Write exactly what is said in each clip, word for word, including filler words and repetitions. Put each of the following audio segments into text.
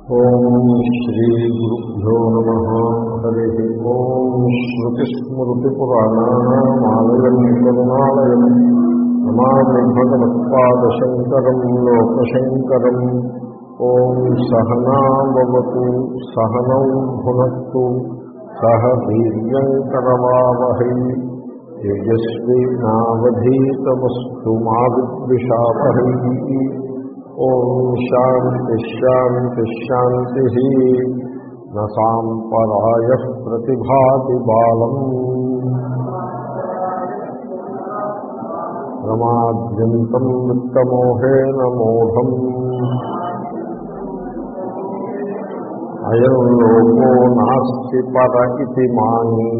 ఓం శ్రీ గురుభ్యో నమః. హరి ఓం. శ్రుతిస్మృతిపురాణానామాలయం కరుణాలయం నమామి భగవత్పాదశంకరం లోకశంకరం. ఓం సహనావతు సహనౌ భునక్తు సహ వీర్యంకరవావహై తేజస్వినావధీతమస్తు మా విద్విషావహై. ఓం శాంతి శాంతి శాంతి. న సాంపరాయః ప్రతిభాతి బాలం ప్రమాద్యంతం విత్తమోహేన మోఢం. అయం లోకో నాస్తి పర ఇతి మాని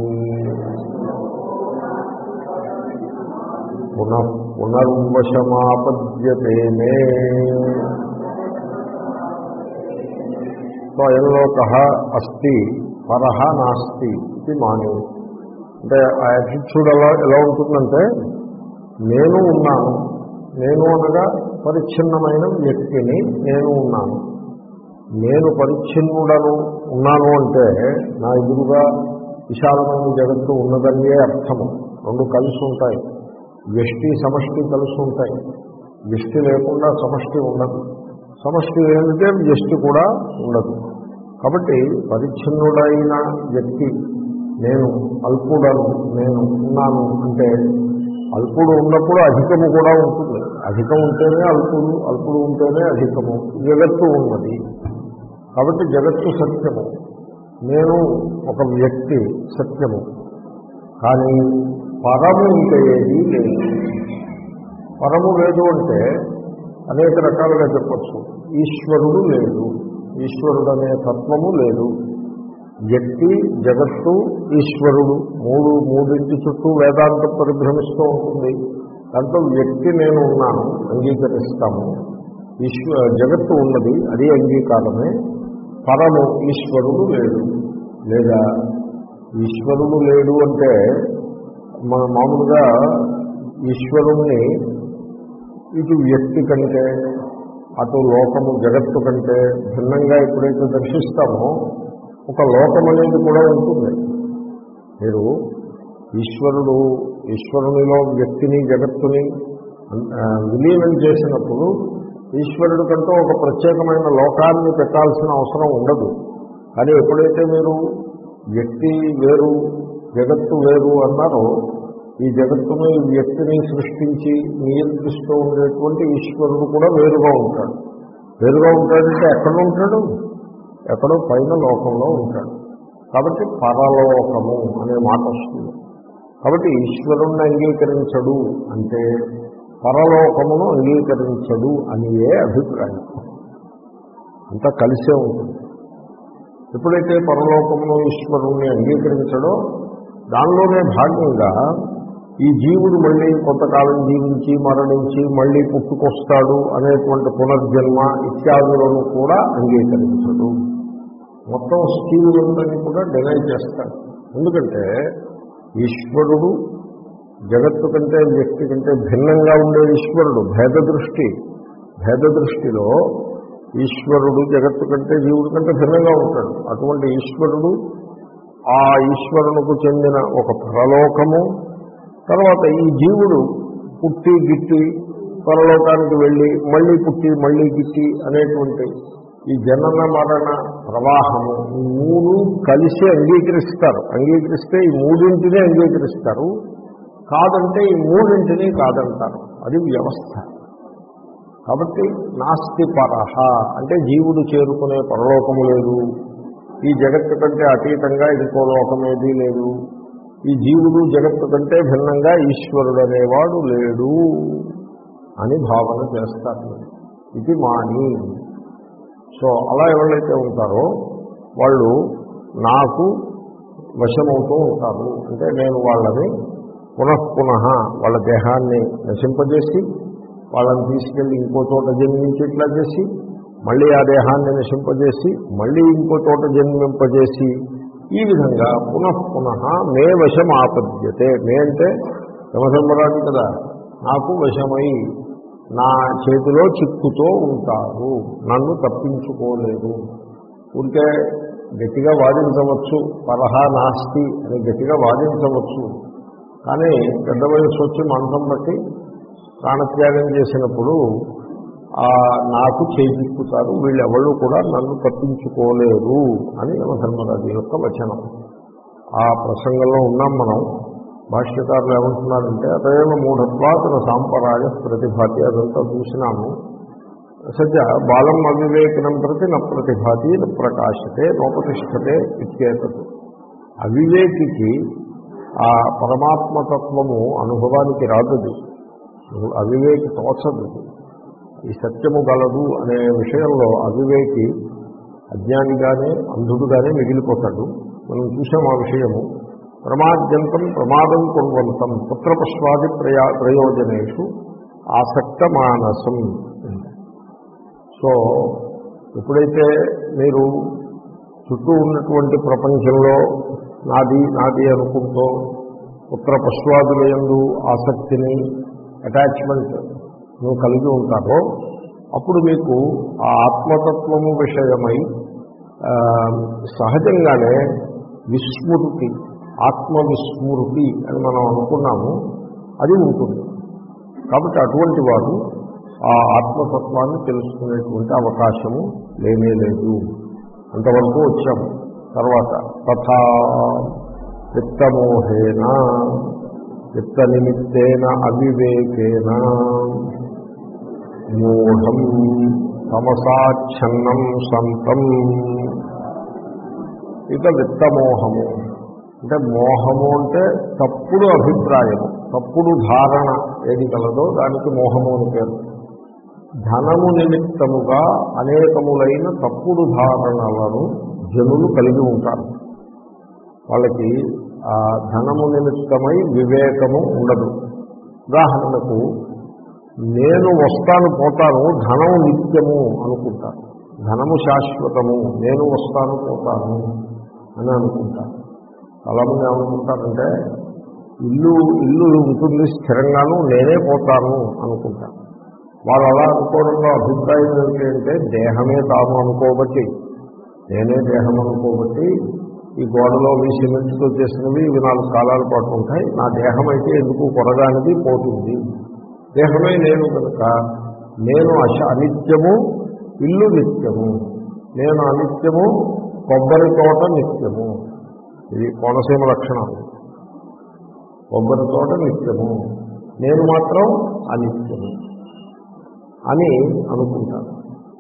పునః పునర్వశమాపద్యతే మే. సో అయం లోకః అస్తి పరః నాస్తి ఇది మాని. అంటే ఆ యాటిట్యూడ్ ఎలా ఎలా ఉంటుందంటే, నేను ఉన్నాను, నేను అనగా పరిచ్ఛిన్నమైన వ్యక్తిని నేను ఉన్నాను, నేను పరిచ్ఛిన్నుడను ఉన్నాను అంటే నా ఎదురుగా విశాలమైన జగత్తు ఉన్నదనే అర్థము. రెండు కలిసి ఉంటాయి, వ్యష్టి సమష్టి కలిసి ఉంటాయి. వ్యష్టి లేకుండా సమష్టి ఉండదు, సమష్టి లేనిదే వ్యష్టి కూడా ఉండదు. కాబట్టి పరిచ్ఛిన్నుడైన వ్యక్తి నేను అల్పుడను, నేను ఉన్నాను అంటే అల్పుడు ఉన్నప్పుడు అధికము కూడా ఉంటుంది. అధికం ఉంటేనే అల్పుడు, అల్పుడు ఉంటేనే అధికము. జగత్తు ఉన్నది కాబట్టి జగత్తు సత్యము, నేను ఒక వ్యక్తి సత్యము. కానీ పరము ఇంకా ఏదీ లేదు. పరము లేదు అంటే అనేక రకాలుగా చెప్పచ్చు. ఈశ్వరుడు లేదు, ఈశ్వరుడు అనే తత్వము లేదు. వ్యక్తి, జగత్తు, ఈశ్వరుడు మూడు మూడింటి చుట్టూ వేదాంతం పరిభ్రమిస్తూ ఉంటుంది. దాంట్లో వ్యక్తి నేను ఉన్నాను అంగీకరిస్తాము, ఈశ్వ జగత్తు ఉన్నది అది అంగీకారమే. పరము ఈశ్వరుడు లేడు. లేదా ఈశ్వరుడు లేడు అంటే మన మామూలుగా ఈశ్వరుణ్ణి ఇటు వ్యక్తి కంటే అటు లోకము జగత్తు కంటే భిన్నంగా ఎప్పుడైతే దర్శిస్తామో ఒక లోకం అనేది కూడా ఉంటుంది. మీరు ఈశ్వరుడు ఈశ్వరునిలో వ్యక్తిని జగత్తుని విలీనం చేసినప్పుడు ఈశ్వరుడి కంటూ ఒక ప్రత్యేకమైన లోకాన్ని పెట్టాల్సిన అవసరం ఉండదు. కానీ ఎప్పుడైతే మీరు వ్యక్తి వేరు జగత్తు వేరు అన్నారో, ఈ జగత్తును ఈ వ్యక్తిని సృష్టించి నియంత్రిస్తూ ఉండేటువంటి ఈశ్వరుడు కూడా వేరుగా ఉంటాడు. వేరుగా ఉంటాడంటే ఎక్కడ ఉంటాడు? ఎక్కడో పైన లోకంలో ఉంటాడు. కాబట్టి పరలోకము అనే మాట వస్తుంది. కాబట్టి ఈశ్వరుణ్ణి అంగీకరించడు అంటే పరలోకమును అంగీకరించడు అనియే అభిప్రాయం. అంతా కలిసే ఉంటుంది. ఎప్పుడైతే పరలోకమును ఈశ్వరుణ్ణి అంగీకరించడో దానిలోనే భాగంగా ఈ జీవుడు మళ్ళీ కొంతకాలం జీవించి మరణించి మళ్ళీ పుట్టుకొస్తాడు అనేటువంటి పునర్జన్మ ఇత్యాదులను కూడా అంగీకరించడు. మొత్తం స్కీములందరినీ కూడా డినై చేస్తాడు. ఎందుకంటే ఈశ్వరుడు జగత్తు కంటే వ్యక్తి కంటే భిన్నంగా ఉండే ఈశ్వరుడు. భేద దృష్టి భేద దృష్టిలో ఈశ్వరుడు జగత్తు కంటే జీవుడి కంటే భిన్నంగా ఉంటాడు. అటువంటి ఈశ్వరుడు, ఆ ఈశ్వరునికి చెందిన ఒక పరలోకము, తర్వాత ఈ జీవుడు పుట్టి గిట్టి పరలోకానికి వెళ్ళి మళ్ళీ పుట్టి మళ్ళీ గిట్టి అనేటువంటి ఈ జనన మరణ ప్రవాహము, ఈ మూడు కలిసి అంగీకరిస్తారు. అంగీకరిస్తే ఈ మూడింటినీ అంగీకరిస్తారు, కాదంటే ఈ మూడింటినీ కాదంటారు. అది వ్యవస్థ. కాబట్టి నాస్తి పరహ అంటే జీవుడు చేరుకునే పరలోకము లేదు, ఈ జగత్తు కంటే అతీతంగా ఇంకో లోకమేదీ లేదు, ఈ జీవుడు జగత్తు కంటే భిన్నంగా ఈశ్వరుడు అనేవాడు లేడు అని భావన చేస్తారు. ఇది మాని. సో అలా ఎవరైతే ఉంటారో వాళ్ళు నాకు వశమవుతూ ఉంటారు. అంటే నేను వాళ్ళని పునఃపునః వాళ్ళ దేహాన్ని నశింపజేసి వాళ్ళని తీసుకెళ్ళి ఇంకో చోట జన్మించేట్లా చేసి మళ్ళీ ఆ దేహాన్ని నశింపజేసి మళ్ళీ ఇంకో చోట జన్మింపజేసి ఈ విధంగా పునఃపునః మే వశం ఆపద్యతే. మే అంటే యమధర్మరాజు కదా, నాకు వశమై నా చేతిలో చిక్కుతో ఉంటారు, నన్ను తప్పించుకోలేదు. ఊరికే గట్టిగా వాదించవచ్చు, పరహ నాస్తి అని గట్టిగా వాదించవచ్చు. కానీ పెద్ద వయసు వచ్చి మంచం బట్టి ప్రాణత్యాగం చేసినప్పుడు నాకు చేజిక్కుతారు, వీళ్ళెవళ్ళు కూడా నన్ను తప్పించుకోలేరు అని యమధర్మరాజు యొక్క వచనం. ఆ ప్రసంగంలో ఉన్నాం మనం. భాష్యకారులు ఏమంటున్నారంటే అతయేవ మూఢత్వాతన సాంపరాయ ప్రతిభాతి, అదంతా చూసినాము. సజ్జ బాలం అవివేకినం ప్రతి న ప్రతిభాతి న ప్రకాశతే నోపతిష్టతే ఇత్యేతత్. అవివేకికి ఆ పరమాత్మతత్వము అనుభవానికి రాదు, అవివేకి తోచదు. ఈ సత్యము గలదు అనే విషయంలో అవివేకి అజ్ఞానిగానే అంధుడుగానే మిగిలిపోతాడు. మనం చూసాం ఆ విషయము. ప్రమాద్యంతం ప్రమాదం కుర్వంతం పుత్రపశ్వాది ప్రయా ప్రయోజనేషు ఆసక్త మానసం. సో ఎప్పుడైతే మీరు చుట్టూ ఉన్నటువంటి ప్రపంచంలో నాది నాది అనుకుంటూ పుత్ర పశ్వాదులందు ఆసక్తిని అటాచ్మెంట్ నువ్వు కలిగి ఉంటారో అప్పుడు మీకు ఆ ఆత్మతత్వము విషయమై సహజంగానే విస్మృతి, ఆత్మవిస్మృతి అని మనం అనుకున్నాము, అది ఉంటుంది. కాబట్టి అటువంటి వాడు ఆ ఆత్మతత్వాన్ని తెలుసుకునేటువంటి అవకాశము లేనే లేదు. అంతవరకు వచ్చాము. తర్వాత తథా విత్తమోహేన విత్త నిమిత్తేన అవివేకేన మూఢం తమసాచ్ఛన్నం సంతం. ఇక విత్తమోహము అంటే మోహము అంటే తప్పుడు అభిప్రాయము, తప్పుడు ధారణ ఏది కలదో దానికి మోహము అని పేరు. ధనము నిమిత్తముగా అనేకములైన తప్పుడు ధారణలను జనులు కలిగి ఉంటారు. వాళ్ళకి ఆ ధనము నిమిత్తమై వివేకము ఉండదు. ఉదాహరణకు నేను వస్తాను పోతాను, ధనము నిత్యము అనుకుంటాను. ధనము శాశ్వతము, నేను వస్తాను పోతాను అని అనుకుంటాను. చాలామంది ఏమనుకుంటారంటే ఇల్లు ఇల్లు ఉంటుంది స్థిరంగాను, నేనే పోతాను అనుకుంటాను. వాళ్ళు అలా అనుకోవడంలో అభిప్రాయం ఏమిటంటే దేహమే తాను అనుకోబట్టి, నేనే దేహం అనుకోబట్టి ఈ గోడలో మీ సిమెంట్తో చేసినవి ఇవి నాలుగు కాలాల పాటు ఉంటాయి, నా దేహం అయితే ఎందుకు కొరగానిది పోతుంది, దేహమే నేను కనుక నేను అశ అనిత్యము, ఇల్లు నిత్యము, నేను అనిత్యము, కొబ్బరి తోట నిత్యము. ఇది కోనసీమ లక్షణం. కొబ్బరి తోట నిత్యము, నేను మాత్రం అనిత్యము అని అనుకుంటాను.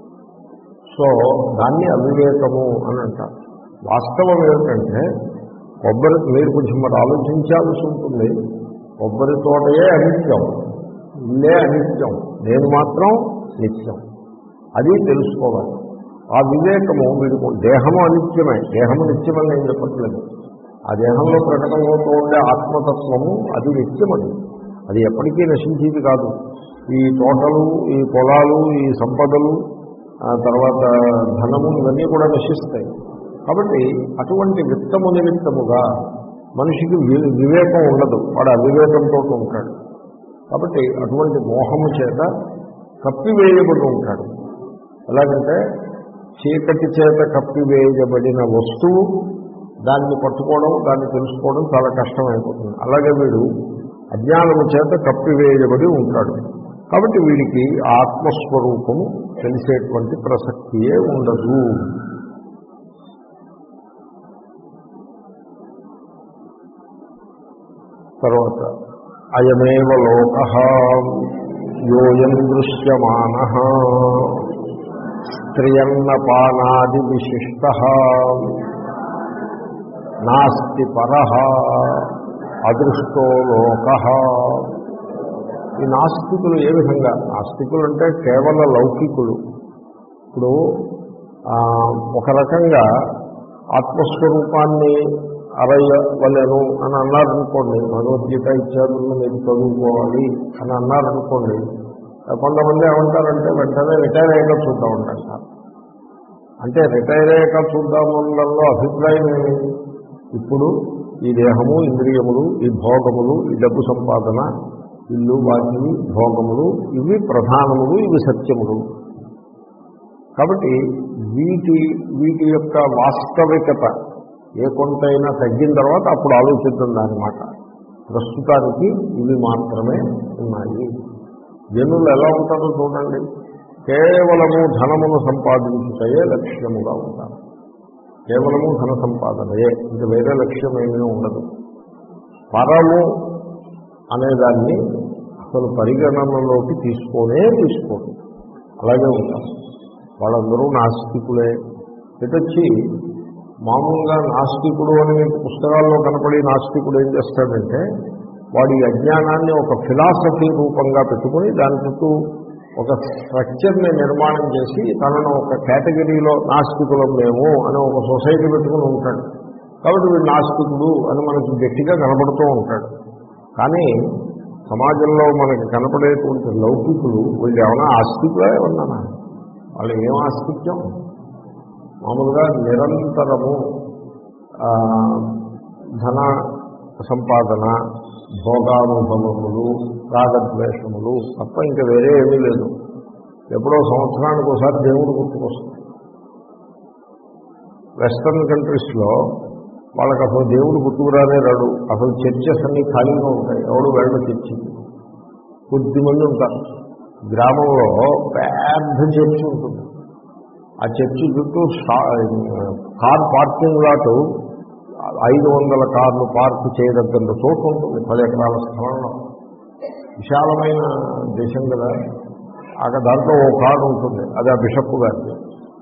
సో దాన్ని అవివేకము అని అంటారు. వాస్తవం ఏమిటంటే కొబ్బరి, మీరు కొంచెం మరి ఆలోచించాల్సి ఉంటుంది. కొబ్బరి తోటయే అనిత్యం, ఇల్లే అనిత్యం, నేను మాత్రం నిత్యం. అది తెలుసుకోవాలి. ఆ వివేకము వీడికి. దేహము అనిత్యమే, దేహము నిత్యమని నేను చెప్పట్లేదు. ఆ దేహంలో ప్రకటమవుతూ ఉండే ఆత్మతత్వము అది నిత్యమది, అది ఎప్పటికీ నశించేది కాదు. ఈ తోటలు, ఈ పొలాలు, ఈ సంపదలు, తర్వాత ధనము ఇవన్నీ కూడా నశిస్తాయి. కాబట్టి అటువంటి విత్తము నిమిత్తముగా మనిషికి వివేకం ఉండదు, వాడు అవివేకంతో ఉంటాడు. కాబట్టి అటువంటి మోహము చేత కప్పివేయబడి ఉంటాడు. ఎలాగంటే చీకటి చేత కప్పివేయబడిన వస్తువు దాన్ని పట్టుకోవడం, దాన్ని తెలుసుకోవడం చాలా కష్టమైపోతుంది. అలాగే వీడు అజ్ఞానము చేత కప్పివేయబడి ఉంటాడు. కాబట్టి వీడికి ఆత్మస్వరూపము తెలిసేటువంటి ప్రసక్తియే ఉండదు. తర్వాత అయమేవ లోకః యోయం దృశ్యమానః స్త్రియన్నపానాది విశిష్టః నాస్తి పరః అదృష్టో లోకః. ఈ నాస్తికులు ఏ విధంగా, నాస్తికులు అంటే కేవల లౌకికులు. ఇప్పుడు ఒక రకంగా ఆత్మస్వరూపాన్ని అరయ్యవలను అని అన్నారనుకోండి, భగవద్గీత ఇత్యాదులను మీరు చదువుకోవాలి అని అన్నారనుకోండి, కొంతమంది ఏమంటారంటే వెంటనే రిటైర్ అయ్యాక చూద్దాం ఉంటారు సార్. అంటే రిటైర్ అయ్యాక చూద్దామనడంలో అభిప్రాయం ఏమి? ఇప్పుడు ఈ దేహము, ఇంద్రియములు, ఈ భోగములు, ఈ డబ్బు సంపాదన, ఇల్లు, వాకిలి, భోగములు, ఇవి ప్రధానములు, ఇవి సత్యములు. కాబట్టి వీటి వీటి యొక్క వాస్తవికత ఏ కొంతైనా తగ్గిన తర్వాత అప్పుడు ఆలోచిద్దాం దానిమాట. ప్రస్తుతానికి ఇవి మాత్రమే ఉన్నాయి. జనులు ఎలా ఉంటారో చూడండి, కేవలము ధనమును సంపాదించుటయే లక్ష్యముగా ఉంటారు. కేవలము ధన సంపాదనయే, ఇంకా వేరే లక్ష్యం ఏమీ ఉండదు. పరము అనేదాన్ని అసలు పరిగణనలోకి తీసుకొనే తీసుకోరు, అలాగే ఉంటారు. వాళ్ళందరూ నాస్తికులే. ఇటొచ్చి మామూలుగా నాస్తికుడు అని మీకు పుస్తకాల్లో కనపడి నాస్తికుడు ఏం చేస్తాడంటే వాడి అజ్ఞానాన్ని ఒక ఫిలాసఫీ రూపంగా పెట్టుకుని దాని చుట్టూ ఒక స్ట్రక్చర్ని నిర్మాణం చేసి తనను ఒక కేటగిరీలో నాస్తికులం మేము అని ఒక సొసైటీ పెట్టుకుని ఉంటాడు. కాబట్టి వీడు నాస్తికుడు అని మనకి గట్టిగా కనపడుతూ ఉంటాడు. కానీ సమాజంలో మనకి కనపడేటువంటి లౌకికులు వీళ్ళు ఏమైనా ఆస్తికులా ఏమన్నా? వాళ్ళు ఏం ఆస్తిక్యం? మామూలుగా నిరంతరము ధన సంపాదన, భోగానుభవములు, రాగద్వేషములు తప్ప ఇంకా వేరే ఏమీ లేదు. ఎప్పుడో సంవత్సరానికి ఒకసారి దేవుడు గుర్తుకొస్తుంది. వెస్టర్న్ కంట్రీస్లో వాళ్ళకి అసలు దేవుడు గుర్తుకురానే రాడు. అసలు చర్చెస్ అన్నీ ఖాళీగా ఉంటాయి, ఎవడు వెళ్ళ చర్చి. కొద్దిమంది ఉంటారు. గ్రామంలో పెద్ద చర్చి ఉంటుంది. ఆ చర్చి చుట్టూ కార్ పార్కింగ్ లాటు ఐదు వందల కార్లు పార్క్ చేయదగ్గంత చోటు ఉంటుంది. పది ఎకరాల స్థలంలో విశాలమైన దేశం కదా. అక్కడ దాంట్లో ఓ కారు ఉంటుంది, అది ఆ బిషప్ గారిది.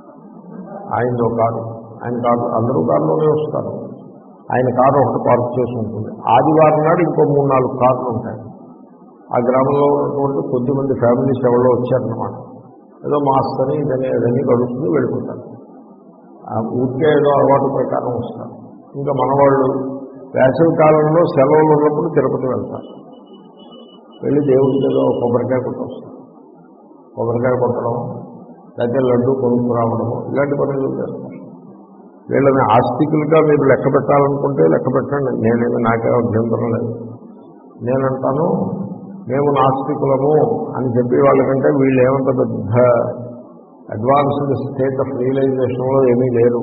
ఆయనదో కారు, ఆయన కారు అందరూ కారులోనే వస్తారు. ఆయన కారు ఒకటి పార్క్ చేసి ఉంటుంది. ఆదివారం నాడు ఇంకో మూడు నాలుగు కార్లు ఉంటాయి. ఆ గ్రామంలో ఉన్నటువంటి కొద్దిమంది ఫ్యామిలీస్ ఎవరో వచ్చారన్నమాట. ఏదో మాస్టర్ని ఇదని ఇదని గడుపుతూ వెళ్ళిపోతారు. ఊరికే ఏదో అలవాటు ప్రకారం వస్తారు. ఇంకా మనవాళ్ళు వేసవి కాలంలో సెలవులు ఉన్నప్పుడు తిరుపతి వెళ్తారు. వెళ్ళి దేవుడికి ఏదో కొబ్బరికాయ కొట్టొస్తారు. కొబ్బరికాయ కొట్టడం, లేకపోతే లడ్డు కొనుక్కు రావడము, ఇలాంటి పనులు చేస్తారు. వీళ్ళని ఆస్తికులుగా మీరు లెక్క పెట్టాలనుకుంటే లెక్క పెట్టండి, నేనేమి నాకే అభ్యంతరం లేదు. నేనంటాను మేము నాస్తికులము అని చెప్పే వాళ్ళకంటే వీళ్ళు ఏమంత పెద్ద అడ్వాన్స్డ్ స్టేట్ ఆఫ్ రియలైజేషన్లో ఏమీ లేరు.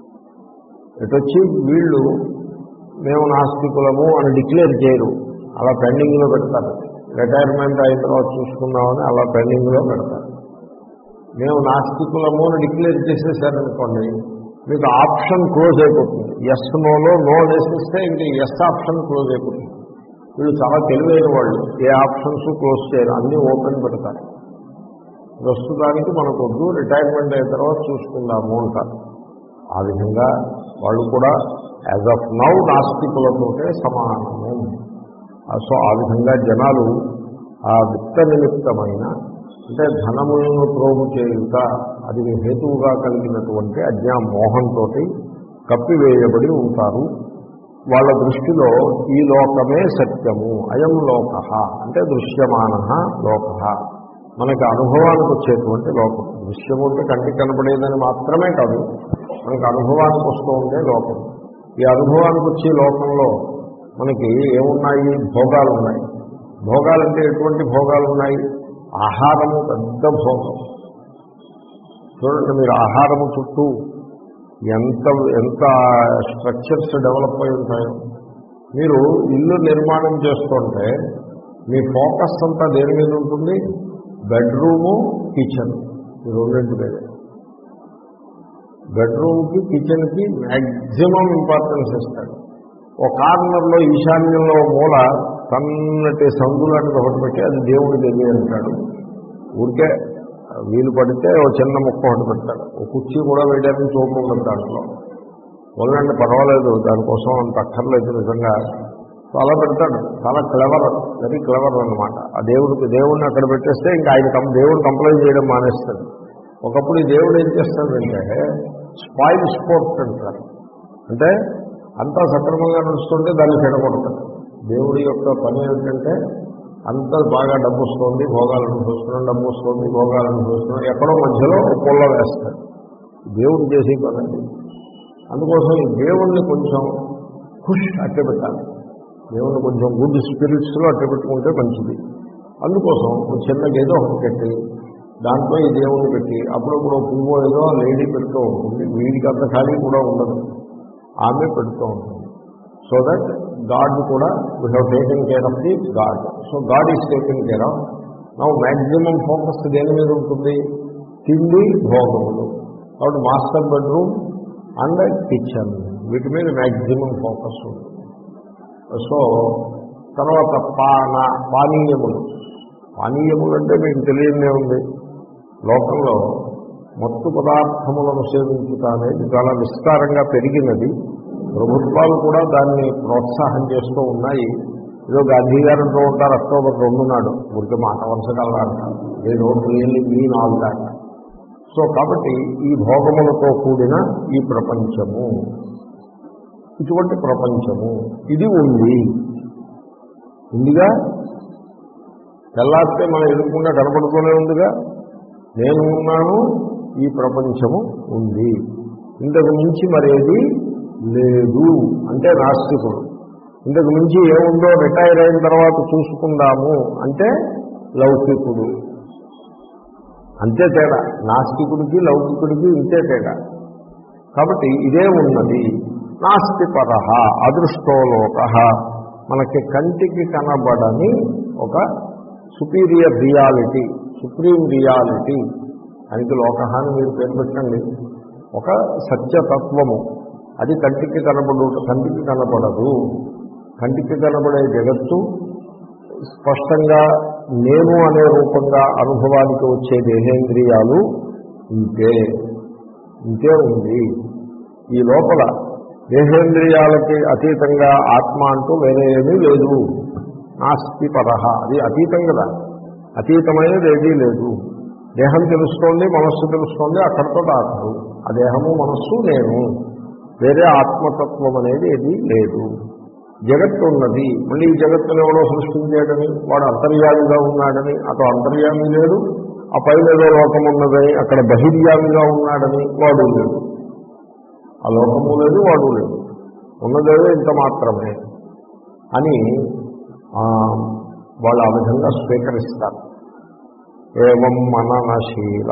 ఎటొచ్చి వీళ్ళు మేము నాస్తికులము అని డిక్లేర్ చేయరు, అలా పెండింగ్లో పెడతారు. రిటైర్మెంట్ అయిన తర్వాత చూసుకుందామని అలా పెండింగ్లో పెడతారు. మేము నాస్తికులము అని డిక్లేర్ చేసేసారనుకోండి, మీకు ఆప్షన్ క్లోజ్ అయిపోతుంది. ఎస్ నోలో నో వేసేస్తే ఇంక ఎస్ ఆప్షన్ క్లోజ్ అయిపోతుంది. వీళ్ళు చాలా తెలివైన వాళ్ళు, ఏ ఆప్షన్స్ క్లోజ్ చేయరు, అన్నీ ఓపెన్ పెడతారు. ప్రస్తుతానికి మనకు వద్దు, రిటైర్మెంట్ అయిన తర్వాత చూసుకుందాము అంటారు. ఆ విధంగా వాళ్ళు కూడా యాజ్ ఆఫ్ నౌ నాస్తికులతోటే సమానము. సో ఆ విధంగా జనాలు ఆ విత్త నిమిత్తమైన, అంటే ధనములను ప్రోగు చేయుట, అది హేతువుగా కలిగినటువంటి అజ్ఞా మోహంతో కప్పివేయబడి ఉంటారు. వాళ్ళ దృష్టిలో ఈ లోకమే సత్యము, అయం లోక అంటే దృశ్యమాన లోక, మనకి అనుభవానికి వచ్చేటువంటి లోకం. దృశ్యము అంటే కంటికి కనపడేదని మాత్రమే కాదు, మనకి అనుభవానికి వస్తూ ఉండే లోకం. ఈ అనుభవానికి వచ్చే లోకంలో మనకి ఏమున్నాయి? భోగాలు ఉన్నాయి. భోగాలంటే ఎటువంటి భోగాలు ఉన్నాయి? ఆహారము పెద్ద భోగం. చూడండి, మీరు ఆహారము చుట్టూ ఎంత ఎంత స్ట్రక్చర్స్ డెవలప్ అయి ఉంటాయో. మీరు ఇల్లు నిర్మాణం చేస్తుంటే మీ ఫోకస్ అంతా దేని మీద ఉంటుంది? బెడ్రూము, కిచెన్, ఈ రెండింటి మీద. బెడ్రూమ్కి కిచెన్కి మ్యాక్సిమం ఇంపార్టెన్స్ ఇస్తాడు. ఒక కార్నర్లో ఈశాన్యంలో మూల సన్నటి సందు లాంటిది ఒకటి పెట్టి అది దేవుడి దగ్గర అంటాడు. ఊరికే వీలు పడితే ఒక చిన్న ముక్క ఒకటి పెడతాడు. ఒక కుర్చీ కూడా వేయడానికి చోటు ఉండదు దాంట్లో. వదలండి, పర్వాలేదు, దానికోసం అంత అక్కర్లేదు నిజంగా. సో అలా పెడతాడు. చాలా క్లెవర్, వెరీ క్లెవర్ అనమాట. ఆ దేవుడికి దేవుడిని అక్కడ పెట్టేస్తే ఇంకా ఆయన కం దేవుడు కంప్లైంట్ చేయడం మానేస్తాడు. ఒకప్పుడు ఈ దేవుడు ఏం చేస్తాడంటే స్పాయిల్ స్పోర్ట్ అంటారు. అంటే అంతా సక్రమంగా నడుస్తుంటే దాన్ని చెడగొడతాడు. దేవుడి యొక్క పని ఏమిటంటే అంతా బాగా డబ్బు వస్తుంది, భోగాలను చూస్తున్నాం, డబ్బు వస్తుంది, భోగాలను చూస్తున్నాం, ఎక్కడో మధ్యలో పొల్ల వేస్తాడు. దేవుడు చేసే పనండి. అందుకోసం ఈ దేవుణ్ణి కొంచెం ఖుష్ అట్టే పెట్టాలి. దేవుణ్ణి కొంచెం గుడ్ స్పిరిట్స్లో అట్టే పెట్టుకుంటే మంచిది. అందుకోసం చిన్న గేదో ఒకటి పెట్టి దాంట్లో ఈ దేవుణ్ణి పెట్టి అప్పుడప్పుడు పువ్వు ఏదో లేడీ పెడుతూ ఉంటుంది, వీడికి అంత ఖాళీ కూడా ఉండదు, ఆమె పెడుతూ ఉంటుంది. సో దట్ గాడ్ కూడా we have taken care of the god. So god is taken care of. Now maximum focus దేని మీద ఉంటుంది? తిండి భోగములు. కాబట్టి మాస్టర్ బెడ్రూమ్ అండ్ కిచెన్ వీటి మీద మ్యాక్సిమం ఫోకస్ ఉంటుంది. సో తర్వాత పాన పానీయములు. పానీయములు అంటే మీకు తెలియనే ఉంది, లోకంలో మత్తు పదార్థములను సేవించుట అనేది చాలా విస్తారంగా పెరిగినది. ప్రభుత్వాలు కూడా దాన్ని ప్రోత్సాహం చేస్తూ ఉన్నాయి. ఏదో గాంధీ గారు అంటూ ఉంటారు అక్టోబర్ రెండు నాడు, ఊరికి మాట వంశకాలు అంటారు, they don't really mean all that. So కాబట్టి ఈ భోగములతో కూడిన ఈ ప్రపంచము, ఇటువంటి ప్రపంచము ఇది ఉంది. ఉందిగా, తెల్లారితే మనం ఎదుర్కొండా కనపడుతూనే ఉందిగా. నేను ఉన్నాను, ఈ ప్రపంచము ఉంది, ఇంతకు మించి మరేది లేదు అంటే నాస్తికుడు. ఇంతకు మించి ఏముందో రిటైర్ అయిన తర్వాత చూసుకుందాము అంటే లౌకికుడు. అంతే తేడా, నాస్తికుడికి లౌకికుడికి ఇంతే తేడా. కాబట్టి ఇదే ఉన్నది. నాస్తి పరహ అదృష్టోలోక, మనకి కంటికి కనబడని ఒక సుపీరియర్ రియాలిటీ, సుప్రీం రియాలిటీ. దానికి లోకహాన్ని మీరు పేరు పెట్టండి. ఒక సత్యతత్వము, అది కంటికి కనబడు కంటికి కనబడదు. కంటికి కనబడే జగత్తు స్పష్టంగా నేను అనే రూపంగా అనుభవానికి వచ్చే దేహేంద్రియాలు ఇంతే ఇంతే ఉంది. ఈ లోపల దేహేంద్రియాలకి అతీతంగా ఆత్మ అంటూ వేరే ఏమీ లేదు. నాస్తి పరహ, అది అతీతం కదా, అతీతమైనది ఏదీ లేదు. దేహం తెలుస్తోంది, మనస్సు తెలుస్తోంది, అక్కడితో ఆత్మలు. ఆ దేహము మనస్సు నేను, వేరే ఆత్మతత్వం అనేది ఏది లేదు. జగత్తు ఉన్నది, మళ్ళీ ఈ జగత్తును ఎవడో సృష్టించాడని, వాడు అంతర్యామిగా ఉన్నాడని, అటు అంతర్యామి లేడు, ఆ పైన ఏదో లోకం ఉన్నదని, అక్కడ బహిర్యామిగా ఉన్నాడని వాడు లేడు. ఆ లోకము లేదు, వాడు లేదు, ఉన్నదేదో ఇంత మాత్రమే అని వాళ్ళు ఆ విధంగా స్వీకరిస్తారు. ఏవం మననశీల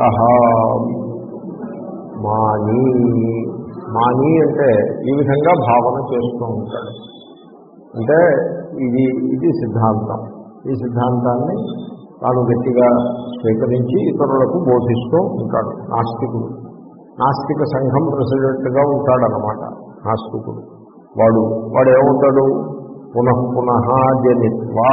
మానీ, మానీ అంటే ఈ విధంగా భావన చేస్తూ ఉంటాడు. అంటే ఇది ఇది సిద్ధాంతం. ఈ సిద్ధాంతాన్ని తాను గట్టిగా స్వీకరించి ఇతరులకు బోధిస్తూ ఉంటాడు నాస్తికుడు. నాస్తిక సంఘం ప్రెసిడెంట్గా ఉంటాడనమాట నాస్తికుడు. వాడు వాడు ఏముంటాడు? పునః పునః జనిత్వా,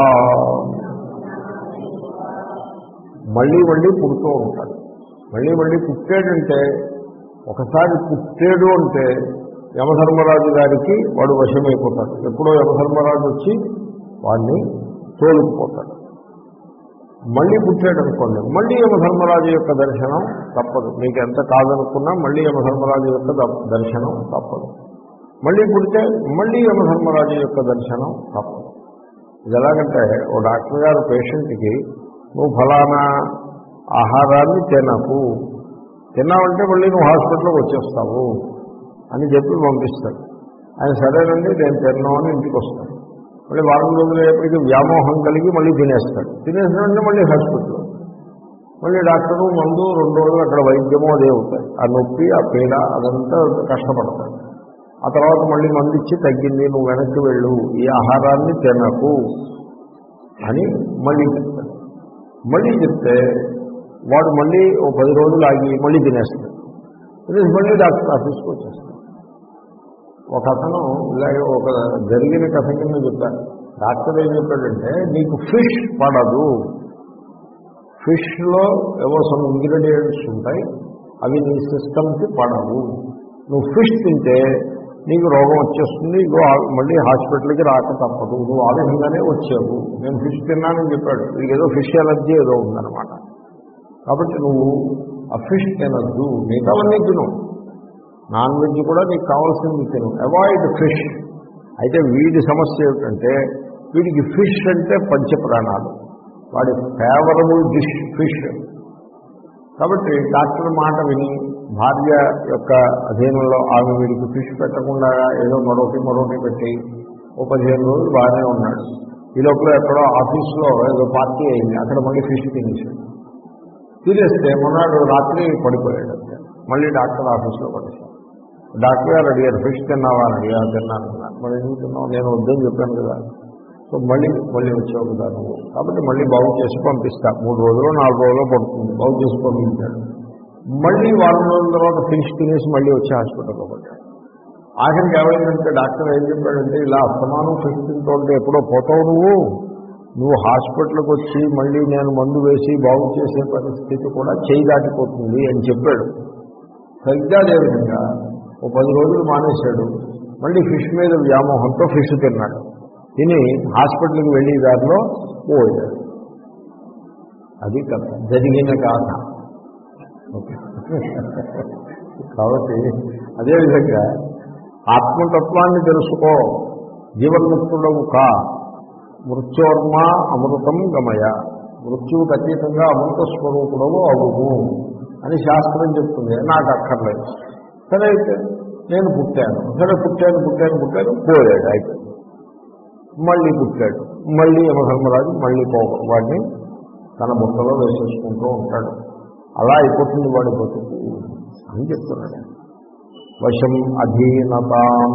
మళ్ళీ మళ్ళీ పుడుతూ ఉంటాడు. మళ్ళీ మళ్ళీ పుట్టాడంటే, ఒకసారి పుట్టాడు అంటే యమధర్మరాజు గారికి వాడు వశమైపోతాడు. ఎప్పుడో యమధర్మరాజు వచ్చి వాడిని తోలుకుపోతాడు. మళ్ళీ పుట్టాడు అనుకోండి, మళ్ళీ యమధర్మరాజు యొక్క దర్శనం తప్పదు. మీకు ఎంత కాదనుకున్నా మళ్ళీ యమధర్మరాజు యొక్క దర్శనం తప్పదు. మళ్ళీ పుడితే మళ్ళీ యమధర్మరాజు యొక్క దర్శనం తప్పదు. ఇది ఎలాగంటే, ఓ డాక్టర్ గారు పేషెంట్కి నువ్వు ఫలానా ఆహారాన్ని తినకు, తిన్నావంటే మళ్ళీ నువ్వు హాస్పిటల్కి వచ్చేస్తావు అని చెప్పి పంపిస్తాడు. ఆయన సరేనండి నేను తిన్నాను అని ఇంటికి వస్తాడు. మళ్ళీ వారం రోజులు అయ్యేప్పటికీ వ్యామోహం కలిగి మళ్ళీ తినేస్తాడు. తినేసినంటే మళ్ళీ హాస్పిటల్, మళ్ళీ డాక్టరు మందు, రెండు రోజులు అక్కడ వైద్యమో అదే అవుతాయి. ఆ నొప్పి, ఆ పీడ, అదంతా కష్టపడతాడు. ఆ తర్వాత మళ్ళీ మందు ఇచ్చి తగ్గింది, నువ్వు వెనక్కి వెళ్ళు, ఈ ఆహారాన్ని తినకు అని మళ్ళీ చెప్తాడు. మళ్ళీ చెప్తే వాడు మళ్ళీ ఓ పది రోజులు ఆగి మళ్ళీ తినేస్తాడు. తినేసి మళ్ళీ డాక్టర్ ఆఫీస్కి వచ్చేస్తాడు. ఒక అతను ఇలాగే ఒక జరిగిన కథ కింద చెప్పాడు. డాక్టర్ ఏం చెప్పాడంటే, నీకు ఫిష్ పడదు, ఫిష్లో ఏవో సమ్ ఇంగ్రీడియంట్స్ ఉంటాయి, అవి నీ సిస్టమ్కి పడవు, నువ్వు ఫిష్ తింటే నీకు రోగం వచ్చేస్తుంది, ఇగో మళ్ళీ హాస్పిటల్కి రాక తప్పదు, నువ్వు ఆ విధంగానే వచ్చావు, నేను ఫిష్ తిన్నానని చెప్పాడు. నీకు ఏదో ఫిష్ ఎలర్జీ ఏదో ఉందన్నమాట. కాబట్టి నువ్వు ఆ ఫిష్ తినద్దు, మిగతావన్నీ తిను, నాన్ వెజ్ కూడా నీకు కావాల్సింది తిను, అవాయిడ్ ఫిష్. అయితే వీడి సమస్య ఏమిటంటే, వీడికి ఫిష్ అంటే పంచప్రాణాలు, వాడి ఫేవరబుల్ డిష్ ఫిష్. కాబట్టి డాక్టర్ మాట విని భార్య యొక్క అధీనంలో ఆమె వీడికి ఫిష్ పెట్టకుండా ఏదో మరొకటి మరొకటి పెట్టి ఓ పదిహేను రోజులు బాగానే ఉన్నాడు. ఈ లోపల ఎక్కడో ఆఫీస్లో ఏదో పార్టీ అయింది, అక్కడ మళ్ళీ ఫిష్ తినేసాడు. తినేస్తే మొన్నాడు రాత్రి పడిపోయాడు అంతే. మళ్ళీ డాక్టర్ ఆఫీస్లో పడేశాను. డాక్టర్ గారు అడిగారు, ఫిష్ తిన్నావా అని అడిగారు. తిన్నాను అన్నారు. మరి ఎందుకు తిన్నావు? నేను వద్దని చెప్పాను కదా. సో మళ్ళీ మళ్ళీ వచ్చావు కదా నువ్వు, కాబట్టి మళ్ళీ బాగు చేసి పంపిస్తా. మూడు రోజులు నాలుగు రోజులు పడుతుంది, బాగు చేసి పంపించాడు. మళ్ళీ వారం రోజుల తర్వాత ఫిష్ తినేసి మళ్ళీ వచ్చి హాస్పిటల్లో పడ్డాడు. ఆఖరికి ఏమైందంటే డాక్టర్ ఏం చెప్పాడంటే, ఇలా అస్తమానం ఫిష్ తింటుంటే ఎప్పుడో పోతావు నువ్వు నువ్వు హాస్పిటల్కి వచ్చి మళ్ళీ నేను మందు వేసి బాగు చేసే పరిస్థితి కూడా చేయి దాటిపోతుంది అని చెప్పాడు. సరిగ్గా అదేవిధంగా ఓ పది రోజులు మానేశాడు. మళ్ళీ ఫిష్ మీద వ్యామోహంతో ఫిష్ తిన్నాడు. తిని హాస్పిటల్కి వెళ్ళి దారిలో పోయాడు. అది కథ, జరిగిన కథ. ఓకే. కాబట్టి అదేవిధంగా ఆత్మతత్వాన్ని తెలుసుకో, జీవన్ముక్తుడవు కా, మృత్యోర్మ అమృతం గమయ, మృత్యువుకు అతీతంగా అమృత స్వరూపుడవు అవును అని శాస్త్రం చెప్తుంది. నాకు అక్కర్లేదు. సరే అయితే నేను పుట్టాను, సరే పుట్టాను పుట్టాను పుట్టాను పోయాడు. అయితే మళ్ళీ పుట్టాడు, మళ్ళీ యమధర్మరాజు మళ్ళీ పో వాడిని తన బుట్టలో వేసేసుకుంటూ ఉంటాడు. అలా అయిపోతుంది వాడి బతుకు అని చెప్తున్నాడు. వశం అధీనతాం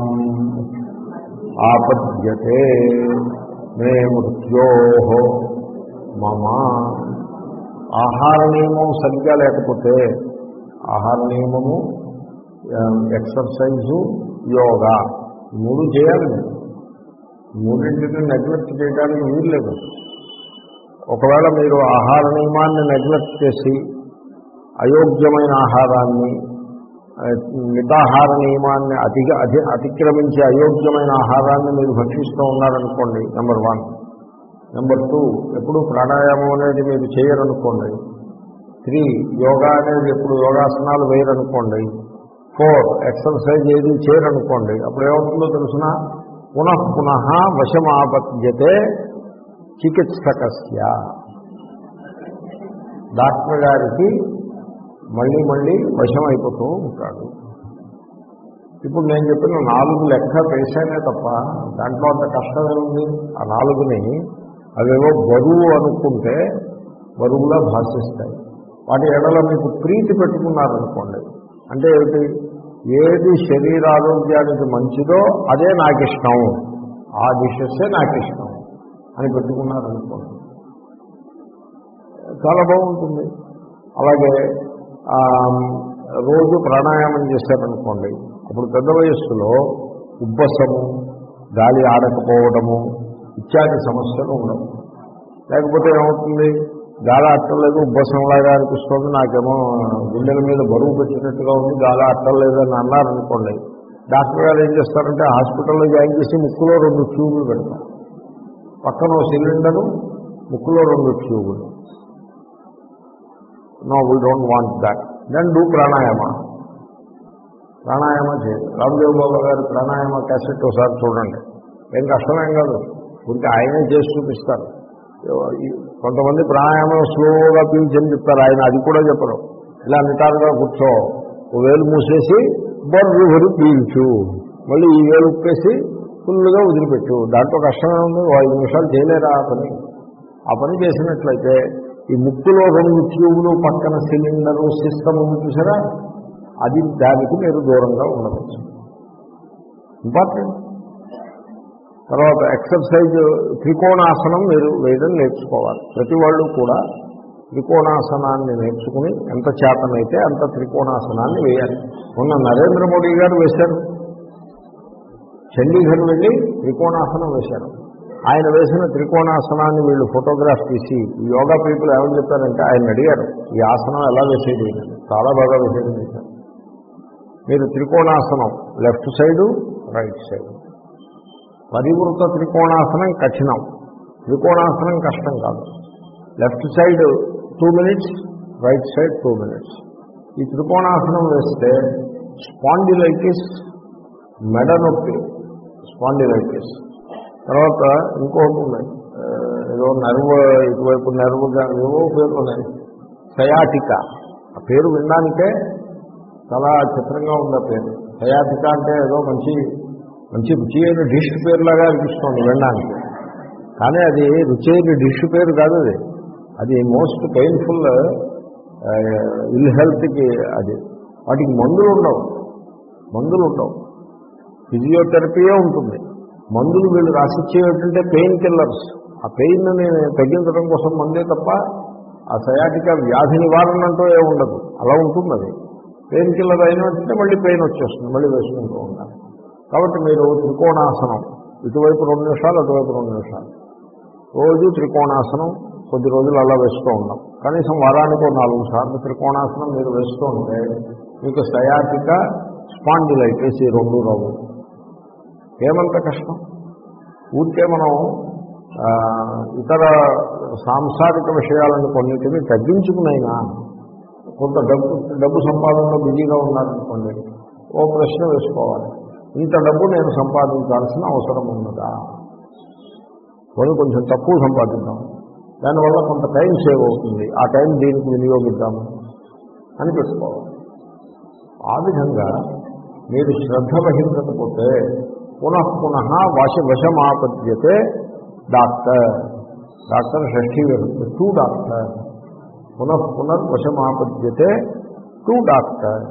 ఆపద్యతే మే మృత్యో మమ. ఆహార నియమం సరిగ్గా లేకపోతే, ఆహార నియమము, ఎక్సర్సైజు, యోగా మూడు చేయాలి. మూడింటిని నెగ్లెక్ట్ చేయడానికి వీల్లేదు. ఒకవేళ మీరు ఆహార నియమాన్ని నెగ్లెక్ట్ చేసి అయోగ్యమైన ఆహారాన్ని, మితాహార నియమాన్ని అతి అధి అతిక్రమించే అయోగ్యమైన ఆహారాన్ని మీరు భక్షిస్తూ ఉన్నారనుకోండి, నెంబర్ వన్. నెంబర్ టూ, ఎప్పుడు ప్రాణాయామం అనేది మీరు చేయరనుకోండి. త్రీ, యోగా అనేది ఎప్పుడు యోగాసనాలు వేయరనుకోండి. ఫోర్, ఎక్సర్సైజ్ ఏది చేయరనుకోండి. అప్పుడు ఏమవుతుందో తెలుసిన, పునః పునః వశమాపద్యతే చికిత్సకస్య. డాక్టర్ గారికి మళ్ళీ మళ్ళీ వశం అయిపోతూ ఉంటాడు. ఇప్పుడు నేను చెప్పిన నాలుగు లెక్క వేసానే తప్ప దాంట్లో అంత కష్టమే ఉంది. ఆ నాలుగుని అవేవో బరువు అనుకుంటే బరువులా భాషిస్తాయి. వాటి ఎడల మీకు ప్రీతి పెట్టుకున్నారనుకోండి, అంటే ఏమిటి, ఏది శరీరారోగ్యానికి మంచిదో అదే నాకు ఇష్టం, ఆ డిషెస్సే నాకు ఇష్టం అని పెట్టుకున్నారనుకోండి, చాలా బాగుంటుంది. అలాగే రోజు ప్రాణాయామం చేశారనుకోండి, అప్పుడు పెద్ద వయస్సులో ఉబ్బసము, గాలి ఆడకపోవడము ఇత్యాది సమస్యలు ఉండవు. లేకపోతే ఏమవుతుంది, గాలి అట్టలేదు, ఉబ్బసంలాగా అనిపిస్తుంది, నాకేమో గుండెల మీద బరువు పెట్టినట్టుగా ఉంది, గాలి అట్టలేదని అన్నారనుకోండి, డాక్టర్ గారు ఏం చేస్తారంటే హాస్పిటల్లో జాయిన్ చేసి ముక్కులో రెండు ట్యూబులు పెడతారు. పక్కన సిలిండరు, ముక్కులో రెండు ట్యూబులు. No, we don't want that. Then do pranayama. Pranayama చేయండి. రామదేవ్ బాబా గారు ప్రాణాయామ క్యాసెట్ ఒకసారి చూడండి. ఏం కష్టమేం కాదు, ఉంటే ఆయనే చేసి చూపిస్తారు. కొంతమంది ప్రాణాయామం స్లోగా పీల్చని చెప్తారు, ఆయన అది కూడా చెప్పరు. ఇలా నిటారుగా కూర్చో, ఓ వేలు మూసేసి బర్రు వరి పీల్చు, మళ్ళీ ఈ వేలు ఉప్పేసి ఫుల్గా వదిలిపెట్టు. దాంట్లో కష్టమే ఉంది, ఐదు నిమిషాలు చేయలేరా ఆ పని. ఆ పని చేసినట్లయితే ఈ ముక్కులో రెండు ట్యూబులు పక్కన సిలిండరు సిస్టమ్ ఉంది చూసారా, అది దానికి మీరు దూరంగా ఉండవచ్చు. ఇంపార్టెంట్. తర్వాత ఎక్సర్సైజ్, త్రికోణాసనం మీరు వేయడం నేర్చుకోవాలి. ప్రతి వాళ్ళు కూడా త్రికోణాసనాన్ని నేర్చుకుని ఎంత చేతనైతే అంత త్రికోణాసనాన్ని వేయాలి. మొన్న నరేంద్ర మోడీ గారు వేశారు, చండీగఢ్ వెళ్ళి త్రికోణాసనం వేశారు. ఆయన వేసిన త్రికోణాసనాన్ని వీళ్ళు ఫోటోగ్రాఫ్ తీసి యోగా పీపుల్ ఏమని చెప్పారంటే, ఆయన అడిగారు ఈ ఆసనం ఎలా వేసేది, చాలా బాగా వేసేది వేశారు. మీరు త్రికోణాసనం లెఫ్ట్ సైడు రైట్ సైడ్, పరివృత త్రికోణాసనం కఠినం, త్రికోణాసనం కష్టం కాదు. Left side two minutes, right side two minutes. ఈ త్రికోణాసనం వేస్తే స్పాండిలైటిస్, మెడ నొప్పి, స్పాండిలైటిస్. తర్వాత ఇంకోటి ఉన్నాయి, ఏదో నర్వ్, ఇటువైపు నర్వ్గా ఏవో పేర్లు ఉన్నాయి, సయాటికా. ఆ పేరు వినడానికే చాలా చిత్రంగా ఉంది ఆ పేరు. సయాటికా అంటే ఏదో మంచి మంచి రుచి అయిన డిష్ పేరులాగా అనిపిస్తుంది వినడానికి, కానీ అది రుచి అయిన డిష్ పేరు కాదు. అది అది మోస్ట్ పెయిన్ఫుల్ ఇల్ హెల్త్కి అది. వాటికి మందులు ఉండవు, మందులు ఉండవు, ఫిజియోథెరపీయే ఉంటుంది. మందులు వీళ్ళు రాసిచ్చేటంటే పెయిన్ కిల్లర్స్. ఆ పెయిన్ని తగ్గించడం కోసం మందే తప్ప ఆ సయాటిక వ్యాధి నివారణ అంటూ ఏ ఉండదు. అలా ఉంటుంది. అది పెయిన్ కిల్లర్ అయినట్టే మళ్ళీ పెయిన్ వచ్చేస్తుంది, మళ్ళీ వేసుకుంటూ ఉంటారు. కాబట్టి మీరు త్రికోణాసనం, ఇటువైపు రెండు నిమిషాలు అటువైపు రెండు నిమిషాలు రోజు త్రికోణాసనం కొద్ది రోజులు అలా వేస్తూ ఉన్నాం. కనీసం వారానికి నాలుగు సార్లు త్రికోణాసనం మీరు వేస్తూ ఉంటే మీకు సయాటిక స్పాండిలైటిస్ ఈ రెండు రావు. ఏమంత కష్టం. ఊరికే మనం ఇతర సాంసారిక విషయాలను కొన్నిటిని తగ్గించుకునైనా కొంత డబ్బు డబ్బు సంపాదనలో బిజీగా ఉన్నారనుకోండి, ఓ ప్రశ్న వేసుకోవాలి, ఇంత డబ్బు నేను సంపాదించాల్సిన అవసరం ఉన్నదా? కొన్ని కొంచెం తక్కువ సంపాదిద్దాం, దానివల్ల కొంత టైం సేవ్ అవుతుంది, ఆ టైం దీనికి వినియోగిద్దాము అని పెట్టుకోవాలి. ఆ విధంగా మీరు శ్రద్ధ వహించకపోతే పునః పునః వశ వశమాపద్యతే డాక్టర్ డాక్టర్ షష్ఠీ వ్యవస్థ టూ డాక్టర్ పునః పునర్ వశమాపద్యతే టూ డాక్టర్.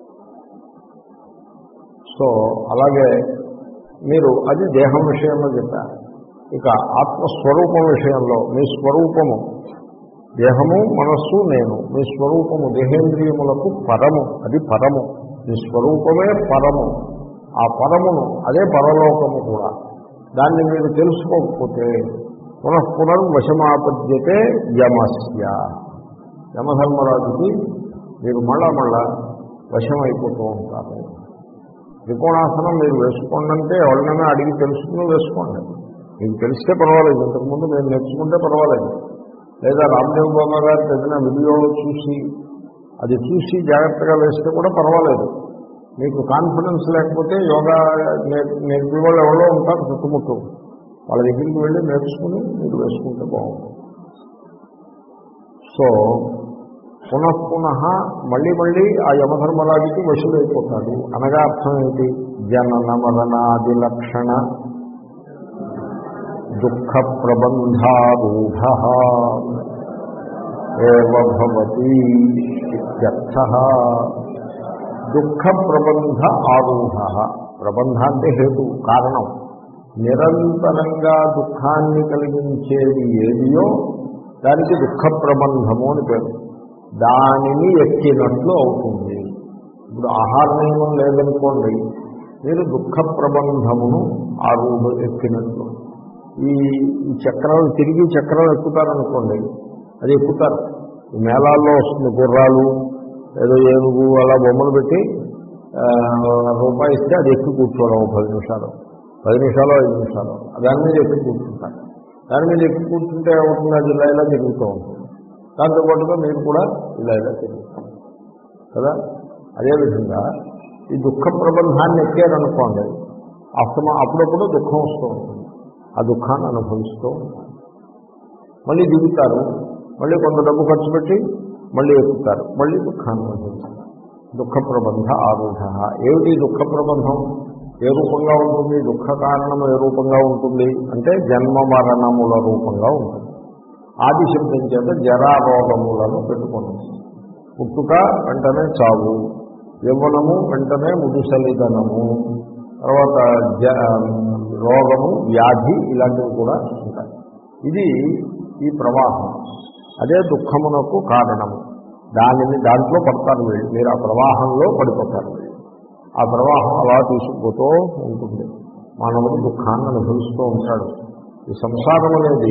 సో అలాగే మీరు అది దేహం విషయంలో చెప్పారు. ఇక ఆత్మస్వరూపం విషయంలో మీ స్వరూపము, దేహము మనస్సు నేను, మీ స్వరూపము దేహేంద్రియములకు పరము, అది పరము, మీ స్వరూపమే పరము. ఆ పరమును, అదే పరలోకము కూడా, దాన్ని మీరు తెలుసుకోకపోతే పునః పునర్ వశమాపద్యతే యమస్య, యమధర్మరాజుకి మీరు మళ్ళా మళ్ళా వశమైపోతూ ఉంటారు. త్రికోణాసనం మీరు వేసుకోండి అంటే ఎవరినైనా అడిగి తెలుసుకుని వేసుకోండి. మీకు తెలిస్తే పర్వాలేదు, ఇంతకుముందు మీరు నేర్చుకుంటే పర్వాలేదు. లేదా రామ్దేవ్ బాబా గారి ఏదైనా వీడియోలో చూసి అది చూసి జాగ్రత్తగా వేస్తే కూడా పర్వాలేదు. మీకు కాన్ఫిడెన్స్ లేకపోతే యోగా నేర్పే వాళ్ళు ఎవరో ఉంటారు చుట్టుముట్టు, వాళ్ళ దగ్గరికి వెళ్ళి నేర్చుకుని మీరు వేసుకుంటే బాగుంటుంది. సో పునః పునః మళ్ళీ మళ్ళీ ఆ యమధర్మరాజుకి వశులైపోతాడు. అనగా అర్థం ఏంటి? జనన మరణాది లక్షణ దుఃఖ ప్రబంధారూఢ ఏవ భవతి ఇత్యర్థః. దుఃఖ ప్రబంధ ఆరూఢ, ప్రబంధ అంటే హేతు, కారణం. నిరంతరంగా దుఃఖాన్ని కలిగించేది ఏదియో దానికి దుఃఖ ప్రబంధము అని పేరు. దానిని ఎక్కినట్లు అవుతుంది. ఇప్పుడు ఆహార నియమం లేదనుకోండి, మీరు దుఃఖ ప్రబంధమును ఆరూఢ ఎక్కినట్లు. ఈ చక్రాలు తిరిగి చక్రాలు ఎక్కుతారనుకోండి, అది ఎక్కుతారు. ఈ మేళాల్లో వస్తుంది గుర్రాలు, ఏదో ఏనుగు అలా బొమ్మలు పెట్టి రూపాయి ఇస్తే అది ఎక్కి కూర్చోవడం పది నిమిషాలు పది నిమిషాలు ఐదు నిమిషాలు దాని మీద ఎక్కి కూర్చుంటారు. దాని మీద ఎక్కి కూర్చుంటే ఏమవుతుంది? అది ఇలా ఇలా తిరుగుతూ ఉంటుంది. దాంతో పాటుగా మీరు కూడా ఇలా ఇలా తిరుగుతారు కదా. అదేవిధంగా ఈ దుఃఖ ప్రబంధాన్ని ఎక్కారనుకోండి, అస్తమా అప్పుడప్పుడు దుఃఖం వస్తూ ఉంటుంది. ఆ దుఃఖాన్ని అనుభవిస్తూ ఉంటారు. మళ్ళీ దిగుతారు, మళ్ళీ కొంత డబ్బు ఖర్చు పెట్టి మళ్ళీ ఎక్కుతారు, మళ్ళీ దుఃఖాన్ని అనుభవిస్తారు. దుఃఖ ప్రబంధ ఆరూఢ. ఏమిటి దుఃఖ ప్రబంధం? ఏ రూపంగా ఉంటుంది? దుఃఖ కారణం ఏ రూపంగా ఉంటుంది అంటే జన్మ మరణముల రూపంగా ఉంటుంది. ఆది శబ్దం చేత జరారోగములను పెట్టుకోండి. పుట్టుక వెంటనే చావు, యవ్వనము వెంటనే ముదుసలిదనము, తర్వాత జ రోగము వ్యాధి ఇలాంటివి కూడా ఉంటాయి. ఇది ఈ ప్రవాహం, అదే దుఃఖమునకు కారణము. దానిని దాంట్లో పడతారు వీళ్ళు, మీరు ఆ ప్రవాహంలో పడిపోతారు. ఆ ప్రవాహం అలా తీసుకుపోతూ ఉంటుంది. మానవుడు దుఃఖాన్ని అనుభవిస్తూ ఉంటాడు. ఈ సంసారం అనేది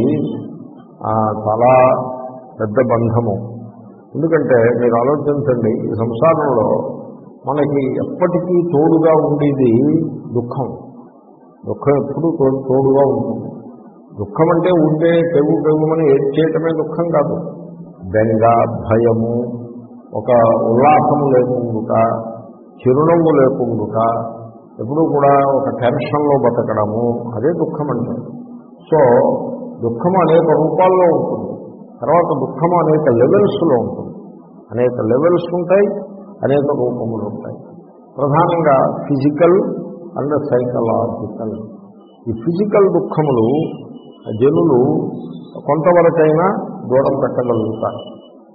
చాలా పెద్ద బంధము. ఎందుకంటే మీరు ఆలోచించండి, ఈ సంసారంలో మనకి ఎప్పటికీ తోడుగా ఉండేది దుఃఖం. దుఃఖం ఎప్పుడూ తోడుగా ఉంటుంది. దుఃఖం అంటే ఉంటే పెరుగు పెరుగుమని ఏడ్చేయటమే దుఃఖం కాదు. బెంగ, భయము, ఒక ఉల్లాసము లేకుండుట, చిరునవ్వు లేకుండుట, ఎప్పుడూ కూడా ఒక టెన్షన్లో బతకడము, అదే దుఃఖం అంటే. సో దుఃఖము అనేక రూపాల్లో ఉంటుంది. తర్వాత దుఃఖము అనేక లెవెల్స్లో ఉంటుంది. అనేక లెవెల్స్ ఉంటాయి, అనేక రూపములు ఉంటాయి. ప్రధానంగా ఫిజికల్ అండ్ సైకలాజికల్. ఈ ఫిజికల్ దుఃఖములు జనులు కొంతవరకైనా దూరం పెట్టగలుగుతారు.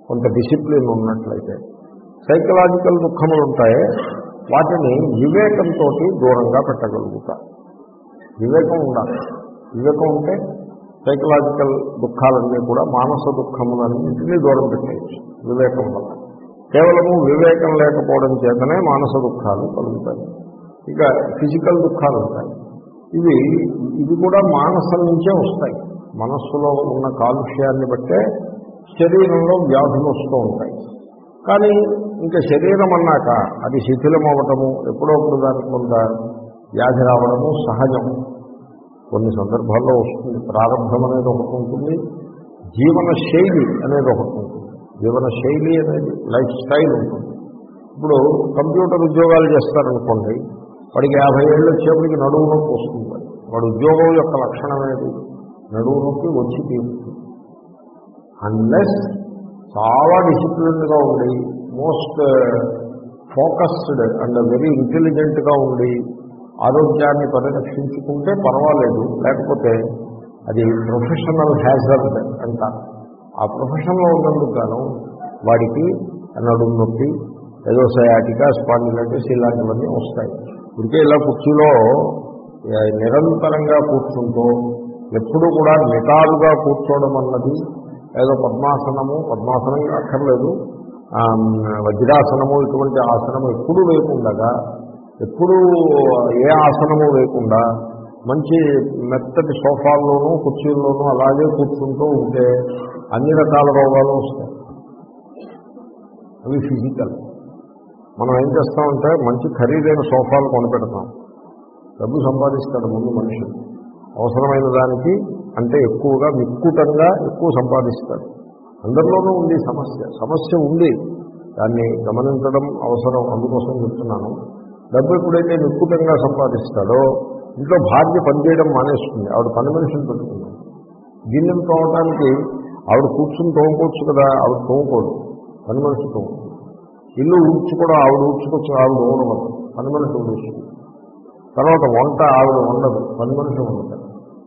కొంత డిసిప్లిన్ ఉన్నట్లయితే. సైకలాజికల్ దుఃఖములు ఉంటాయే వాటిని వివేకంతో దూరంగా పెట్టగలుగుతారు. వివేకం ఉండాలి. వివేకం ఉంటే సైకలాజికల్ దుఃఖాలన్నీ కూడా మానస దుఃఖములన్నింటినీ దూరం పెట్టేయచ్చు వివేకం వల్ల. కేవలము వివేకం లేకపోవడం చేతనే మానస దుఃఖాలు కలుగుతాయి. ఇక ఫిజికల్ దుఃఖాలు ఉంటాయి. ఇవి ఇవి కూడా మానసం నుంచే వస్తాయి. మనస్సులో ఉన్న కాలుష్యాన్ని బట్టే శరీరంలో వ్యాధులు వస్తూ ఉంటాయి. కానీ ఇంకా శరీరం అన్నాక అది శిథిలం అవ్వటము, ఎప్పుడప్పుడు దానికి కొంత వ్యాధి రావడము సహజం. కొన్ని సందర్భాల్లో వస్తుంది. ప్రారంభం అనేది ఒకటి ఉంటుంది, జీవన శైలి అనేది ఒకటి ఉంటుంది. జీవన శైలి అనేది లైఫ్ స్టైల్ ఉంటుంది. ఇప్పుడు కంప్యూటర్ ఉద్యోగాలు చేస్తారనుకోండి, వాడికి యాభై ఏళ్ళు వచ్చేప్పటికి నడువు నొప్పి వస్తుంది. వాడు ఉద్యోగం యొక్క లక్షణం అనేది నడువు నొప్పి వచ్చి తీరుతుంది. అన్లెస్ చాలా డిసిప్లిన్డ్గా ఉండి మోస్ట్ ఫోకస్డ్ అండ్ వెరీ ఇంటెలిజెంట్గా ఉండి ఆరోగ్యాన్ని పరిరక్షించుకుంటే పర్వాలేదు. లేకపోతే అది ప్రొఫెషనల్ హ్యాజర్డ్ అంటారు. ఆ ప్రొఫెషన్లో ఉన్నందుకు గాను వాడికి నడుము నొప్పి, ఏదో సయాటికా, స్పాండిలైటిస్ ఇలాంటివన్నీ వస్తాయి. ఇంకే ఇలా కుర్చీలో నిరంతరంగా కూర్చుంటూ ఎప్పుడూ కూడా నిటారుగా కూర్చోవడం అన్నది, ఏదో పద్మాసనము పద్మాసనం అక్కర్లేదు, వజ్రాసనము ఇటువంటి ఆసనము ఎప్పుడూ వేయకుండా, ఎప్పుడూ ఏ ఆసనము వేయకుండా మంచి మెత్తటి సోఫాల్లోనూ కుర్చీల్లోనూ అలాగే కూర్చుంటూ ఉంటే అన్ని రకాల రోగాలు వస్తాయి. అవి ఫిజికల్. మనం ఏం చేస్తామంటే మంచి ఖరీదైన సోఫాలు కొనిపెడతాం. డబ్బు సంపాదిస్తాడు ముందు మనిషి. అవసరమైన దానికి అంటే ఎక్కువగా మిక్కుటంగా ఎక్కువ సంపాదిస్తాడు. అందరిలోనూ ఉంది సమస్య. సమస్య ఉంది, దాన్ని గమనించడం అవసరం. అందుకోసం చెప్తున్నాను. డబ్బు ఎప్పుడైతే మిక్కుటంగా సంపాదిస్తాడో ఇంట్లో భార్య పనిచేయడం మానేస్తుంది. ఆవిడ పని మనిషిని పెట్టుకుంది. గిన్నెలు తోమడానికి ఆవిడ కూర్చుని తోముకోవచ్చు కదా, ఆవిడ తోముకోదు, పని మనిషి తోముతుంది. ఇల్లు ఊడ్చుకోవడం ఆవిడ ఊడ్చుకోవచ్చు, ఆవిడ ఊడవదు, పని మనిషి ఊడుస్తుంది. తర్వాత వంట ఆవిడ వండదు, పని మనిషి వండుతారు.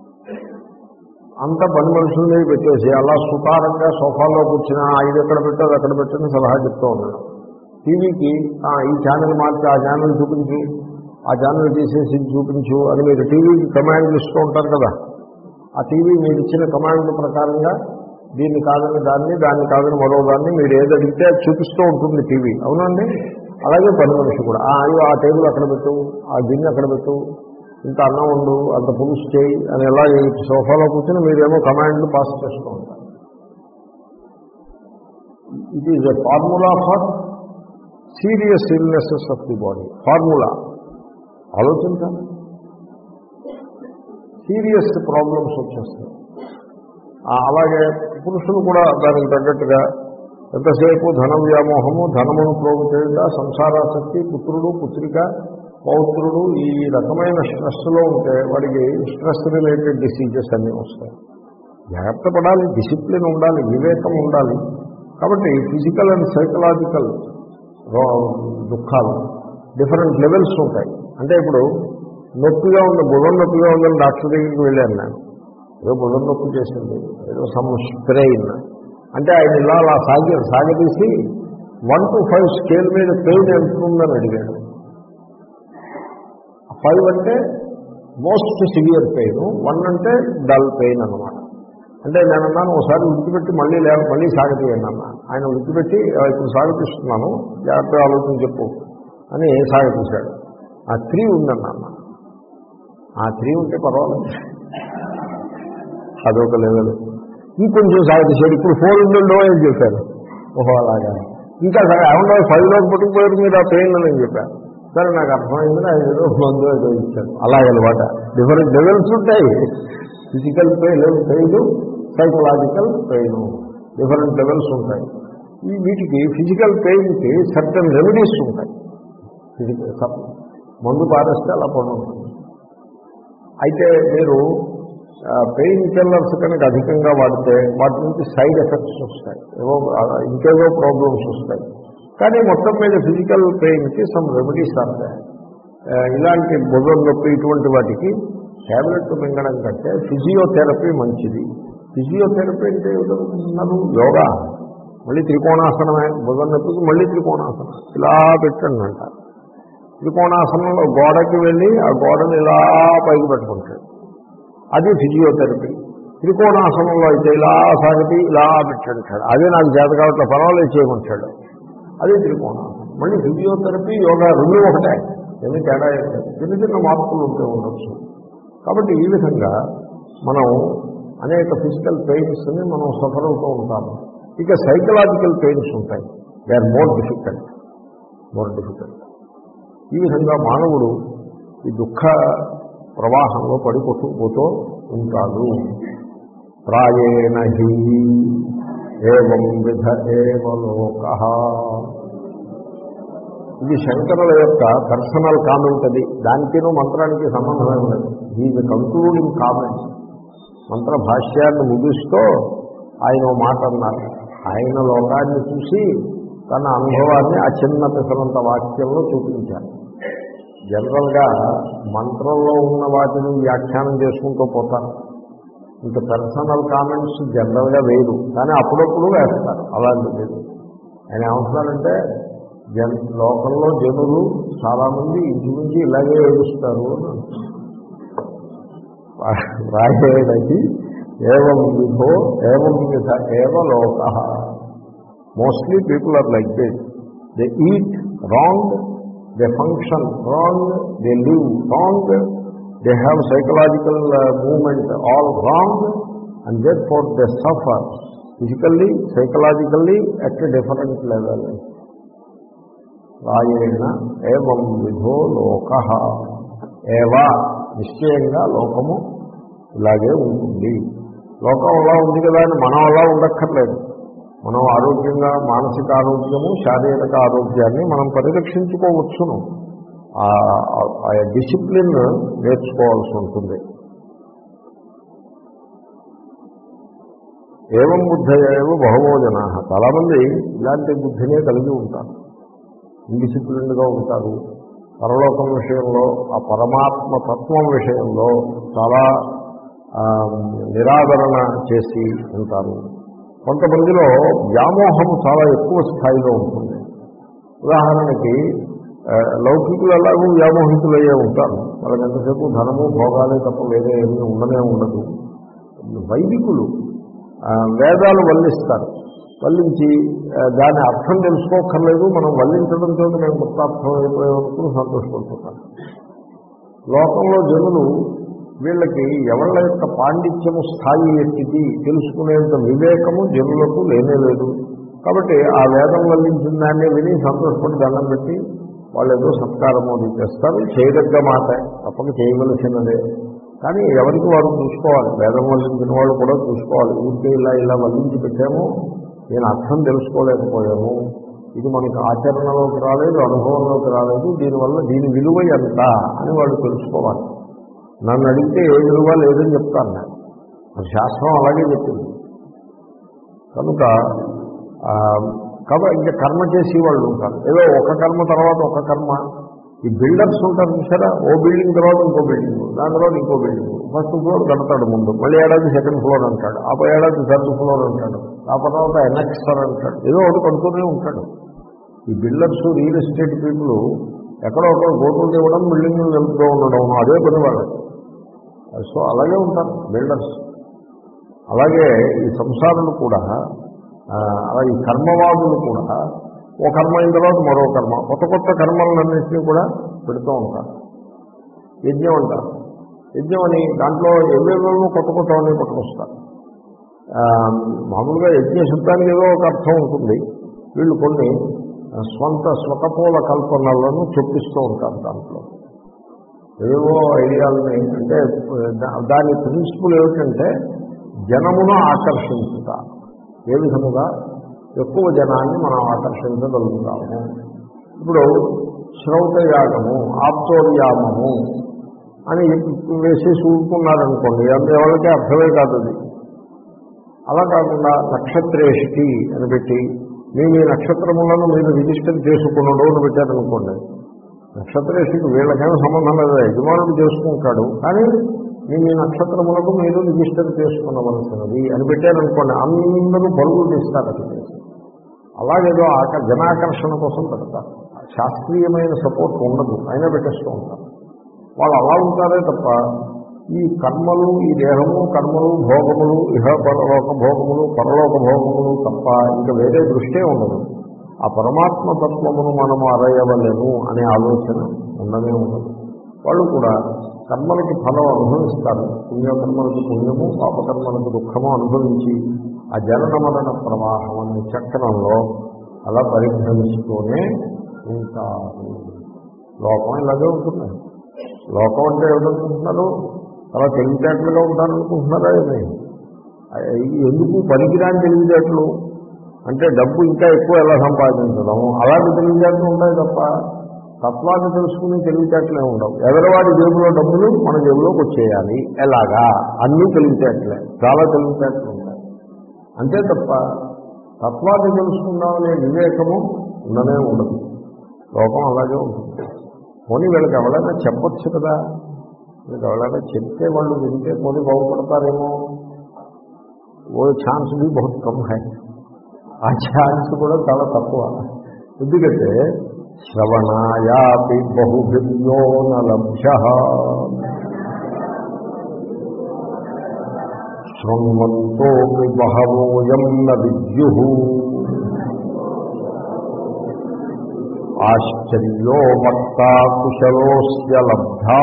అంతా పని మనుషుల్ని పెట్టేసి అలా సుతారంగా సోఫాల్లో కూర్చున్న ఇది ఎక్కడ పెట్టదు అక్కడ పెట్టని సలహా చెప్తూ ఉన్నాడు. టీవీకి ఈ ఛానల్ మార్చి ఆ ఛానల్ చూపించు, ఆ ఛానల్ తీసేసి చూపించు అని మీరు టీవీకి కమాండ్లు ఇస్తూ ఉంటారు కదా. ఆ టీవీ మీరు ఇచ్చిన కమాండ్ ప్రకారంగా దీన్ని కాదని దాన్ని, దాన్ని కాదని మరో దాన్ని మీరు ఏది అడిగితే అది చూపిస్తూ ఉంటుంది టీవీ. అవునండి. అలాగే పని మనిషి కూడా అయ్యో ఆ టేబుల్ అక్కడ పెట్టు, ఆ గిన్నె అక్కడ పెట్టు, ఇంత అన్నం ఉండు, అంత పులుసు చేయి అని ఎలా సోఫాలో కూర్చొని మీరేమో కమాండ్లు పాస్ చేస్తూ ఉంటారు. It is a formula for serious illnesses of the body. Formula ఆలోచించాలి. సీరియస్ ప్రాబ్లమ్స్ వచ్చేస్తాయి. అలాగే పురుషులు కూడా దానికి తగ్గట్టుగా ఎంతసేపు ధన వ్యామోహము, ధనమును ప్రోగు చేయుట, సంసారాసక్తి, పుత్రుడు పుత్రిక పౌత్రుడు, ఈ రకమైన స్ట్రెస్లో ఉంటే వాడికి స్ట్రెస్ రిలేటెడ్ డిసీజెస్ అన్నీ వస్తాయి. జాగ్రత్త పడాలి, డిసిప్లిన్ ఉండాలి, వివేకం ఉండాలి. కాబట్టి ఫిజికల్ అండ్ సైకలాజికల్ దుఃఖాలు డిఫరెంట్ లెవెల్స్ ఉంటాయి. అంటే ఇప్పుడు నొప్పిగా ఉంది, బుధం నొప్పిగా ఉందని డాక్టర్ దగ్గరికి వెళ్ళాను నేను. ఏదో బుధం నొప్పి చేసింది, ఏదో సమ్ స్ట్రెయిన్ అంటే ఆయన ఇలా అలా సాగి సాగదీసి వన్ టు ఫైవ్ స్కేల్ మీద పెయిన్ ఎంత ఉందని అడిగాడు. ఫైవ్ అంటే మోస్ట్ సివియర్ పెయిన్, వన్ అంటే డల్ పెయిన్ అన్నమాట. అంటే నేను అన్నాను ఒకసారి విడిచిపెట్టి మళ్ళీ లే మళ్ళీ సాగతీయండి అన్న. ఆయన విడిచిపెట్టి ఇప్పుడు సాగతీస్తున్నాను, జాగ్రత్తగా ఆలోచన చెప్పు అని సాగతీశాడు. ఆ త్రీ ఉందన్న అన్న. ఆ త్రీ ఉంటే పర్వాలేదు, అదొక లెవెల్. ఇంకొంచెం సాగతీశాడు. ఇప్పుడు ఫోర్ ఉందో అని చెప్పారు. ఓహో అలాగా. ఇంకా సరే ఏమన్నా ఫైవ్లోకి పట్టుకుపోయారు మీరు ఆ పెయిన్ అని చెప్పారు. సరే నాకు అర్థమైంది, నాకు ఏదో మందు ఏదో ఇచ్చాను. అలాగనమాట. డిఫరెంట్ లెవెల్స్ ఉంటాయి. Physical pain pain, psychological pain, different levels ఉంటాయి. ఈ వీటికి ఫిజికల్ పెయిన్కి సర్టన్ రెమెడీస్ ఉంటాయి. ఫిజికల్ మందు పారేస్తే అలా పడుతుంది. అయితే మీరు పెయిన్ కిల్లర్స్ కనుక అధికంగా వాడితే వాటి నుంచి సైడ్ ఎఫెక్ట్స్ వస్తాయి, ఏవో ఇంకేవో ప్రాబ్లమ్స్ వస్తాయి. కానీ మొత్తం మీద ఫిజికల్ పెయిన్కి సమ్ రెమెడీస్ ఉంటాయి. ఇలాంటి బుధం నొప్పి ఇటువంటి వాటికి ట్యాబ్లెట్ మింగడం కంటే ఫిజియోథెరపీ మంచిది. ఫిజియోథెరపీ అంటే ఏమిటనుకుంటున్నారు? యోగా. మళ్ళీ త్రికోణాసనమే, భుజం నొప్పికి మళ్ళీ త్రికోణాసనం, ఇలా పెట్టండి అంట. త్రికోణాసనంలో గోడకి వెళ్ళి ఆ గోడని ఇలా పైకి పెట్టుకుంటాడు, అది ఫిజియోథెరపీ. త్రికోణాసనంలో అయితే ఇలా సాగితే ఇలా పెట్టంటాడు, అదే నాకు చేత కాబట్టి పర్వాలేదు చేయమంటాడు, అదే త్రికోణాసనం. మళ్ళీ ఫిజియోథెరపీ, యోగా రెండు ఒకటే, ఏమీ తేడా చిన్న చిన్న మార్పులు ఉంటే ఉండొచ్చు. కాబట్టి ఈ విధంగా మనం అనేక ఫిజికల్ పెయిన్స్ని మనం సఫర్ అవుతూ ఉంటాము. ఇక సైకలాజికల్ పెయిన్స్ ఉంటాయి, they are more difficult more difficult ఈ విధంగా మానవుడు ఈ దుఃఖ ప్రవాహంలో పడి కొట్టుకుపోతూ ఉంటాడు. ప్రాయేణ హి ఏవం విధ ఏవ లోకః. ఇది శంకరుల యొక్క పర్సనల్ కామెంట్, అది దానికినూ మంత్రానికి సంబంధమే ఉండదు. Is concluding comments. మంత్ర భాష్యాన్ని ముగిస్తూ ఆయన ఓ మాట అన్నారు. ఆయన లోకాన్ని చూసి తన అనుభవాన్ని ఆ చిన్న పిసరంత వాక్యంలో చూపించారు. జనరల్గా మంత్రంలో ఉన్న వాటిని వ్యాఖ్యానం చేసుకుంటూ పోతారు. ఇంకా పర్సనల్ కామెంట్స్ జనరల్గా వేరు, కానీ అప్పుడప్పుడు వేస్తారు. అలాంటి లేదు. ఆయన ఏమంటున్నారంటే, జన్ లోకంలో జనులు చాలామంది ఇంచుమించి ఇలాగే ఏడుస్తారు అని రాయేడది. ఏవం విధో ఏవం విధ ఏవ లోకః. Mostly people are like this. They eat wrong, they function wrong, they live wrong, they have psychological movement all wrong, and therefore they suffer physically psychologically at a different level. రాయేణ ఏవం విధో లోకః. ఏవా, నిశ్చయంగా లోకము ఇలాగే ఉంటుంది. లోకం అలా ఉంది కదా అని మనం అలా ఉండక్కర్లేదు. మనం ఆరోగ్యంగా మానసిక ఆరోగ్యము, శారీరక ఆరోగ్యాన్ని మనం పరిరక్షించుకోవచ్చును. ఆ డిసిప్లిన్ నేర్చుకోవాల్సి ఉంటుంది. ఏవం బుద్ధయేవ బహవో జనా. చాలామంది ఇలాంటి బుద్ధినే కలిగి ఉంటారు, ఇండిసిప్లిన్డ్గా ఉంటారు. పరలోకం విషయంలో, ఆ పరమాత్మ తత్వం విషయంలో చాలా నిరాదరణ చేసి ఉంటారు. కొంతమందిలో వ్యామోహము చాలా ఎక్కువ స్థాయిలో ఉంటుంది. ఉదాహరణకి లౌకికులు ఎలాగూ వ్యామోహితులయ్యే ఉంటారు. వాళ్ళకి ఎంతసేపు ధనము భోగాలే తప్ప వేరే ఏమీ ఉండనే ఉండదు. వైదికులు వేదాలు వల్లిస్తారు, వల్లించి దాని అర్థం తెలుసుకోకర్లేదు, మనం వల్లించడంతో నేను కృతార్థం అయిపోయేందుకు సంతోషపడుతున్నాను. లోకంలో జనులు వీళ్ళకి ఎవళ్ళ యొక్క పాండిత్యము స్థాయి ఎత్తిది తెలుసుకునేంత వివేకము జనులకు లేనేలేదు. కాబట్టి ఆ వేదం వల్లించిన దాన్ని విని సంతోషపడి దండం పెట్టి వాళ్ళు ఏదో సత్కారం అది చేస్తారు. చేయదగ్గ మాట, తప్పక చేయవలసినదే. కానీ ఎవరికి వారు చూసుకోవాలి, వేదం వల్లించిన వాళ్ళు కూడా చూసుకోవాలి. ఊరికే ఇలా ఇలా వల్లించి పెట్టాము, నేను అర్థం తెలుసుకోలేకపోయాము, ఇది మనకు ఆచరణలోకి రాలేదు, అనుభవంలోకి రాలేదు, దీనివల్ల దీని విలువ ఎంత అని వాళ్ళు తెలుసుకోవాలి. నన్ను అడిగితే ఏ విలువ లేదని చెప్తాను నేను, అది శాస్త్రం అలాగే చెప్పింది. కనుక కాబట్టి ఇంకా కర్మ చేసి వాళ్ళు ఉంటారు, ఏదో ఒక కర్మ తర్వాత ఒక కర్మ. ఈ బిల్డర్స్ ఉంటారు చూసారా, ఓ బిల్డింగ్ తర్వాత ఇంకో బిల్డింగ్, దాని తర్వాత ఇంకో బిల్డింగ్. ఫస్ట్ ఫ్లోర్ కడతాడు ముందు, మళ్ళీ ఏడాది సెకండ్ ఫ్లోర్ అంటాడు, ఆ పై ఏడాది థర్డ్ ఫ్లోర్ అంటాడు, ఆ తర్వాత ఎన్ఎక్స్టర్ అంటాడు, ఏదో ఒకటి కడుతూనే ఉంటాడు. ఈ బిల్డర్స్, రియల్ ఎస్టేట్ పీపుల్ ఎక్కడో ఒక గోతులు ఇవ్వడం, బిల్డింగ్లు నిలుపుతూ ఉండడం, అదే పని వాళ్ళకి. సో అలాగే ఉంటారు బిల్డర్స్. అలాగే ఈ సంసారులు కూడా, అలాగే ఈ కర్మవాదులు కూడా ఓ కర్మ అయిన తర్వాత మరో కర్మ, కొత్త కొత్త కర్మలన్నింటినీ కూడా పెడుతూ ఉంటారు. యజ్ఞం అంటారు, యజ్ఞం అని దాంట్లో ఎవేవేవో కొత్త కొత్తవన్నీ పట్టుకొస్తారు. మామూలుగా యజ్ఞ శబ్దానికి ఏదో ఒక అర్థం ఉంటుంది, వీళ్ళు కొన్ని స్వంత స్వతపూల కల్పనలను చొప్పిస్తూ ఉంటారు. దాంట్లో ఏవేవో ఐడియాలని, అంటే దాని ప్రిన్సిపల్ ఏమిటంటే జనమును ఆకర్షించుట. ఏ విధముగా ఎక్కువ జనాన్ని మనం ఆకర్షించగలుగుతాము. ఇప్పుడు శ్రౌతయాగము, ఆప్తోర్యామము అని వేసి చూసుకున్నారనుకోండి, అంత ఎవరికీ అర్థమే కాదు అది. అలా కాకుండా నక్షత్రేష్టి అని పెట్టి మీ మీ నక్షత్రములను మీరు రిజిస్టర్ చేసుకున్నాడు అని పెట్టారనుకోండి, నక్షత్రేష్టికి వీళ్ళకేమో సంబంధం లేదు, యజమానుడు చేసుకుంటాడు, కానీ మీ మీ నక్షత్రములకు మీరు రిజిస్టర్ చేసుకున్నవలసినది అని పెట్టారనుకోండి, అందరూ పరుగులు తీస్తారు. అది అలాగేదో ఆక జనాకర్షణ కోసం పెడతారు. శాస్త్రీయమైన సపోర్ట్ ఉండదు, అయినా పెట్టేస్తూ ఉంటారు. వాళ్ళు అలా ఉంటారే తప్ప ఈ కర్మలు, ఈ దేహము, కర్మలు, భోగములు, ఇహ పరలోక భోగములు, పరలోక భోగములు తప్ప ఇంకా వేరే దృష్టే ఉండదు. ఆ పరమాత్మ తత్వమును మనము అరయవలేము అనే ఆలోచన ఉండనే ఉండదు. వాళ్ళు కూడా కర్మలకి ఫలం అనుభవిస్తారు. పుణ్యకర్మలకు పుణ్యము, పాపకర్మలకు దుఃఖము అనుభవించి ఆ జనన మరణ ప్రవాహం అనే చక్రంలో అలా పరిభ్రమిస్తూనే ఉంటారు. లోకం ఇలాగే ఉంటుంది. లోకం అంటే ఏమిటనుకుంటున్నారు? అలా తెలివితేటలుగా ఉంటారనుకుంటున్నారా? ఏమి ఎందుకు పనికిరాని తెలివితేటలు అంటే డబ్బు ఇంకా ఎక్కువ ఎలా సంపాదించడం, అలాంటి తెలివితేటలు ఉంటాయి తప్ప తత్వాన్ని తెలుసుకుని తెలివితేటలే ఉండవు. ఎవరివాడి జేబులో డబ్బులు మన జేబులోకి వచ్చేయాలి ఎలాగా, అన్నీ తెలివితేటలే, చాలా తెలివితేటలు ఉంటాయి. అంతే తప్ప తత్వాన్ని తెలుసుకుందామనే వివేకము ఉండనే ఉండదు. లోకం అలాగే ఉంటుంది. పోనీ వీళ్ళకి ఎవరైనా చెప్పొచ్చు కదా, వీళ్ళకి ఎవరైనా చెప్తే వాళ్ళు వింటే పోనీ బాగుపడతారేమో. ఓ ఛాన్స్ బి బహుత్ కమ్ హై, ఆ ఛాన్స్ కూడా చాలా తక్కువ. ఎందుకంటే శ్రవణాయాపి బహుభిర్యో న లభ్యః శృణ్వంతోపి బహవోయం న విద్యుః ఆశ్చర్యో వక్తా కుశలోస్య లబ్ధా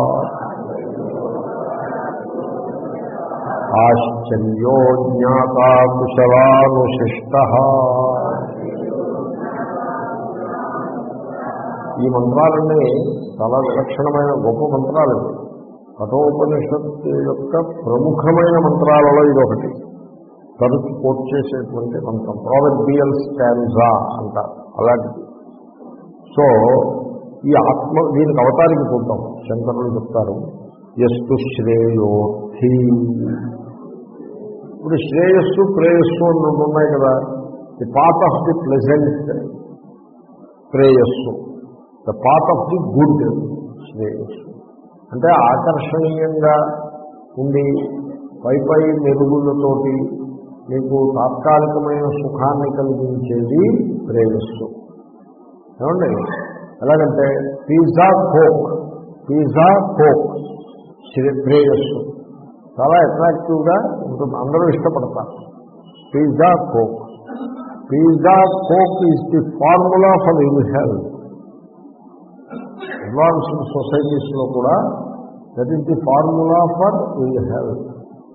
ఆశ్చర్యో జ్ఞాతా కుశలానుశిష్టః. ఈ మంత్రాలన్నీ చాలా విలక్షణమైన గొప్ప మంత్రాలు. కఠోపనిషత్తు యొక్క ప్రముఖమైన మంత్రాలలో ఇదొకటి. తరచు కోట్ చేసేటువంటి మంత్రం ప్రావర్బియల్ స్టాంజా అంటారు అలాంటిది. సో ఈ ఆత్మ దీనికి అవతారికి చూద్దాం. శంకరులు చెప్తారు యస్తు శ్రేయోర్థి. ఇప్పుడు శ్రేయస్సు ప్రేయస్సు అని రెండు ఉన్నాయి కదా. The path of the pleasant ప్రేయస్సు, the path of the good శ్రేయస్సు. అంటే ఆకర్షణీయంగా ఉండి పై పై మెరుగులతోటి మీకు తాత్కాలికమైన సుఖాన్ని కలిగించేది ప్రేయస్సు. ఏమండి ఎలాగంటే పిజ్జా కోక్, పిజ్జా కోక్ ప్రేయస్సు చాలా అట్రాక్టివ్గా ఉంటుంది, అందరూ ఇష్టపడతారు. Pizza coke, pizza coke is the formula for ill health. Advanced సొసైటీస్లో కూడా that is the formula for ill health.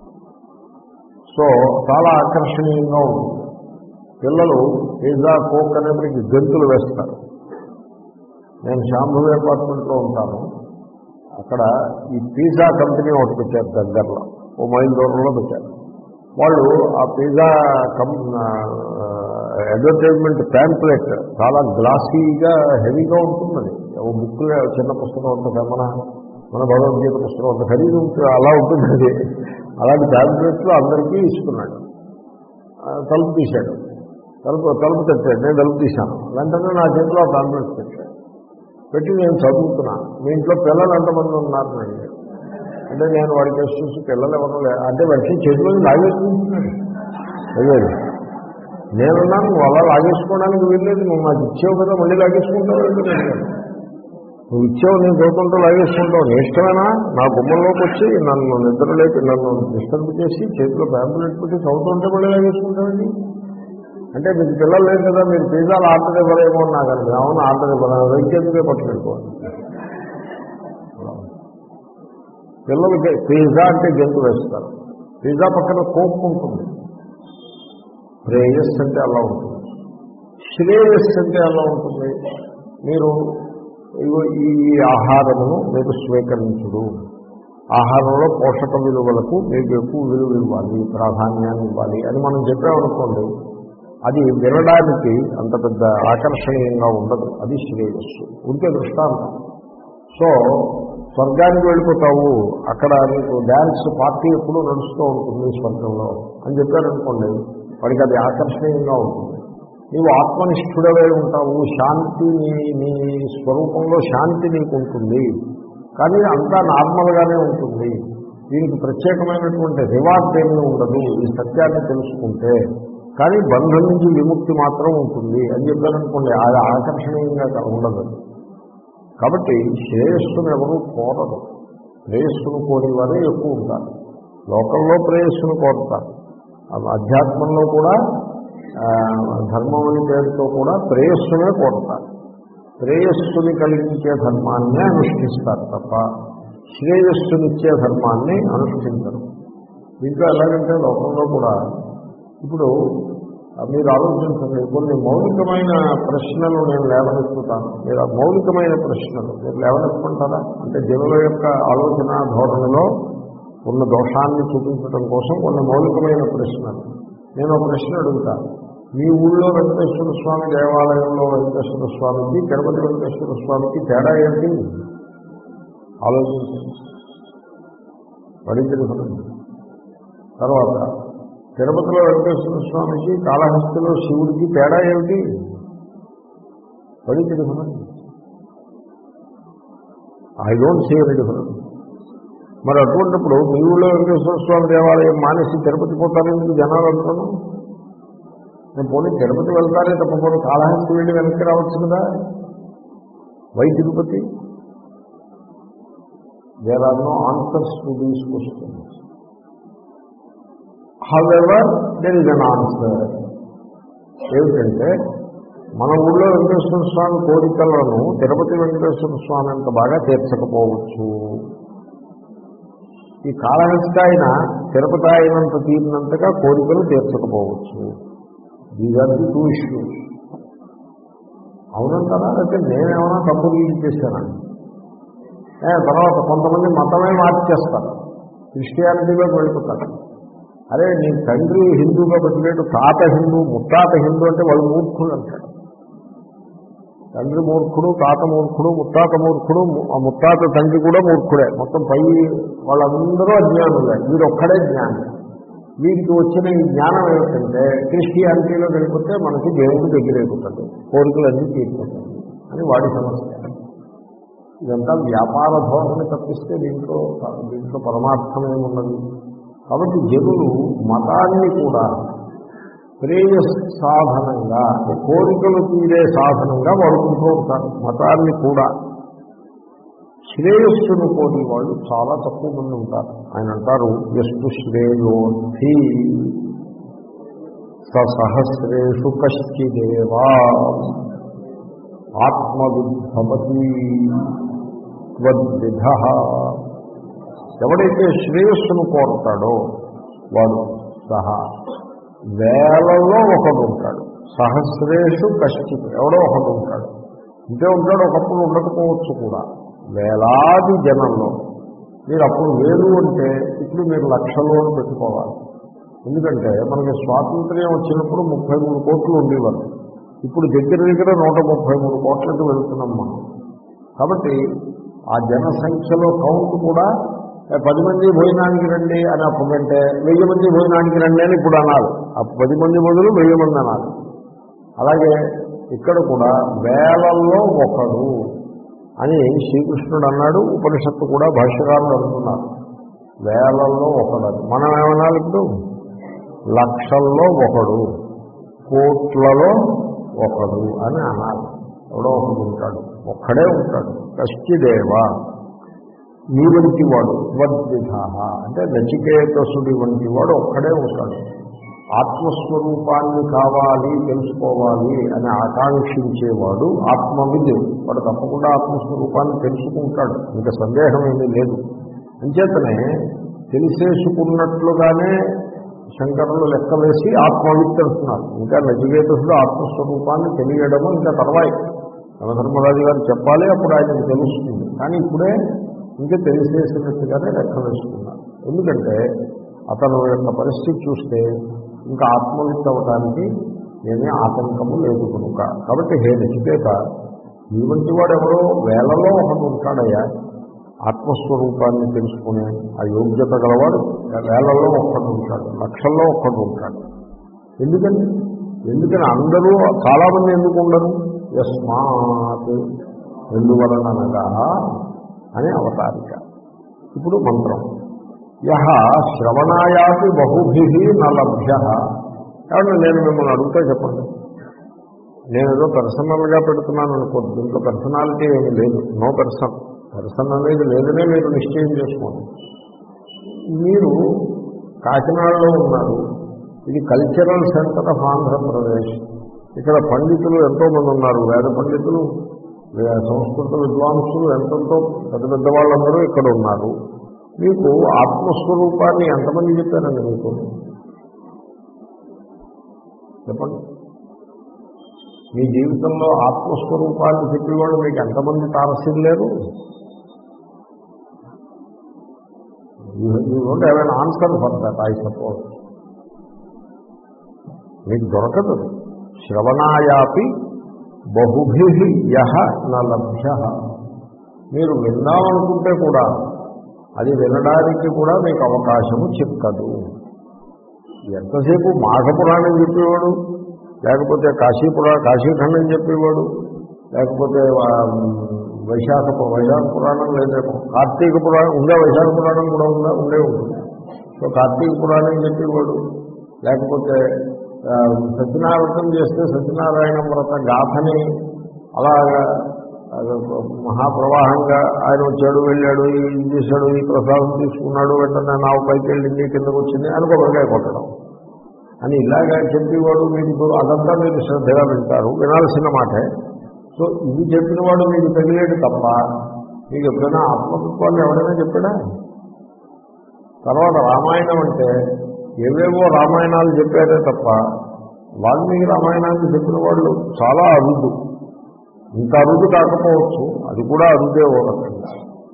So చాలా ఆకర్షణీయంగా ఉంటుంది. పిల్లలు పిజ్జా కోక్ అనేప్పటికీ గంతులు వేస్తారు. నేను శాంభవి అపార్ట్మెంట్లో ఉంటాను. అక్కడ ఈ పిజ్జా కంపెనీ ఒకటి పెట్టారు దగ్గరలో, ఓ మైల్ దూరంలో పెట్టారు. వాళ్ళు ఆ పిజ్జా కం అడ్వర్టైజ్మెంట్ ప్యాంప్లెట్ చాలా గ్లాసీగా హెవీగా ఉంటుందని, ఓ బుక్ చిన్న పుస్తకం ఉంటుంది, మన మన భగవద్గీత పుస్తకం అంత ఖరీదు ఉంటుంది, అలా ఉంటుంది అది. అలాంటి ప్యాంప్లెట్లు అందరికీ ఇస్తున్నాడు. తలుపు తీశాడు, తలుపు తలుపు తెచ్చాడు. నేను తలుపు తీశాను. వెంటనే నా చేతిలో ఆ ప్యాంప్లెట్ పెట్టాడు. పెట్టి నేను చదువుతున్నాను. మీ ఇంట్లో పిల్లలు ఎంతమంది ఉన్నారు అండి అంటే నేను వాడికి వేసి చూసి పిల్లలు ఎవరు లే అంటే వెంటనే చేతిలో లాగేసుకుంటున్నాడు. అదే నేనున్నాను, నువ్వు అలా లాగేసుకోవడానికి వీల్లేదు, నువ్వు నాకు ఇచ్చావు కదా మళ్ళీ లాగేసుకుంటావు. నువ్వు ఇచ్చావు, నేను చదువుకుంటూ లాగేసుకుంటావు, నీ ఇష్టమేనా? నా గుమ్మంలోకి వచ్చి నన్ను నిద్రలేకి నన్ను డిస్టర్బ్ చేసి చేతిలో ప్యాంపులెట్ పెట్టి చదువుతుంటే మళ్ళీ లాగేసుకుంటావండి. అంటే మీకు పిల్లలు లేదు కదా, మీరు పిజ్జాలు ఆర్డర్ ఇవ్వలేమో నాకు అంటే, అవును ఆర్డర్ ఇవ్వలేదు, వైద్యుడికే పట్టుకెళ్ళిపోవాలి. పిల్లలకి పిజ్జా అంటే గెంతు వేస్తారు. పిజ్జా పక్కన కోక్ ఉంటుంది. ప్రేయస్ అంటే అలా ఉంటుంది. శ్రేయస్ అంటే అలా ఉంటుంది. మీరు ఇగో ఈ ఆహారమును మీరు స్వీకరించుడు, ఆహారంలో పోషక విలువలకు మీకు ఎక్కువ విలువ ఇవ్వాలి, ప్రాధాన్యాన్ని ఇవ్వాలి అని మనం చెప్పామనుకోండి, అది వినడానికి అంత పెద్ద ఆకర్షణీయంగా ఉండదు. అది శ్రేయస్సు. ఉంటే దృష్టాంతం. సో స్వర్గానికి వెళ్ళిపోతావు, అక్కడ నీకు డ్యాన్స్ పార్టీ ఎప్పుడూ నడుస్తూ ఉంటుంది స్వర్గంలో అని చెప్పారనుకోండి, వాడికి అది ఆకర్షణీయంగా ఉంటుంది. నీవు ఆత్మనిష్ఠుడవే ఉంటావు, శాంతి నీ నీ స్వరూపంలో శాంతి నీకు ఉంటుంది, కానీ అంతా నార్మల్గానే ఉంటుంది, దీనికి ప్రత్యేకమైనటువంటి రివార్డ్ ఏమీ ఉండదు. ఈ సత్యాన్ని తెలుసుకుంటే కానీ బంధం నుంచి విముక్తి మాత్రం ఉంటుంది అని చెప్పారనుకోండి, అది ఆకర్షణీయంగా ఉండదు. కాబట్టి శ్రేయస్సును ఎవరూ కోరరు. ప్రేయస్సును కోరేవారే ఎక్కువ ఉంటారు. లోకంలో ప్రేయస్సును కోరుతారు. అధ్యాత్మంలో కూడా ధర్మం అనే పేరుతో కూడా ప్రేయస్సునే కోరుతారు. ప్రేయస్సుని కలిగించే ధర్మాన్నే అనుష్ఠిస్తారు తప్ప శ్రేయస్సునిచ్చే ధర్మాన్ని అనుష్ఠించరు. దీంట్లో ఎలాగంటే లోకంలో కూడా ఇప్పుడు మీరు ఆలోచించండి, కొన్ని మౌలికమైన ప్రశ్నలు నేను లేవనెత్తుతాను. మీరు ఆ మౌలికమైన ప్రశ్నలు మీరు లేవనెత్తుకుంటారా? అంటే జనుల యొక్క ఆలోచన ధోరణిలో ఉన్న దోషాన్ని చూపించడం కోసం కొన్ని మౌలికమైన ప్రశ్నలు. నేను ఒక ప్రశ్న అడుగుతాను. మీ ఊళ్ళో వెంకటేశ్వర స్వామి దేవాలయంలో వెంకటేశ్వర స్వామికి తిరుపతి వెంకటేశ్వర స్వామికి తేడా ఏంటి ఆలోచించండి. పడించండి. తర్వాత తిరుపతిలో వెంకటేశ్వర స్వామికి కాళహస్తిలో శివుడికి తేడా ఏమిటి పడించండి. I don't see any difference. మరి అటువంటిప్పుడు మీ ఊళ్ళో వెంకటేశ్వర స్వామి దేవాలయం మానేసి తిరుపతి పోతారని జనాలు అనుకోను. నేను పోనీ తిరుపతి వెళ్తారే తప్ప పోనీ కాళహస్తి వెళ్ళి వెనక్కి రావచ్చు కదా. Why Tirupati? There are no answers to these questions. However there is an answer. ఏమిటంటే మన ఊళ్ళో వెంకటేశ్వర స్వామి కోరికలను తిరుపతి వెంకటేశ్వర స్వామి అంత బాగా తీర్చకపోవచ్చు. ఈ కాళహస్తి ఆయన తిరుపతి అయినంత తీరినంతగా కోరికలు తీర్చకపోవచ్చు. These are the two issues. అవునంటారా? అయితే నేనేమన్నా తప్పు రీడ్ చేశానా? తర్వాత కొంతమంది మతమే మార్చేస్తారు, క్రిస్టియానిటీలోకి వెళ్ళిపోతారు. అరే నీ తండ్రి హిందూగా బతికేటు, తాత హిందూ, ముత్తాత హిందూ అంటే వాళ్ళు మూర్ఖులు అంటాడు. తండ్రి మూర్ఖుడు, తాత మూర్ఖుడు, ముత్తాత మూర్ఖుడు, ఆ ముత్తాత తండ్రి కూడా మూర్ఖుడే. మొత్తం పై వాళ్ళందరూ అజ్ఞానులే, వీడు ఒక్కడే జ్ఞానం. వీరికి వచ్చిన ఈ జ్ఞానం ఏమిటంటే క్రిస్టియానిటీలో వెళ్ళిపోతే మనకి దేవుడు దగ్గరైపోతుంది, కోరికలన్నీ తీరిపోతుంది అని వాడి సమస్య. ఇదంతా వ్యాపార ధోరణి తప్పిస్తే దీంట్లో దీంట్లో పరమార్థమేమున్నది. కాబట్టి జనులు మతాన్ని కూడా ప్రేయస్ సాధనంగా, కోరికలు తీరే సాధనంగా వాడుకుంటూ ఉంటారు. మతాన్ని కూడా శ్రేయస్సును కోరి వాళ్ళు చాలా తక్కువ మంది ఉంటారు. ఆయన అంటారు, ఎస్తు శ్రేయోర్థి సహస్రేషు కశ్చిదేవా ఆత్మవిద్భవతి త్వద్విధ. ఎవడైతే శ్రేయస్సును కోరుతాడో వాడు సహా వేలలో ఒకడు ఉంటాడు. సహస్రేషు కశ్చిత్, ఎవడో ఒకడు ఉంటాడు. ఇంతే ఉంటాడు, ఒకప్పుడు ఉండకపోవచ్చు కూడా. వేలాది జనంలో మీరు అప్పుడు వేలు అంటే ఇప్పుడు మీరు లక్షల్లో పెట్టుకోవాలి. ఎందుకంటే మనకి స్వాతంత్ర్యం వచ్చినప్పుడు ముప్పై మూడు కోట్లు ఉండేవారు. ఇప్పుడు దగ్గర దగ్గర నూట ముప్పై మూడు కోట్లకు వెళ్తున్నాం మనం. కాబట్టి ఆ జనసంఖ్యలో కౌంట్ కూడా పది మంది భోజనానికి రండి అని అప్పుడంటే వెయ్యి మంది భోజనానికి రండి అని ఇప్పుడు అనాలి. ఆ పది మంది బదులు వెయ్యి మంది అనాలి. అలాగే ఇక్కడ కూడా వేలల్లో ఒకడు అని శ్రీకృష్ణుడు అన్నాడు. ఉపనిషత్తు కూడా భాష్యకారులు అంటున్నారు వేలల్లో ఒకడు. మనం ఏమనాలి ఇప్పుడు? లక్షల్లో ఒకడు, కోట్లలో ఒకడు అని అనాలి. ఎవడో ఒకడు ఉంటాడు, ఒక్కడే ఉంటాడు. కశ్చిదేవ, నీ వంటి వాడు, త్వద్విధ అంటే నచికేతసుడి వంటి వాడు ఒక్కడే ఉంటాడు. ఆత్మస్వరూపాన్ని కావాలి, తెలుసుకోవాలి అని ఆకాంక్షించేవాడు ఆత్మవిద్. వాడు తప్పకుండా ఆత్మస్వరూపాన్ని తెలుసుకుంటాడు, ఇంకా సందేహం ఏమీ లేదు. అంచేతనే తెలిసేసుకున్నట్లుగానే శంకరులు లెక్క వేసి ఆత్మవిత్ అంటున్నారు. ఇంకా నచికేతసుడు ఆత్మస్వరూపాన్ని తెలియడము ఇంకా తర్వాయి యమధర్మరాజు గారు చెప్పాలి, అప్పుడు ఆయనకు తెలుస్తుంది. కానీ ఇప్పుడే ఇంకా తెలిసేసినట్టుగానే లెక్క వేస్తున్నారు. ఎందుకంటే అతను యొక్క పరిస్థితి చూస్తే ఇంకా ఆత్మవిత్ అవ్వడానికి ఏమీ ఆటంకము లేదు కనుక. కాబట్టి హే నచికేత, ఈ వంటి వాడు ఎవరో వేలలో ఒకటి ఉంటాడయ్యా. ఆత్మస్వరూపాన్ని తెలుసుకునే ఆ యోగ్యత గలవాడు వేలలో ఒక్కడు ఉంటాడు, లక్షల్లో ఒక్కడు ఉంటాడు. ఎందుకని ఎందుకని అందరూ చాలామంది ఎందుకు ఉండరు? యస్మాత్, ఎందువలననగా అని అవతారిక. ఇప్పుడు మంత్రం. యహ శ్రవణాయాపి బహుభిః న లభ్యః కాబట్టి నేను మిమ్మల్ని అడుగుతా చెప్పండి. నేను ఏదో పర్సనల్గా పెడుతున్నాను అనుకోండి, దీంట్లో పర్సనాలిటీ ఏమీ లేదు, నో పర్సన్, పర్సన్ అనేది లేదనే మీరు నిశ్చయం చేసుకోండి. మీరు కాకినాడలో ఉన్నారు, ఇది కల్చరల్ సెంటర్ ఆఫ్ ఆంధ్రప్రదేశ్. ఇక్కడ పండితులు ఎంతోమంది ఉన్నారు, వేద పండితులు, సంస్కృత విద్వాంసులు ఎంతెంతో పెద్ద పెద్ద వాళ్ళందరూ ఇక్కడ ఉన్నారు. మీకు ఆత్మస్వరూపాన్ని ఎంతమంది చెప్పారండి? మీకు చెప్పండి. మీ జీవితంలో ఆత్మస్వరూపాన్ని చెప్పేవాళ్ళు మీకు ఎంతమంది తారసిల్లేరు? You don't have an answer for that, I suppose. మీకు దొరకదు. శ్రవణాయాపి బహుభి యహ న లభ్య. మీరు విందామనుకుంటే కూడా అది వినడానికి కూడా మీకు అవకాశము చిక్కదు. ఎంతసేపు మాఘపురాణం చెప్పేవాడు, లేకపోతే కాశీపురా కాశీఖండం చెప్పేవాడు, లేకపోతే వైశాఖ వైశాఖ పురాణం లేదేమో, కార్తీక పురాణం ఉందా, వైశాఖ పురాణం కూడా ఉందా, ఉండే ఉంటుంది. సో కార్తీక పురాణం చెప్పేవాడు, లేకపోతే సత్యనారాయణం చేస్తే సత్యనారాయణ వ్రత గాథని అలాగా మహాప్రవాహంగా ఆయన వచ్చాడు, వెళ్ళాడు, ఇది చేశాడు, ఈ ప్రసాదం తీసుకున్నాడు, వెంటనే నావు పైకి వెళ్ళింది, కిందకు వచ్చింది అని కొబ్బరికాయ కొట్టడం అని ఇలాగా చెప్పేవాడు. మీకు అదంతా మీరు శ్రద్ధగా వింటారు, వినాల్సిన మాటే. సో ఇది చెప్పిన వాడు మీకు తగిలేడు తప్ప మీకు ఎప్పుడైనా ఆత్మతత్వాన్ని ఎవరైనా చెప్పాడా? తర్వాత రామాయణం అంటే ఏవేవో రామాయణాలు చెప్పారే తప్ప వాల్మీకి రామాయణాన్ని చెప్పిన వాళ్ళు చాలా అరుదు. ఇంత అరుదు కాకపోవచ్చు, అది కూడా అరుదే ఓ రకంగా.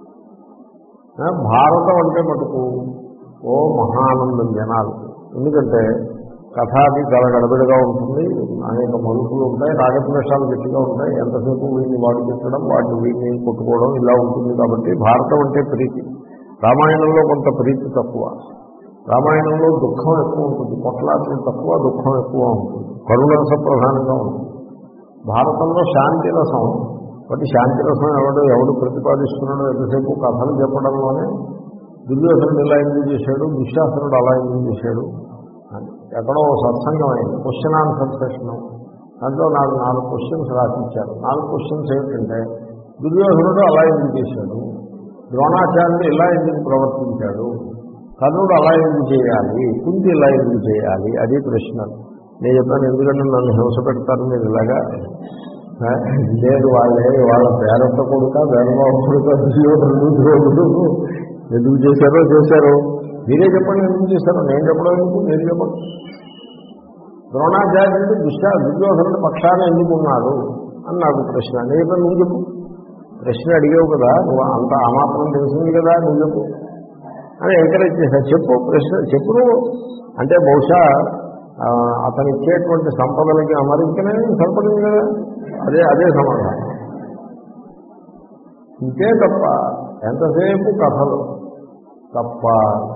భారతం అంటే మటుకు ఓ మహానందం జనాలు. ఎందుకంటే కథాది చాలా గడబిడగా ఉంటుంది, అనేక మలుపులు ఉంటాయి, రాగద్వేషాలు గట్టిగా ఉంటాయి, ఎంతసేపు వీడిని వాడు పెట్టడం, వాటిని వీడిని కొట్టుకోవడం ఇలా ఉంటుంది. కాబట్టి భారతం అంటే ప్రీతి. రామాయణంలో కొంత ప్రీతి తక్కువ, రామాయణంలో దుఃఖం ఎక్కువ ఉంటుంది, కొట్లాటలు తక్కువ, దుఃఖం ఎక్కువ ఉంటుంది, కరుణరస ప్రధానంగా ఉంటుంది. భారతంలో శాంతి రసం, కాబట్టి శాంతి రసం ఎవడు ఎవడు ప్రతిపాదిస్తున్నాడో ఎంతసేపు కథలు చెప్పడంలోనే దుర్యోధనుడు ఇలా ఎందుకు చేశాడు, దుశ్శాసనుడు అలా ఎందుకు చేశాడు అని ఎక్కడో సత్సంగం అయింది, క్వశ్చన్ ఆన్సర్ సెషన్. దాంట్లో నాకు నాలుగు క్వశ్చన్స్ రాసిచ్చారు. నాలుగు క్వశ్చన్స్ ఏమిటంటే దుర్యోధనుడు అలా ఎందుకు చేశాడు, ద్రోణాచార్యుడు ఇలా ఎందుకు ప్రవర్తించాడు, కర్ణుడు అలా ఎందుకు చేయాలి, కుంతి ఇలా ఎందుకు చేయాలి, అది ప్రశ్న. నేను చెప్పాను, ఎందుకంటే నన్ను హింస పెడతారు మీరు ఇలాగా. లేదు, వాళ్ళే వాళ్ళ పేరొక్క కొడుక వేరబాబు కొడుక దుర్యోధనుడు ద్రోణుడు ఎందుకు చేశారో చేశారు, మీరే చెప్పండి ఎందుకు చేశారో, నేను చెప్పడం ఎందుకు, మీరు చెప్పండి. ద్రోణాచార్యుడు దుష్ట దుర్యోధనుడు పక్షాన ఎందుకున్నాడు అని నాకు ప్రశ్న. నేను చెప్పాను, నువ్వు చెప్పు, ప్రశ్న అడిగావు కదా, నువ్వు అంత ఆ మాత్రం తెలిసింది కదా, నువ్వు చెప్పు అని ఎంకరేజ్ చేశాను. చెప్పు ప్రశ్న చెప్పు నువ్వు అంటే బహుశా అతను ఇచ్చేటువంటి సంపదలకి అమరించనే సరిపడింది కదా, అదే అదే సమాధానం. ఇంతే తప్ప ఎంతసేపు కథలు తప్ప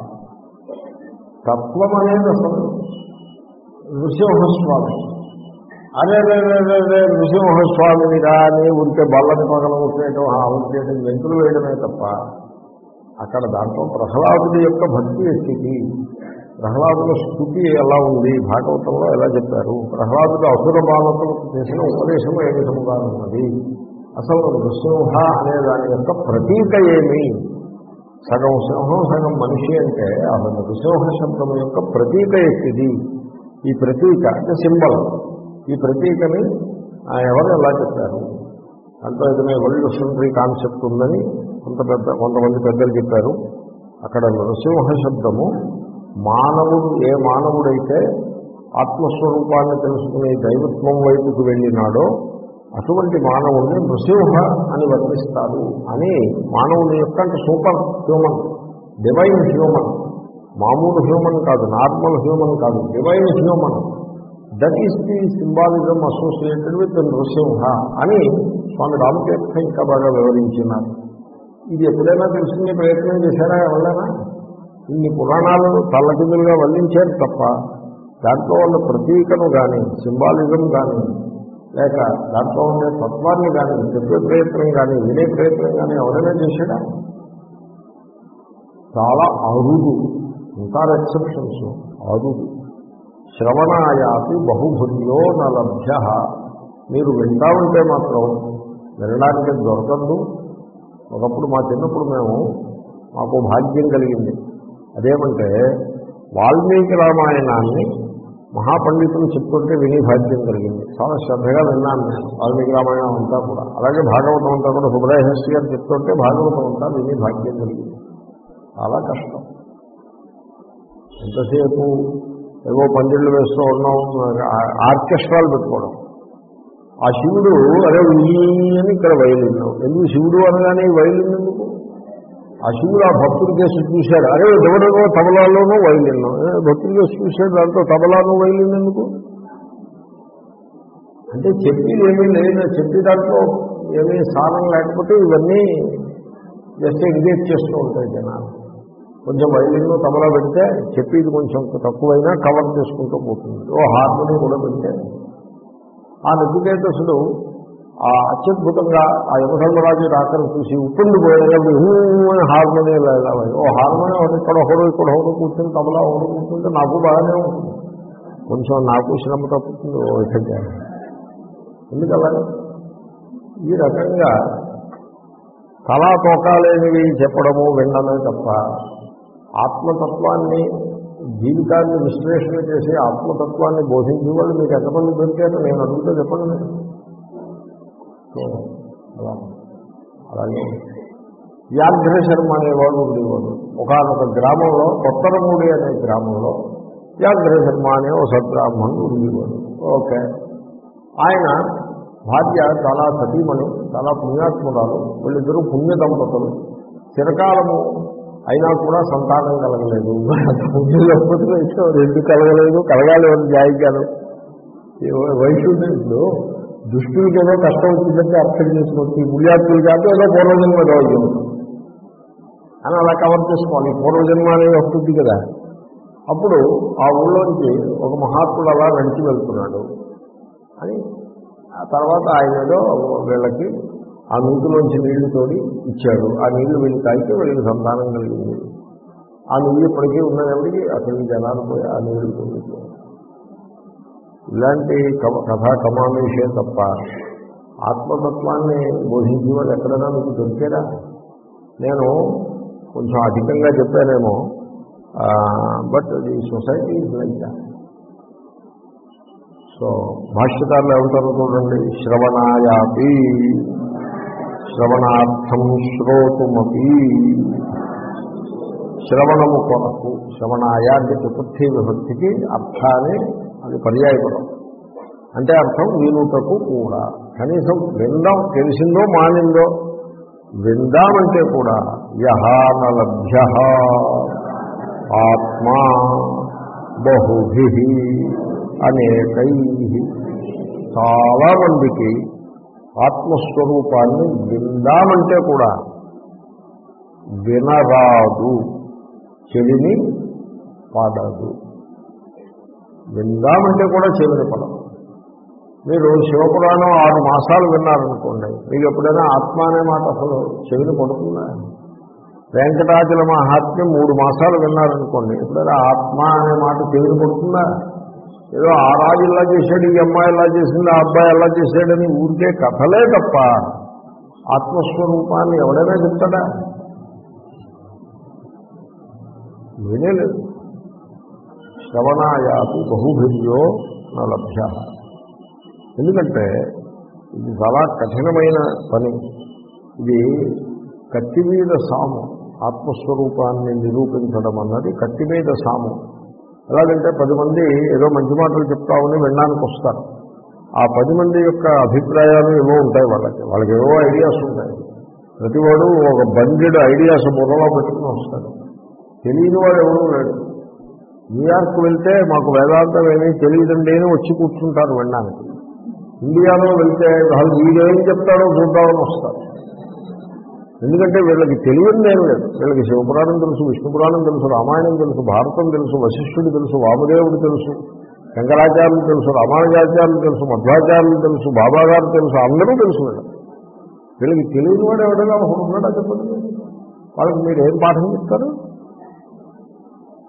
తత్వం అనేది అసలు. నృసింహస్వామి అదే అదే నృసింహస్వామిని కానీ ఉంటే బల్లని పగల వచ్చేయటం, వచ్చేయటం, వెంతులు వేయడమే తప్ప అక్కడ దాంట్లో ప్రహ్లాదుడి యొక్క భక్తి స్థితి, ప్రహ్లాదుల స్థుతి ఎలా ఉంది, భాగవతంలో ఎలా చెప్పారు, ప్రహ్లాదుడు అసుర బాలకులకు చేసిన ఉపదేశం ఏ విధముగా ఉన్నది, అసలు నృసింహ అనే దాని యొక్క ప్రతీక ఏమి, సగం సింహం సగం మనిషి అంటే అసలు నృసింహ శబ్దం యొక్క ప్రతీక ఎక్కిది. ఈ ప్రతీక అంటే సింబల్, ఈ ప్రతీకని ఎవరు ఎలా చెప్పారు, దాంట్లో ఏదైనా ఎవల్యూషనరీ కాన్సెప్ట్ ఉందని కొంత పెద్ద కొంతమంది పెద్దలు చెప్పారు. అక్కడ నృసింహ శబ్దము మానవుడు ఏ మానవుడైతే ఆత్మస్వరూపాన్ని తెలుసుకునే దైవత్వం వైపుకు వెళ్ళినాడో అటువంటి మానవుడిని నృసింహ అని వర్ణిస్తారు అని. మానవుని యొక్క అంటే సూపర్ హ్యూమన్, డివైన్ హ్యూమన్, మామూలు హ్యూమన్ కాదు, నార్మల్ హ్యూమన్ కాదు, divine human, that is the symbolism associated with Nrisimha అని స్వామి రామతీర్థ ఇంకా బాగా వివరించినారు. ఇది ఎప్పుడైనా తెలుసుకునే ప్రయత్నం చేశారా ఎవరైనా? ఇన్ని పురాణాలను తల్లకిందులుగా వల్లించారు తప్ప దాంట్లో ఉన్న ప్రతీకను కానీ సింబాలిజం కానీ లేక దాంట్లో ఉండే తత్వాన్ని కానీ చెప్పే ప్రయత్నం కానీ వినే ప్రయత్నం కానీ ఎవరైనా చేశాడా? చాలా అరుదు, ఉంటారు ఎక్సెప్షన్స్, అరుదు. శ్రవణాయాపి బహుభుర్యో నలభ్య. మీరు వింటా ఉంటే మాత్రం వినడానికి దొరకదు. ఒకప్పుడు మా చిన్నప్పుడు మేము మాకు భాగ్యం కలిగింది. అదేమంటే వాల్మీకి రామాయణాన్ని మహాపండితులు చెప్తుంటే విని భాగ్యం కలిగింది. చాలా శ్రద్ధగా విన్నాను నేను వాల్మీకి రామాయణం అంతా కూడా. అలాగే భాగవతం అంతా కూడా సుబ్రహ్మణ్య గారు చెప్తుంటే భాగవతం అంతా విని భాగ్యం కలిగింది. చాలా కష్టం. ఎంతసేపు ఏవో పందిళ్ళు వేస్తూ ఉన్నాం, ఆర్కెస్ట్రాలు పెట్టుకోవడం. ఆ శివుడు అరే అని ఇక్కడ వైలిన్. ఎందుకు శివుడు అనగానే వైలిన్ ఎందుకు? ఆ శివుడు ఆ భక్తుడి కేసు చూశాడు, అరే ఎవరినో తబలాలోనూ వైలిన్. భక్తుడి కేసు చూశాడు, దాంట్లో తబలాను వైలిన్ ఎందుకు? అంటే చెప్పేది ఏమీ లేదు, చెప్పి దాంట్లో ఏమీ సారం లేకపోతే ఇవన్నీ జస్ట్ ఎంగేజ్ చేస్తూ ఉంటాయి జనాలు. కొంచెం వైలిన్లో తబలా పెడితే చెప్పేది కొంచెం తక్కువైనా కవర్ చేసుకుంటూ పోతుంది. ఓ హార్మోని కూడా పెడితే ఆ నచికేతసుడు ఆ అత్యద్భుతంగా ఆ యమధర్మరాజు రాకను చూసి ఉప్పుండి పోయేది హార్మోనియం లేదా. ఓ హార్మోనియం ఒకటి ఇక్కడ ఒకడు ఇక్కడ ఒకడు కూర్చొని తబలా ఒకడు కూర్చుంటే నాకు బాగానే ఉంటుంది, కొంచెం నాకు శ్రమ తప్పుతుంది. ఓ విధంగా ఎందుకలా ఈ రకంగా తలా తోకాలేనివి చెప్పడము వినడమే తప్ప ఆత్మతత్వాన్ని జీవితాన్ని విశ్లేషణ చేసి ఆత్మతత్వాన్ని బోధించే వాళ్ళు మీకు ఎంతమంది దొరికారో నేను అడుగుతా చెప్పండి మీరు. అలా అలాగే వ్యాఘ్ర శర్మ అనేవాడు ఉండేవాడు. ఒకనొక గ్రామంలో కొత్తరమూడి అనే గ్రామంలో వ్యాఘ్ర శర్మ అనే ఒక సద్బ్రాహ్మణుడు ఉండేవాడు. ఓకే, ఆయన భార్య చాలా సతీమణి, చాలా పుణ్యాత్మురాలు. వీళ్ళిద్దరూ పుణ్య దంపతులు. చిరకాలము అయినా కూడా సంతానం కలగలేదు. దంపతులు అయితే ఎందుకు కలగలేదు, కలగాలి అని జాయిగారు. వైశుద్ధులు దుష్టులకి ఏదో కష్టం వచ్చిందంటే అర్థం చేసుకోవచ్చు. పుణ్యాత్ములు కాదు ఏదో పూర్వజన్మ దౌర్యం అని అలా కవర్ చేసుకోవాలి. పూర్వజన్మ అనేది వస్తుంది కదా. అప్పుడు ఆ ఊళ్ళోంచి ఒక మహాత్ముడు అలా నడిచి వెళ్తున్నాడు అని ఆ తర్వాత ఆయన ఏదో వీళ్ళకి ఆ నూతిలోంచి నీళ్లు తోడి ఇచ్చాడు. ఆ నీళ్లు వీళ్ళు తాగితే వీళ్ళకి సంతానం కలిగింది. ఆ నీళ్ళు ఇప్పటికీ ఉన్నదెవరికి అక్కడికి జనాలు పోయి ఆ నీళ్లు తోడిపోయారు. ఇలాంటి కథా కమామేషే తప్ప ఆత్మతత్వాన్ని బోధించే వాళ్ళు ఎక్కడైనా మీకు దొరికేరా? నేను కొంచెం అధికంగా చెప్పానేమో, but the society is like that. So భాష్యకారులు ఏమంటారు చూడండి, శ్రవణాయాపి శ్రవణార్థం శ్రోతుమపి. శ్రవణము కొరకు, శ్రవణాయ అంటే చతుర్థి విభక్తికి అర్థాన్ని అది పర్యాయపదం. అంటే అర్థం వినుటకు కూడా, కనీసం విందాం, తెలిసిందో మానిందో విందామంటే కూడా యహ నలభ్య ఆత్మా బహుభి అనేకై. చాలా మందికి ఆత్మస్వరూపాన్ని విందామంటే కూడా వినరాదు, చెవిని పాడదు. విందామంటే కూడా చెవిని పడదు. మీరు శివపురాణం ఆరు మాసాలు విన్నారనుకోండి, మీకు ఎప్పుడైనా ఆత్మ అనే మాట అసలు చెవిని పడుతుందా? వెంకటాచల మహాత్మ్యం మూడు మాసాలు విన్నారనుకోండి, ఎప్పుడైనా ఆత్మ అనే మాట చెవిని పడుతుందా? ఏదో ఆ రాజు ఇలా చేశాడు, ఈ అమ్మాయి ఇలా చేసింది, ఆ అబ్బాయి ఎలా చేశాడని ఊరికే కథలే తప్ప ఆత్మస్వరూపాన్ని ఎవడైనా చెప్తాడా? వినేలేదు. శ్రవణాయాపి బహుభిర్యో నలభ్య. ఎందుకంటే ఇది చాలా కఠినమైన పని. ఇది కత్తి మీద సాము. ఆత్మస్వరూపాన్ని నిరూపించడం అన్నది కత్తి మీద సాము. ఎలాగంటే పది మంది ఏదో మంచి మాటలు చెప్తామని వినడానికి వస్తారు. ఆ పది మంది యొక్క అభిప్రాయాలు ఏవో ఉంటాయి, వాళ్ళకి వాళ్ళకి ఏవో ఐడియాస్ ఉంటాయి. ప్రతివాడు ఒక బండెడ్ ఐడియాస్ బుర్రలో పెట్టుకుని వస్తాడు. తెలియని వాడు ఎవరూ లేడు. న్యూయార్క్ వెళ్తే మాకు వేదాంతం ఏమీ తెలియదండి అని వచ్చి కూర్చుంటారు వినడానికి. ఇండియాలో వెళ్తే వాళ్ళు వీడేం చెప్తాడో చూద్దామని వస్తారు. ఎందుకంటే వీళ్ళకి తెలియదు ఏం లేదు. వీళ్ళకి శివపురాణం తెలుసు, విష్ణు పురాణం తెలుసు, రామాయణం తెలుసు, భారతం తెలుసు, వశిష్ఠుడు తెలుసు, వామదేవుడు తెలుసు, శంకరాచార్యులు తెలుసు, రామానుజాచార్యులు తెలుసు, మధ్వాచార్యులు తెలుసు, బాబాగారు తెలుసు, అందరూ తెలుసు. వీళ్ళకి వీళ్ళకి తెలియని వాడు ఎవడైనా ఒకడు ఉన్నాడా చెప్పండి. వాళ్ళకి మీరు ఏం పాఠం చెప్తారు?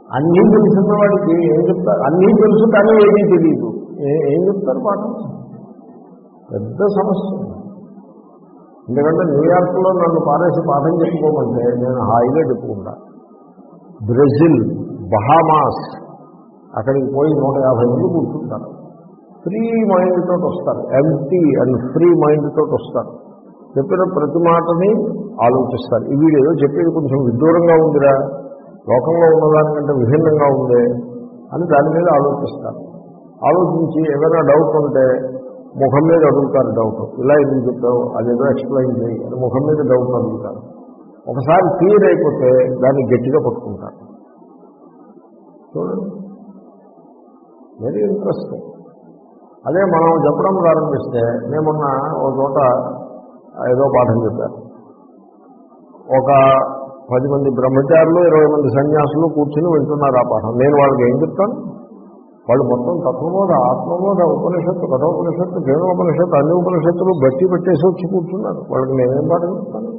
అన్నీ తెలుసున్న వాడికి ఏం చెప్తారు? అన్నీ తెలుసు కానీ ఏమీ తెలియదు, ఏం చెప్తారు పాఠం? పెద్ద సమస్య. ఎందుకంటే న్యూయార్క్లో నన్ను పారేసి పాఠం చెప్పుకోమంటే నేను హాయిగా చెప్పుకుంటా. బ్రెజిల్, బహామాస్ అక్కడికి పోయి నూట యాభై మంది కూర్చుంటారు. ఫ్రీ మైండ్ తోటి వస్తారు, ఎంటీ అండ్ ఫ్రీ మైండ్ తోటి వస్తారు. చెప్పిన ప్రతి మాటని ఆలోచిస్తారు. ఇవి ఏదో చెప్పేది కొంచెం విదూరంగా ఉందిరా, లోకంలో ఉన్నదానికంటే విభిన్నంగా ఉందే అని దాని మీద ఆలోచిస్తారు. ఆలోచించి ఏదైనా డౌట్ ఉంటే ముఖం మీద అడుగుతారు. డౌట్ ఇలా ఎందుకు చెప్పావు, అదేదో ఎక్స్ప్లెయిన్ చేయి అని ముఖం మీద డౌట్ అడుగుతారు. ఒకసారి క్లియర్ అయిపోతే దాన్ని గట్టిగా పట్టుకుంటారు. చూడండి, వెరీ ఇంట్రెస్టింగ్. అదే మనం చెప్పడం ప్రారంభిస్తే, నేమున్న ఒక చోట ఏదో పాఠం చెప్పారు. ఒక పది మంది బ్రహ్మచారులు, ఇరవై మంది సన్యాసులు కూర్చుని వింటున్నారు ఆ పాఠం. నేను వాళ్ళకి ఏం చెప్తాను? వాళ్ళు మొత్తం తత్వబోధ, ఆత్మబోధ, ఉపనిషత్తు, కఠోపనిషత్తు, కేనోపనిషత్తు, అన్ని ఉపనిషత్తులు బట్టి పెట్టేసి వచ్చి కూర్చున్నారు. వాళ్ళకి నేనేం పాఠం చెప్తాను?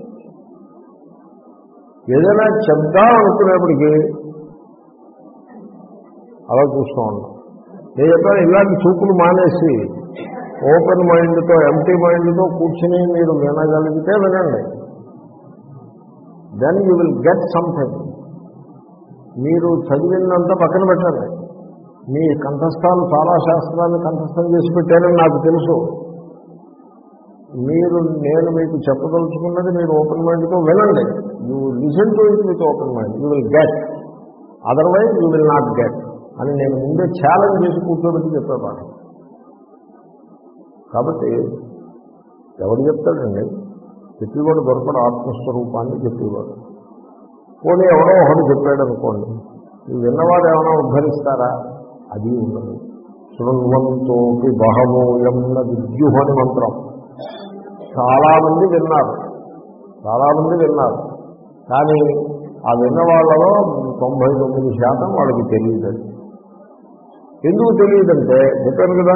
ఏదైనా చెప్దాం అనుకునేప్పటికీ అలా చూస్తూ ఉన్నాం. నేను చెప్పాను, ఇలాంటి చూపులు మానేసి ఓపెన్ మైండ్తో, ఎంటీ మైండ్తో కూర్చుని మీరు వినగలిగితే వినండి. Then you will get something. మీరు చదివినంత పక్కన పెట్టండి. మీ కంఠస్థాలు చాలా శాస్త్రాన్ని కంఠస్థం చేసి పెట్టారని నాకు తెలుసు. మీరు నేను మీకు చెప్పదలుచుకున్నది మీరు ఓపెన్ మైండ్తో వినండి. You listen to it with open mind, you will get, otherwise you will not get అని నేను ముందే ఛాలెంజ్ చేసి కూర్చోబెట్టి చెప్పేవాడు. కాబట్టి ఎవరు చెప్తాడండి? చెప్పేవాడు దొరకడు, ఆత్మస్వరూపాన్ని చెప్పేవాడు. పోనీ ఎవడో ఒకడు చెప్పాడు అనుకోండి, విన్నవాడు ఏమైనా ఉద్ధరిస్తారా? అది ఉండదు. శృణ్వంతోపి బహమూయం న విద్యుహ్ అని మంత్రం. చాలామంది విన్నారు, చాలామంది విన్నారు, కానీ ఆ విన్న వాళ్ళలో తొంభై తొమ్మిది శాతం వాళ్ళకి తెలియదు. ఎందుకు తెలియదంటే చెప్పాను కదా,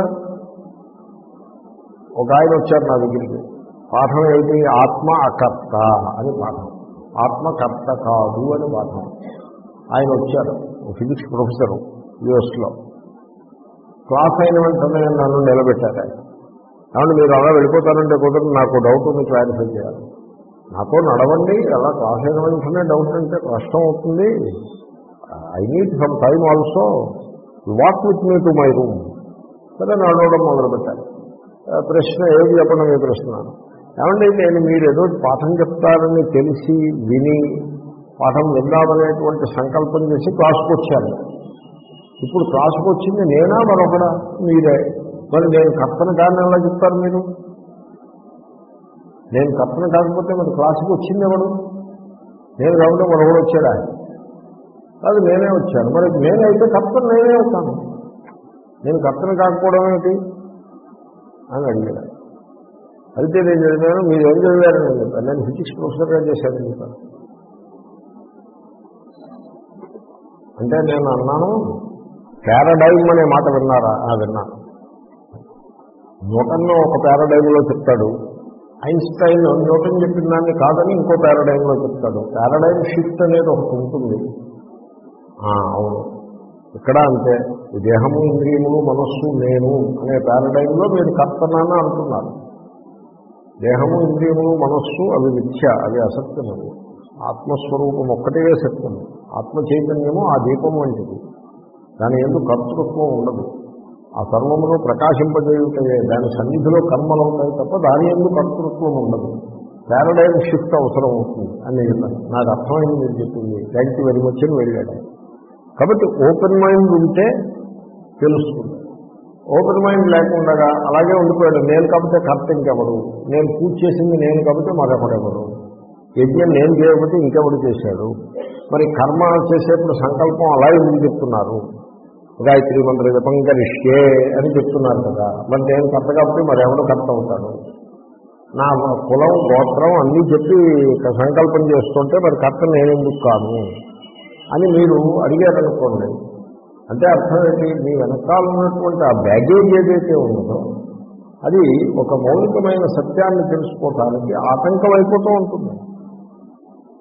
ఒక ఆయన వచ్చారు నా దగ్గరికి. పాఠం ఏంటి? ఆత్మ అకర్త అని పాఠం. ఆత్మకర్త కాదు అని పాఠం. ఆయన వచ్చారు, ఫిజిక్స్ ప్రొఫెసరు యూఎస్లో. క్లాస్ అయిన వెంటనే నన్ను నిలబెట్టారు. ఆయన కాబట్టి మీరు అలా వెళ్ళిపోతారంటే కుదరదు, నాకు డౌట్ ఉంది, క్లారిఫై చేయాలి. నాతో నడవండి, అలా క్లాస్ అయిన వెంటనే డౌట్ అంటే కష్టం అవుతుంది. I need some time also, walk with me to my room. సరే నడవడం మొదలుపెట్టారు. ప్రశ్న ఏది చెప్పండి? మీ ప్రశ్న ఏమంటే నేను మీరు ఏదో పాఠం చెప్తారని తెలిసి విని పాఠం విందామనేటువంటి సంకల్పం చేసి క్లాసుకు వచ్చాను. ఇప్పుడు క్లాసుకు వచ్చింది నేనా మరొకడా? మీరే. మరి నేను కర్తన కారణం ఎలా చెప్తారు మీరు? నేను కర్తన కాకపోతే మరి క్లాసుకు వచ్చింది ఎవడు? నేను కాబట్టి మరొకడు వచ్చాడా? కాదు, నేనే వచ్చాను. మరి నేనైతే కర్తన నేనే అవుతాను. నేను కర్తన కాకపోవడం ఏంటి అని అడిగాను. అయితే నేను చదివాను, మీరు ఏం చదివారని నేను చెప్పాను. నేను ఫిజిక్స్ ప్రొఫెసర్గా చేశానని చెప్పాను. అంటే నేను అన్నాను, పారాడైమ్ అనే మాట విన్నారా? విన్నాను. న్యూటన్ ఒక పారాడైమ్లో చెప్తాడు, ఐన్స్టైన్ న్యూటన్ చెప్పిన దాన్ని కాదని ఇంకో పారాడైమ్లో చెప్తాడు. పారాడైమ్ షిఫ్ట్ అనేది ఒకటి ఉంటుంది. అవును, ఇక్కడ అంతే. దేహము, ఇంద్రియములు, మనస్సు, నేను అనే పారాడైమ్లో మీరు కర్తనాన్ని అంటున్నారు. దేహము, ఇంద్రియములు, మనస్సు అవి మిథ్య, అవి అసత్యము. ఆత్మస్వరూపం ఒక్కటే సత్యము. ఆత్మ చైతన్యము ఆ దీపం వంటిది. దాని ఎందుకు కర్తృత్వం ఉండదు. ఆ సర్వములో ప్రకాశింపజేయుటయే దాని సన్నిధిలో కర్మలు ఉంటాయి తప్ప దాని ఎందుకు కర్తృత్వం ఉండదు. పారాడైమ్ షిఫ్ట్ అవసరం అవుతుంది అని నేను చెప్పాను. నాకు అర్థమైంది మీరు చెప్పింది, థ్యాంక్ యూ వెరీ మచ్ అని వెళ్ళాడు. కాబట్టి ఓపెన్ మైండ్ ఉంటే తెలుస్తుంది. ఓపెన్ మైండ్ లేకుండా అలాగే ఉండిపోయాడు. నేను కాబట్టి కర్త ఇంకెవడు, నేను పూజ చేసింది నేను కాబట్టి మరొకడెవడు, యజ్ఞం నేను చేయకపోతే ఇంకెవడు చేశాడు. మరి కర్మ చేసేప్పుడు సంకల్పం అలా ఎందుకు చెప్తున్నారు? గాయత్రి మంత్ర జపం కరిష్యే అని చెప్తున్నారు కదా, మరి నేను కర్త కాబట్టి మరి ఎవడు కర్త అవుతాడు? నా కులం, గోత్రం అన్నీ చెప్పి సంకల్పం చేస్తుంటే మరి కర్త నేనెందుకు కాను అని మీరు అడిగారనుకోండి. అంటే అర్థం ఏంటి? మీ వెనకాల ఉన్నటువంటి ఆ బ్యాగేజ్ ఏదైతే ఉన్నదో అది ఒక మౌలికమైన సత్యాన్ని తెలుసుకోవటానికి ఆటంకం అయిపోతూ ఉంటుంది.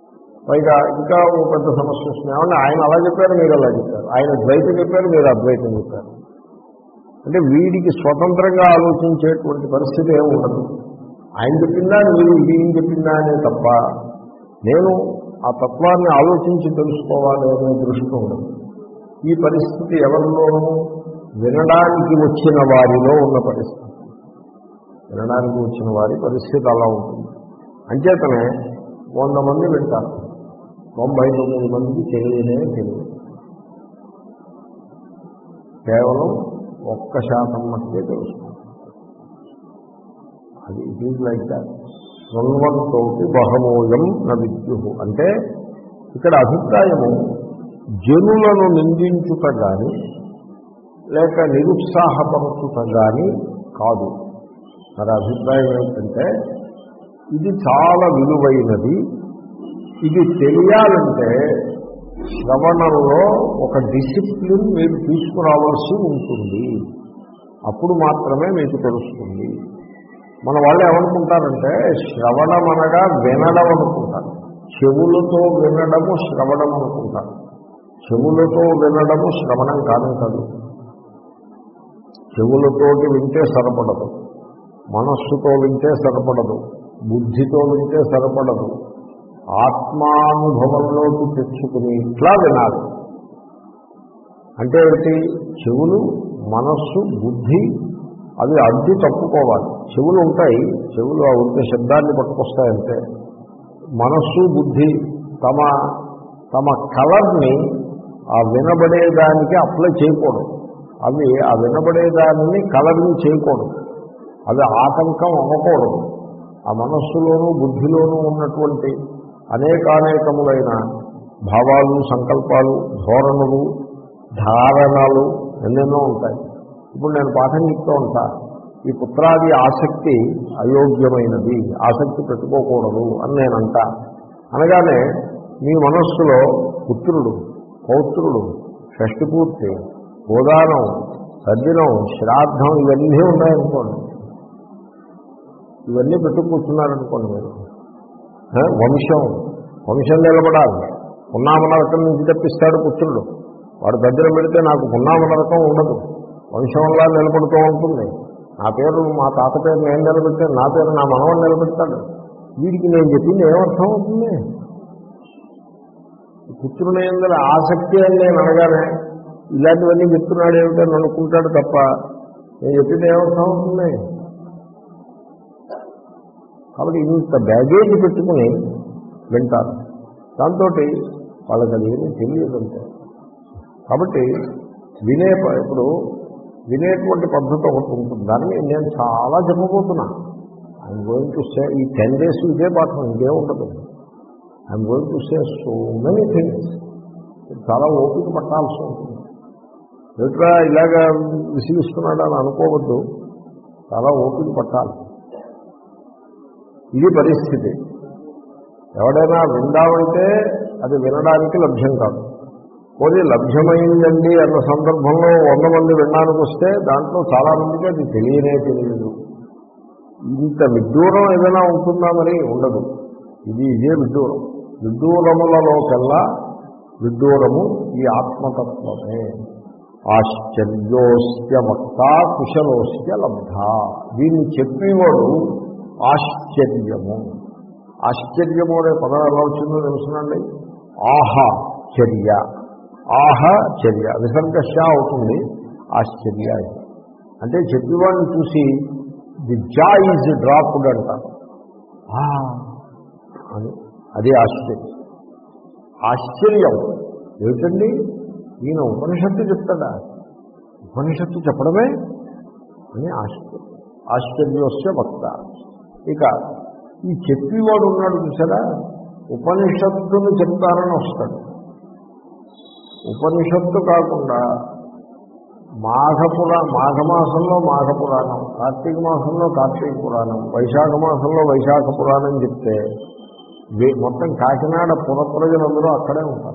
పైగా ఇంకా ఓ పెద్ద సమస్య వస్తుంది. ఏమన్నా ఆయన అలా చెప్పారు, మీరు అలా చెప్పారు. ఆయన ద్వైతం చెప్పారు, మీరు అద్వైతం చెప్పారు. అంటే వీడికి స్వతంత్రంగా ఆలోచించేటువంటి పరిస్థితి ఏమి ఉండదు. ఆయన చెప్పిందా మీరు ఈయన చెప్పిందా అనే తప్ప నేను ఆ తత్వాన్ని ఆలోచించి తెలుసుకోవాలి అనే దృష్టి ఉండదు. ఈ పరిస్థితి ఎవరిలోనూ వినడానికి వచ్చిన వారిలో ఉన్న పరిస్థితి. వినడానికి వచ్చిన వారి పరిస్థితి అలా ఉంటుంది. అంచేతనే వంద మంది వింటారు, తొంభై తొమ్మిది మందికి తెలియనే తెలియదు. కేవలం ఒక్క శాతం మట్టే తెలుస్తుంది. అది ఇట్ ఈజ్ లైక్ దాట్. శృణ్వంతోపి బహమోయం న విద్యుః అంటే ఇక్కడ అభిప్రాయము జనులను నిందించుట కానీ లేక నిరుత్సాహపరచుట కానీ కాదు. మరి అభిప్రాయం ఏమిటంటే ఇది చాలా విలువైనది, ఇది తెలియాలంటే శ్రవణంలో ఒక డిసిప్లిన్ మీరు తీసుకురావాల్సి ఉంటుంది. అప్పుడు మాత్రమే మీకు తెలుస్తుంది. మన వాళ్ళు ఏమనుకుంటారంటే శ్రవణం అనగా వినడం అనుకుంటారు. చెవులతో వినడము శ్రవణం అనుకుంటారు. చెవులతో వినడము శ్రవణం కానే కాదు. చెవులతోటి వింటే సరిపడదు, మనస్సుతో వింటే సరిపడదు, బుద్ధితో వింటే సరిపడదు. ఆత్మానుభవంలోకి తెచ్చుకుని ఇట్లా వినాలి. అంటే ఏంటి? చెవులు, మనస్సు, బుద్ధి అవి అడ్డు తప్పుకోవాలి. చెవులు ఉంటాయి, చెవులు ఆ ఉంటే శబ్దాన్ని పట్టుకొస్తాయంటే మనస్సు బుద్ధి తమ తమ కలర్ని ఆ వినబడేదానికి అప్లై చేయకూడదు. అవి ఆ వినబడేదాన్ని కలర్ని చేయకూడదు. అవి ఆటంకం అవ్వకూడదు. ఆ మనస్సులోనూ బుద్ధిలోనూ ఉన్నటువంటి అనేకానేకములైన భావాలు, సంకల్పాలు, ధోరణులు, ధారణలు ఎన్నెన్నో ఉంటాయి. ఇప్పుడు నేను పాఠం చెప్తూ ఉంటా, ఈ పుత్రాది ఆసక్తి అయోగ్యమైనది, ఆసక్తి పెట్టుకోకూడదు అని నేను అంటా. అనగానే మీ మనస్సులో పుత్రుడు, పౌత్రుడు, షష్ఠిపూర్తి, గోదానం, సద్దినం, శ్రాద్ధం ఇవన్నీ ఉన్నాయనుకోండి. ఇవన్నీ పెట్టుకుంటున్నారనుకోండి మీరు. వంశం వంశం నిలబడాలి. పున్నామనరకం నుంచి తప్పిస్తాడు పుత్రుడు. వాడు దగ్గర పెడితే నాకు పున్నామనరకం ఉండదు, వంశంలా నిలబడుతూ ఉంటుంది. నా పేరు మా తాత పేరు నేను నిలబెట్టాను, నా పేరు నా మనవడు నిలబెడతాడు. వీడికి నేను చెప్పింది ఏమర్థం అవుతుంది? పుత్రుని అందరూ ఆసక్తి అని నేను అనగానే ఇలాంటివన్నీ చెప్తున్నాడు ఏమిటని అనుకుంటాడు తప్ప నేను చెప్పింది ఏమర్థం అవుతుంది? కాబట్టి ఇంత బ్యాగేజ్ పెట్టుకుని వింటారు. దాంతో వాళ్ళకి అది ఏమీ తెలియదంటే. కాబట్టి వినే ఇప్పుడు వినేటువంటి పద్ధతి ఒకటి ఉంటుంది. దాన్ని నేను చాలా చెప్పబోతున్నా. ఐఎమ్ గోయింగ్ టు సే ఈ టెన్ డేస్ ఇదే పాఠం, ఇదే ఉండదు. I'm going to say so many things. చాలా ఓపిక పట్టాల్సి ఉంటుంది. ఎట్లా ఇలాగా విసిగిస్తున్నాడు అని అనుకోవద్దు, చాలా ఓపిక పట్టాలి. ఇది పరిస్థితి. ఎవడైనా విందామంటే అది వినడానికి లభ్యం కాదు. పోనీ లభ్యమైందండి అన్న సందర్భంలో వంద మంది వినడానికి వస్తే దాంట్లో చాలామందికి అది తెలియనే తెలియదు. ఇంత విడ్డూరం ఏదైనా ఉంటుందా? మరి ఉండదు. ఇది ఇదే విడ్డూరం. విడ్డూరములలోకెల్లా విడ్డూరము ఈ ఆత్మతత్వమే. ఆశ్చర్యోస్య వక్త కుశలోస్య లబ్ధ. దీన్ని చెప్పేవాడు ఆశ్చర్యము. ఆశ్చర్యము అనే పదం ఎలా వచ్చిందో తెలుసునండి. ఆహా చర్య, ఆహా చర్య విసర్గశ అవుతుంది. ఆశ్చర్య అంటే చెప్పేవాడిని చూసి ది జా ఈజ్ డ్రాప్డ్ అంటారు. అని అదే ఆశ్చర్యం. ఆశ్చర్యం ఏమిటండి? ఈయన ఉపనిషత్తు చెప్తాడా? ఉపనిషత్తు చెప్పడమే అని ఆశ్చర్యం. ఆశ్చర్యోస్య వక్త. ఇక ఈ చెప్పేవాడు ఉన్నాడు చూసారా, ఉపనిషత్తును చెప్తారని వస్తాడు. ఉపనిషత్తు కాకుండా మాఘపురా మాఘమాసంలో మాఘపురాణం, కార్తీక మాసంలో కార్తీక పురాణం, వైశాఖ మాసంలో వైశాఖ పురాణం చెప్తే మొత్తం కాకినాడ పుర ప్రజలందరూ అక్కడే ఉంటారు.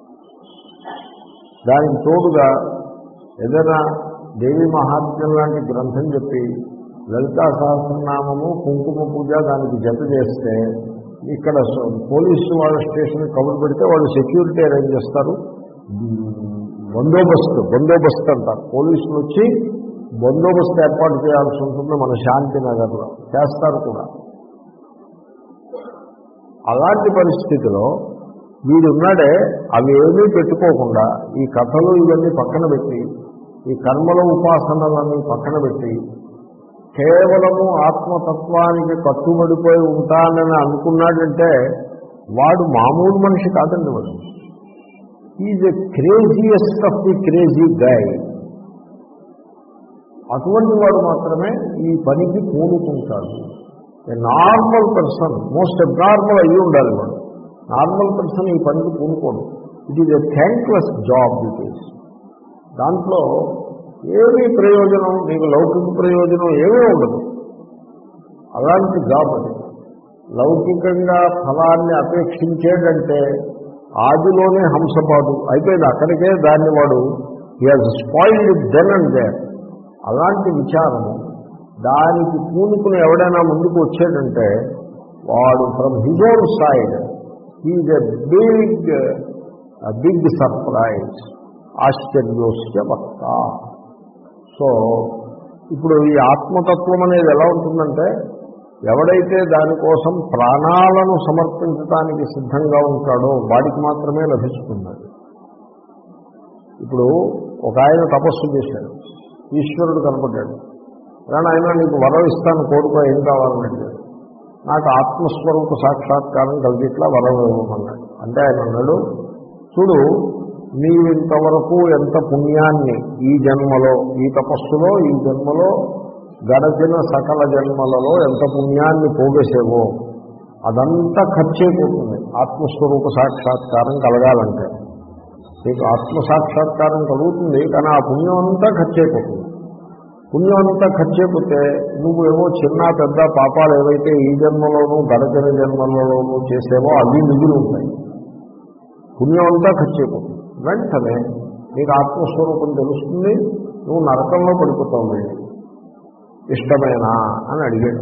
దానికి తోడుగా ఏదైనా దేవి మహాత్మ్యం లాంటి గ్రంథం చెప్పి లలితా సహస్రనామము కుంకుమ పూజ దానికి జత చేస్తే ఇక్కడ పోలీసు వాళ్ళ స్టేషన్ కబురు పెడితే వాళ్ళు సెక్యూరిటీ అరేంజ్ చేస్తారు, బందోబస్తు బందోబస్తు అంటారు. పోలీసులు వచ్చి బందోబస్తు ఏర్పాటు చేయాల్సి ఉంటుంది మన శాంతినగర్లో, చేస్తారు కూడా. అలాంటి పరిస్థితిలో వీడున్నాడే అవి ఏమీ పెట్టుకోకుండా ఈ కథలు ఇవన్నీ పక్కన పెట్టి, ఈ కర్మల ఉపాసనలన్నీ పక్కన పెట్టి కేవలము ఆత్మతత్వానికి కట్టుబడిపోయి ఉంటానని అనుకున్నాడంటే వాడు మామూలు మనిషి కాదండి. వాడు is a craziest of the crazy guy. అటువంటి వాడు మాత్రమే ఈ పనికి పూనుకుంటాడు. A normal person, most abnormal అయ్యి ఉండాలి వాడు. నార్మల్ పర్సన్ ఈ పనికి పూనుకోడు. It is a thankless job. It is దాంట్లో ఏమీ ప్రయోజనం, మీకు లౌకిక ప్రయోజనం ఏమీ ఉండదు. అలాంటి జాబ్ అది. లౌకికంగా ఫలాన్ని అపేక్షించేటంటే ఆదిలోనే హంసపాదు అయిపోయింది, అక్కడికే దాన్ని వాడు he has spoiled then and there. అలాంటి విచారము దానికి పూనుకుని ఎవడైనా ముందుకు వచ్చేటంటే వాడు from his own side he's a big big surprise, ఆశ్చర్యోస్య వక్త. సో ఇప్పుడు ఈ ఆత్మతత్వం అనేది ఎలా ఉంటుందంటే ఎవడైతే దానికోసం ప్రాణాలను సమర్పించడానికి సిద్ధంగా ఉంటాడో వాడికి మాత్రమే లభిస్తుంది. ఇప్పుడు ఒక ఆయన తపస్సు చేశాడు, ఈశ్వరుడు కనపడ్డాడు. కానీ ఆయన నీకు వరం ఇస్తాను, కోరుకో, ఏం కావాలని అడిగాడు. నాకు ఆత్మస్వరూప సాక్షాత్కారం కలిగిట్లా వరం ఇవ్వమన్నాడు. అంటే ఆయన అన్నాడు, చూడు నీవు ఇంతవరకు ఎంత పుణ్యాన్ని ఈ జన్మలో, ఈ తపస్సులో ఈ జన్మలో గడచిన సకల జన్మలలో ఎంత పుణ్యాన్ని పోగేసేవో అదంతా ఖర్చయిపోతుంది ఆత్మస్వరూప సాక్షాత్కారం కలగాలంటే. నీకు ఆత్మసాక్షాత్కారం కలుగుతుంది, కానీ ఆ పుణ్యం అంతా ఖర్చయిపోతుంది. పుణ్యం అంతా ఖర్చయిపోతే నువ్వు ఏవో చిన్న పెద్ద పాపాలు ఏవైతే ఈ జన్మలోనూ గడచిన జన్మలలోనూ చేసేవో అవి మిగిలి ఉంటాయి. పుణ్యం అంతా ఖర్చయిపోతుంది. వెంటనే నీకు ఆత్మస్వరూపం తెలుస్తుంది, నువ్వు నరకంలో పడిపోతావు. వెళ్ళి ఇష్టమేనా అని అడిగాడు.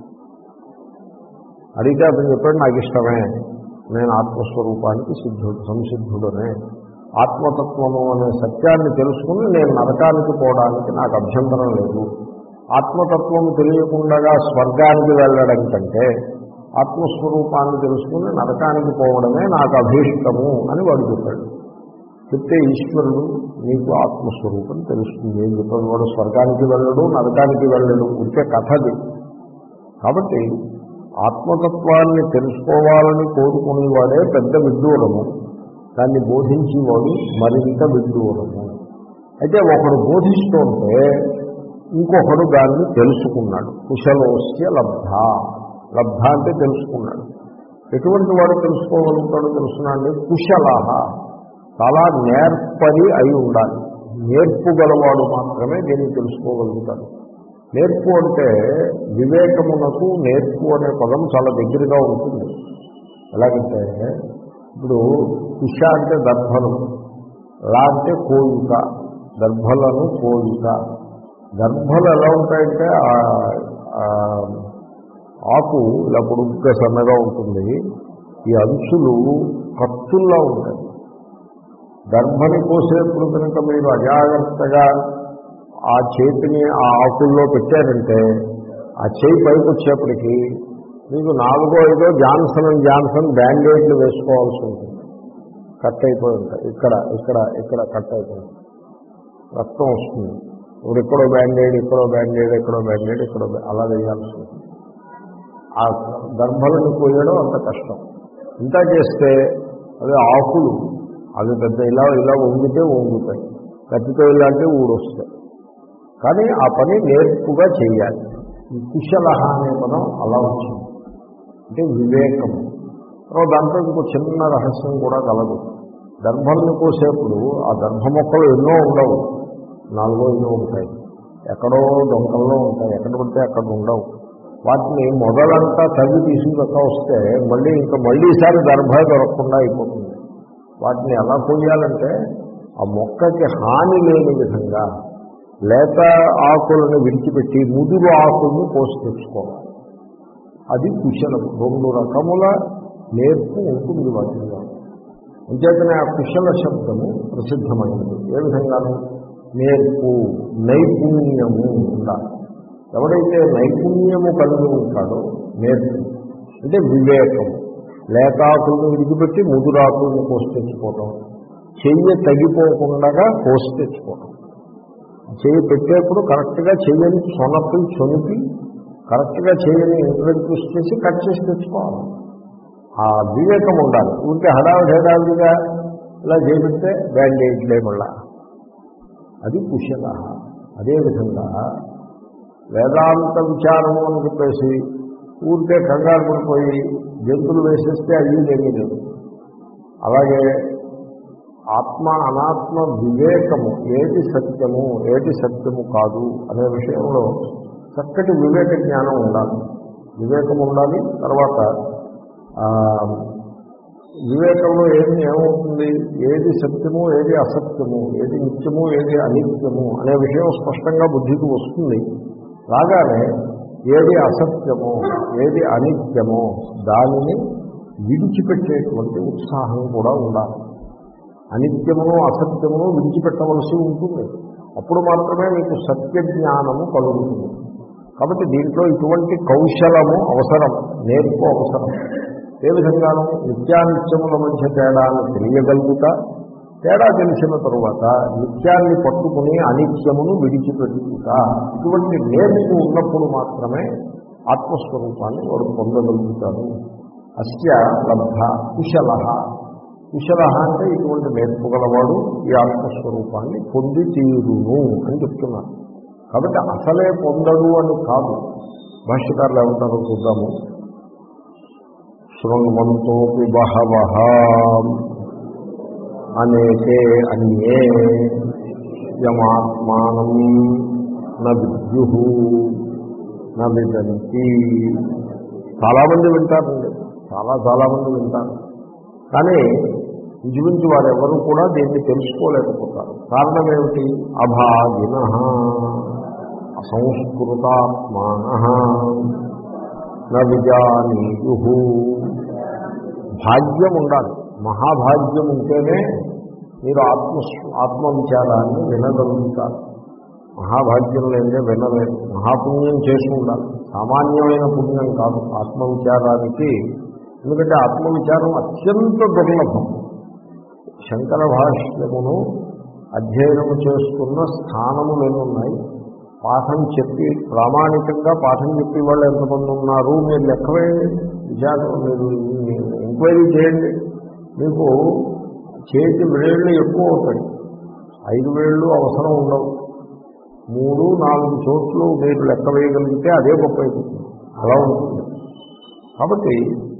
అడిగితే అతను చెప్పాడు, నాకు ఇష్టమే, నేను ఆత్మస్వరూపానికి సిద్ధుడు సంసిద్ధుడనే, ఆత్మతత్వము అనే సత్యాన్ని తెలుసుకుని నేను నరకానికి పోవడానికి నాకు అభ్యంతరం లేదు. ఆత్మతత్వము తెలియకుండా స్వర్గానికి వెళ్ళడం కంటే ఆత్మస్వరూపాన్ని తెలుసుకుని నరకానికి పోవడమే నాకు అభీష్టము అని వాడు చెప్పాడు. చెప్తే ఈశ్వరుడు నీకు ఆత్మస్వరూపం తెలుస్తుంది ఏం చెప్పాడు. వాడు స్వర్గానికి వెళ్ళడు, నరకానికి వెళ్ళడు, ఉంటే కథది. కాబట్టి ఆత్మతత్వాన్ని తెలుసుకోవాలని కోరుకునేవాడే పెద్ద విడ్డూరము, దాన్ని బోధించేవాడు మరింత విడ్డూరము. అయితే ఒకడు బోధిస్తుంటే ఇంకొకడు దాన్ని తెలుసుకున్నాడు. కుశలోస్య లబ్ధ. లబ్ధ అంటే తెలుసుకున్నాడు. ఎటువంటి వాడు తెలుసుకోగలుగుతాడో తెలుసుకున్నాడు. కుశలహ, చాలా నేర్పరి అయి ఉండాలి. నేర్పు గలవాడు మాత్రమే దీన్ని తెలుసుకోగలుగుతాడు. నేర్పు అంటే వివేకమునకు నేర్పు అనే పదం చాలా దగ్గరగా ఉంటుంది. ఎలాగంటే ఇప్పుడు కుష అంటే దర్భలు, లా అంటే కోయిక, దర్భలను కోయిక. దర్భలు ఎలా ఉంటాయంటే ఆకు ఇలా పొడుగ్గా సన్నగా ఉంటుంది, ఈ అంచులు కత్తుల్లా ఉంటాయి. దర్భని కోసేప్పుడు కనుక మీరు అజాగ్రత్తగా ఆ చేతిని ఆ ఆకుల్లో పెట్టారంటే ఆ చేయి పైకి వచ్చేప్పటికీ మీకు నాలుగో ఐదో జాన్సన్ అండ్ జాన్సన్ బ్యాండేడ్లు వేసుకోవాల్సి ఉంటుంది. కట్ అయిపోయి ఉంటాయి, ఇక్కడ ఇక్కడ ఇక్కడ కట్ అయిపోయి రక్తం వస్తుంది. ఇప్పుడు ఇక్కడో బ్యాండేడ్, ఇక్కడో బ్యాండేడ్, ఇక్కడో బ్యాండేడ్, ఇక్కడో అలా వేయాల్సి ఉంటుంది. ఆ దర్భలను కోయడం అంత కష్టం. ఇంత చేస్తే అదే ఆకులు అవి పెద్ద ఇలా ఇలా వంగితే వంగుతాయి, కత్తితో ఇలాంటి ఊడొస్తాయి. కానీ ఆ పని నేర్పుగా చేయాలి. ఈ కుశలహ అనే పదం అలా వచ్చింది, అంటే వివేకము. తర్వాత దాంట్లో ఇంకో చిన్న రహస్యం కూడా కలదు. దర్భల్ని కోసేప్పుడు ఆ దర్భ మొక్కలు ఎన్నో ఉండవు, నాలుగో ఎన్నో ఉంటాయి, ఎక్కడో దొంకల్లో ఉంటాయి, ఎక్కడ పడితే అక్కడ ఉండవు. వాటిని మొదలంతా తగ్గి తీసుకుని వస్తే మళ్ళీ ఇంకా మళ్ళీసారి దర్భ దొరకకుండా అయిపోతుంది. వాటిని ఎలా కోయాలంటే ఆ మొక్కకి హాని లేని విధంగా లేత ఆకులను విడిచిపెట్టి ముదురు ఆకులను కోసి తెచ్చుకోవాలి. అది కుశలము. రెండు రకముల నేర్పు ఉంటుంది వాటిలో. అంచేతనే ఆ కుశల శబ్దము ప్రసిద్ధమైనది. ఏ విధంగాను నేర్పు, నైపుణ్యము ఉండాలి. ఎవడైతే నైపుణ్యము కలిగి ఉంటాడో నేర్పు అంటే వివేకం. లేకాకులను విడిచిపెట్టి ముదురాకులను కోసి తెచ్చుకోవటం, చెయ్యి తగ్గిపోకుండా కోసి తెచ్చుకోవటం. చెయ్యి పెట్టేప్పుడు కరెక్ట్గా చెయ్యని సొనపి చొనిపి కరెక్ట్గా చెయ్యని ఇంట్రడ్యూస్ చేసి కట్ చేసి తెచ్చుకోవాలి. ఆ వివేకం ఉండాలి. ఉంటే హడావిడి హడావిడిగా ఇలా చేపిస్తే బ్యాండేజ్లే మళ్ళా. అది కుశల. అదేవిధంగా వేదాంత విచారము అని చెప్పేసి ఊరికే కంగారు పడిపోయి జంతువులు వేసేస్తే అయ్యి ఏమీ లేదు. అలాగే ఆత్మ అనాత్మ వివేకము, ఏది సత్యము ఏది సత్యము కాదు అనే విషయంలో చక్కటి వివేక జ్ఞానం ఉండాలి. వివేకం ఉండాలి. తర్వాత వివేకంలో ఏమి ఏమవుతుంది, ఏది సత్యము ఏది అసత్యము, ఏది నిత్యము ఏది అనిత్యము అనే విషయం స్పష్టంగా బుద్ధికి వస్తుంది. రాగానే ఏది అసత్యమో ఏది అనిత్యమో దానిని విడిచిపెట్టేటువంటి ఉత్సాహం కూడా ఉండాలి. అనిత్యమును అసత్యమును విడిచిపెట్టవలసి ఉంటుంది. అప్పుడు మాత్రమే మీకు సత్య జ్ఞానము కలుగుతుంది. కాబట్టి దీంట్లో ఇటువంటి కౌశలము అవసరం, నేర్పు అవసరం. ఏ విధంగానూ నిత్యానిత్యముల మధ్య తేడాన్ని తెలియగలుగుతా, తేడా తెలిసిన తరువాత నిత్యాన్ని పట్టుకుని అనిత్యమును విడిచిపెట్టుతా, ఇటువంటి నేర్పు ఉన్నప్పుడు మాత్రమే ఆత్మస్వరూపాన్ని వాడు పొందగలుగుతాడు. అస్య లబ్ధ కుశల. కుశల అంటే ఇటువంటి నేర్పు గలవాడు ఈ ఆత్మస్వరూపాన్ని పొంది తీరును అని చెప్తున్నారు. కాబట్టి అసలే పొందడు అని కాదు. భాష్యకారులు ఏమంటారో చూద్దాము. శృణ్వంతోపి బహవః అనేకే అన్యే యమాత్మానం న విద్యుః న విదంతి. చాలామంది వింటారండి, చాలా చాలామంది వింటారు. కానీ ఇంచుమించు వారెవరూ కూడా దీన్ని తెలుసుకోలేకపోతారు. కారణం ఏమిటి? అభాగినః అసంస్కృతాత్మానః న విజానీయుః. భాగ్యం ఉండాలి, మహాభాగ్యం ఉంటేనే మీరు ఆత్మ ఆత్మవిచారాన్ని వినగలుగుతారు. మహాభాగ్యం లేదే వినలేదు. మహాపుణ్యం చేసి ఉండాలి, సామాన్యమైన పుణ్యం కాదు ఆత్మవిచారానికి. ఎందుకంటే ఆత్మవిచారం అత్యంత దుర్లభం. శంకర భాష్యమును అధ్యయనము చేస్తున్న స్థానములు ఎన్నున్నాయి. పాఠం చెప్పి ప్రామాణికంగా పాఠం చెప్పి వాళ్ళు ఎంతమంది ఉన్నారు మీరు లెక్క వేయండి. విచారం మీరు ఎంక్వైరీ చేయండి. మీకు చేతి వేళ్ళు ఎక్కువ అవుతాయి, ఐదు వేళ్ళు అవసరం ఉండవు. మూడు నాలుగు చోట్లు మీరు లెక్క వేయగలిగితే అదే గొప్ప అయిపోతుంది. అలా ఉంటుంది. కాబట్టి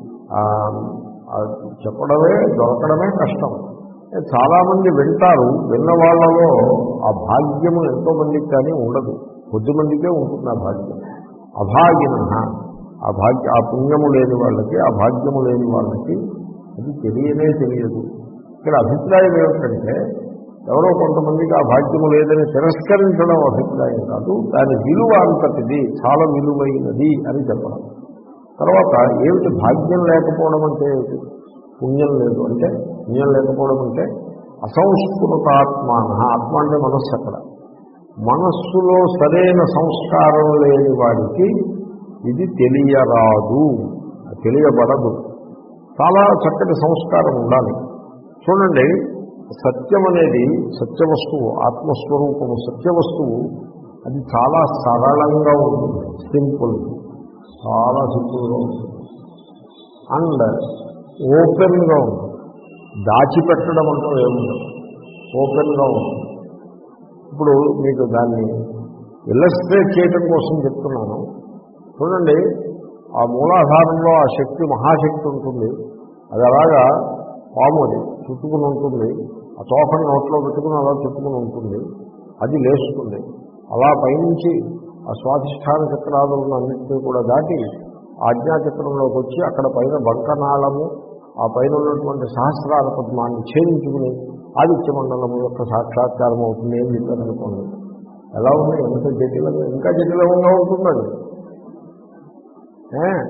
చెప్పడమే దొరకడమే కష్టం. చాలామంది వింటారు. విన్న వాళ్ళలో ఆ భాగ్యము ఎంతో మందికి కానీ ఉండదు, కొద్దిమందికే ఉంటుంది ఆ భాగ్యం. అభాగిన ఆ భాగ్య ఆ పుణ్యము లేని వాళ్ళకి, ఆ భాగ్యము లేని వాళ్ళకి అది తెలియనే తెలియదు. ఇక్కడ అభిప్రాయం ఏమిటంటే ఎవరో కొంతమందికి ఆ భాగ్యము లేదని తిరస్కరించడం అభిప్రాయం కాదు, దాని విలువ అంతటిది, చాలా విలువైనది అని చెప్పడం. తర్వాత ఏమిటి భాగ్యం లేకపోవడం అంటే ఏమిటి? పుణ్యం లేదు అంటే, పుణ్యం లేకపోవడం అంటే అసంస్కృతాత్మాన. ఆత్మ అంటే మనస్సు. అక్కడ మనస్సులో సరైన సంస్కారం లేని వాడికి ఇది తెలియరాదు, తెలియబడదు. చాలా చక్కటి సంస్కారం ఉండాలి. చూడండి, సత్యం అనేది సత్యవస్తువు, ఆత్మస్వరూపము సత్యవస్తువు. అది చాలా సరళంగా ఉంటుంది, సింపుల్, చాలా సింపుల్గా ఉంటుంది. అండ్ ఓపెన్గా ఉంటుంది. దాచిపెట్టడం అంటూ ఏముండదు, ఓపెన్గా ఉంటుంది. ఇప్పుడు మీకు దాన్ని ఇల్లస్ట్రేట్ చేయడం కోసం చెప్తున్నాను. చూడండి, ఆ మూలాధారంలో ఆ శక్తి మహాశక్తి ఉంటుంది. అది అలాగా పాము అది చుట్టుకుని ఉంటుంది. ఆ తోకని నోట్లో పెట్టుకుని అలా చుట్టుకుని ఉంటుంది. అది లేస్తుంది. అలా పైనుంచి ఆ స్వాధిష్టాన చక్రాలను అన్నింటినీ కూడా దాటి ఆజ్ఞాచక్రంలోకి వచ్చి అక్కడ పైన బంకనాళము, ఆ పైన ఉన్నటువంటి సహస్రార పద్మాన్ని ఛేదించుకుని ఆదిత్య మండలము యొక్క సాక్షాత్కారం అవుతుంది ఏం చెప్పారనుకోండి. ఎలా ఉంది? ఎంత జటిలంగా, ఇంకా జటిలంగా ఉంటుంది అది.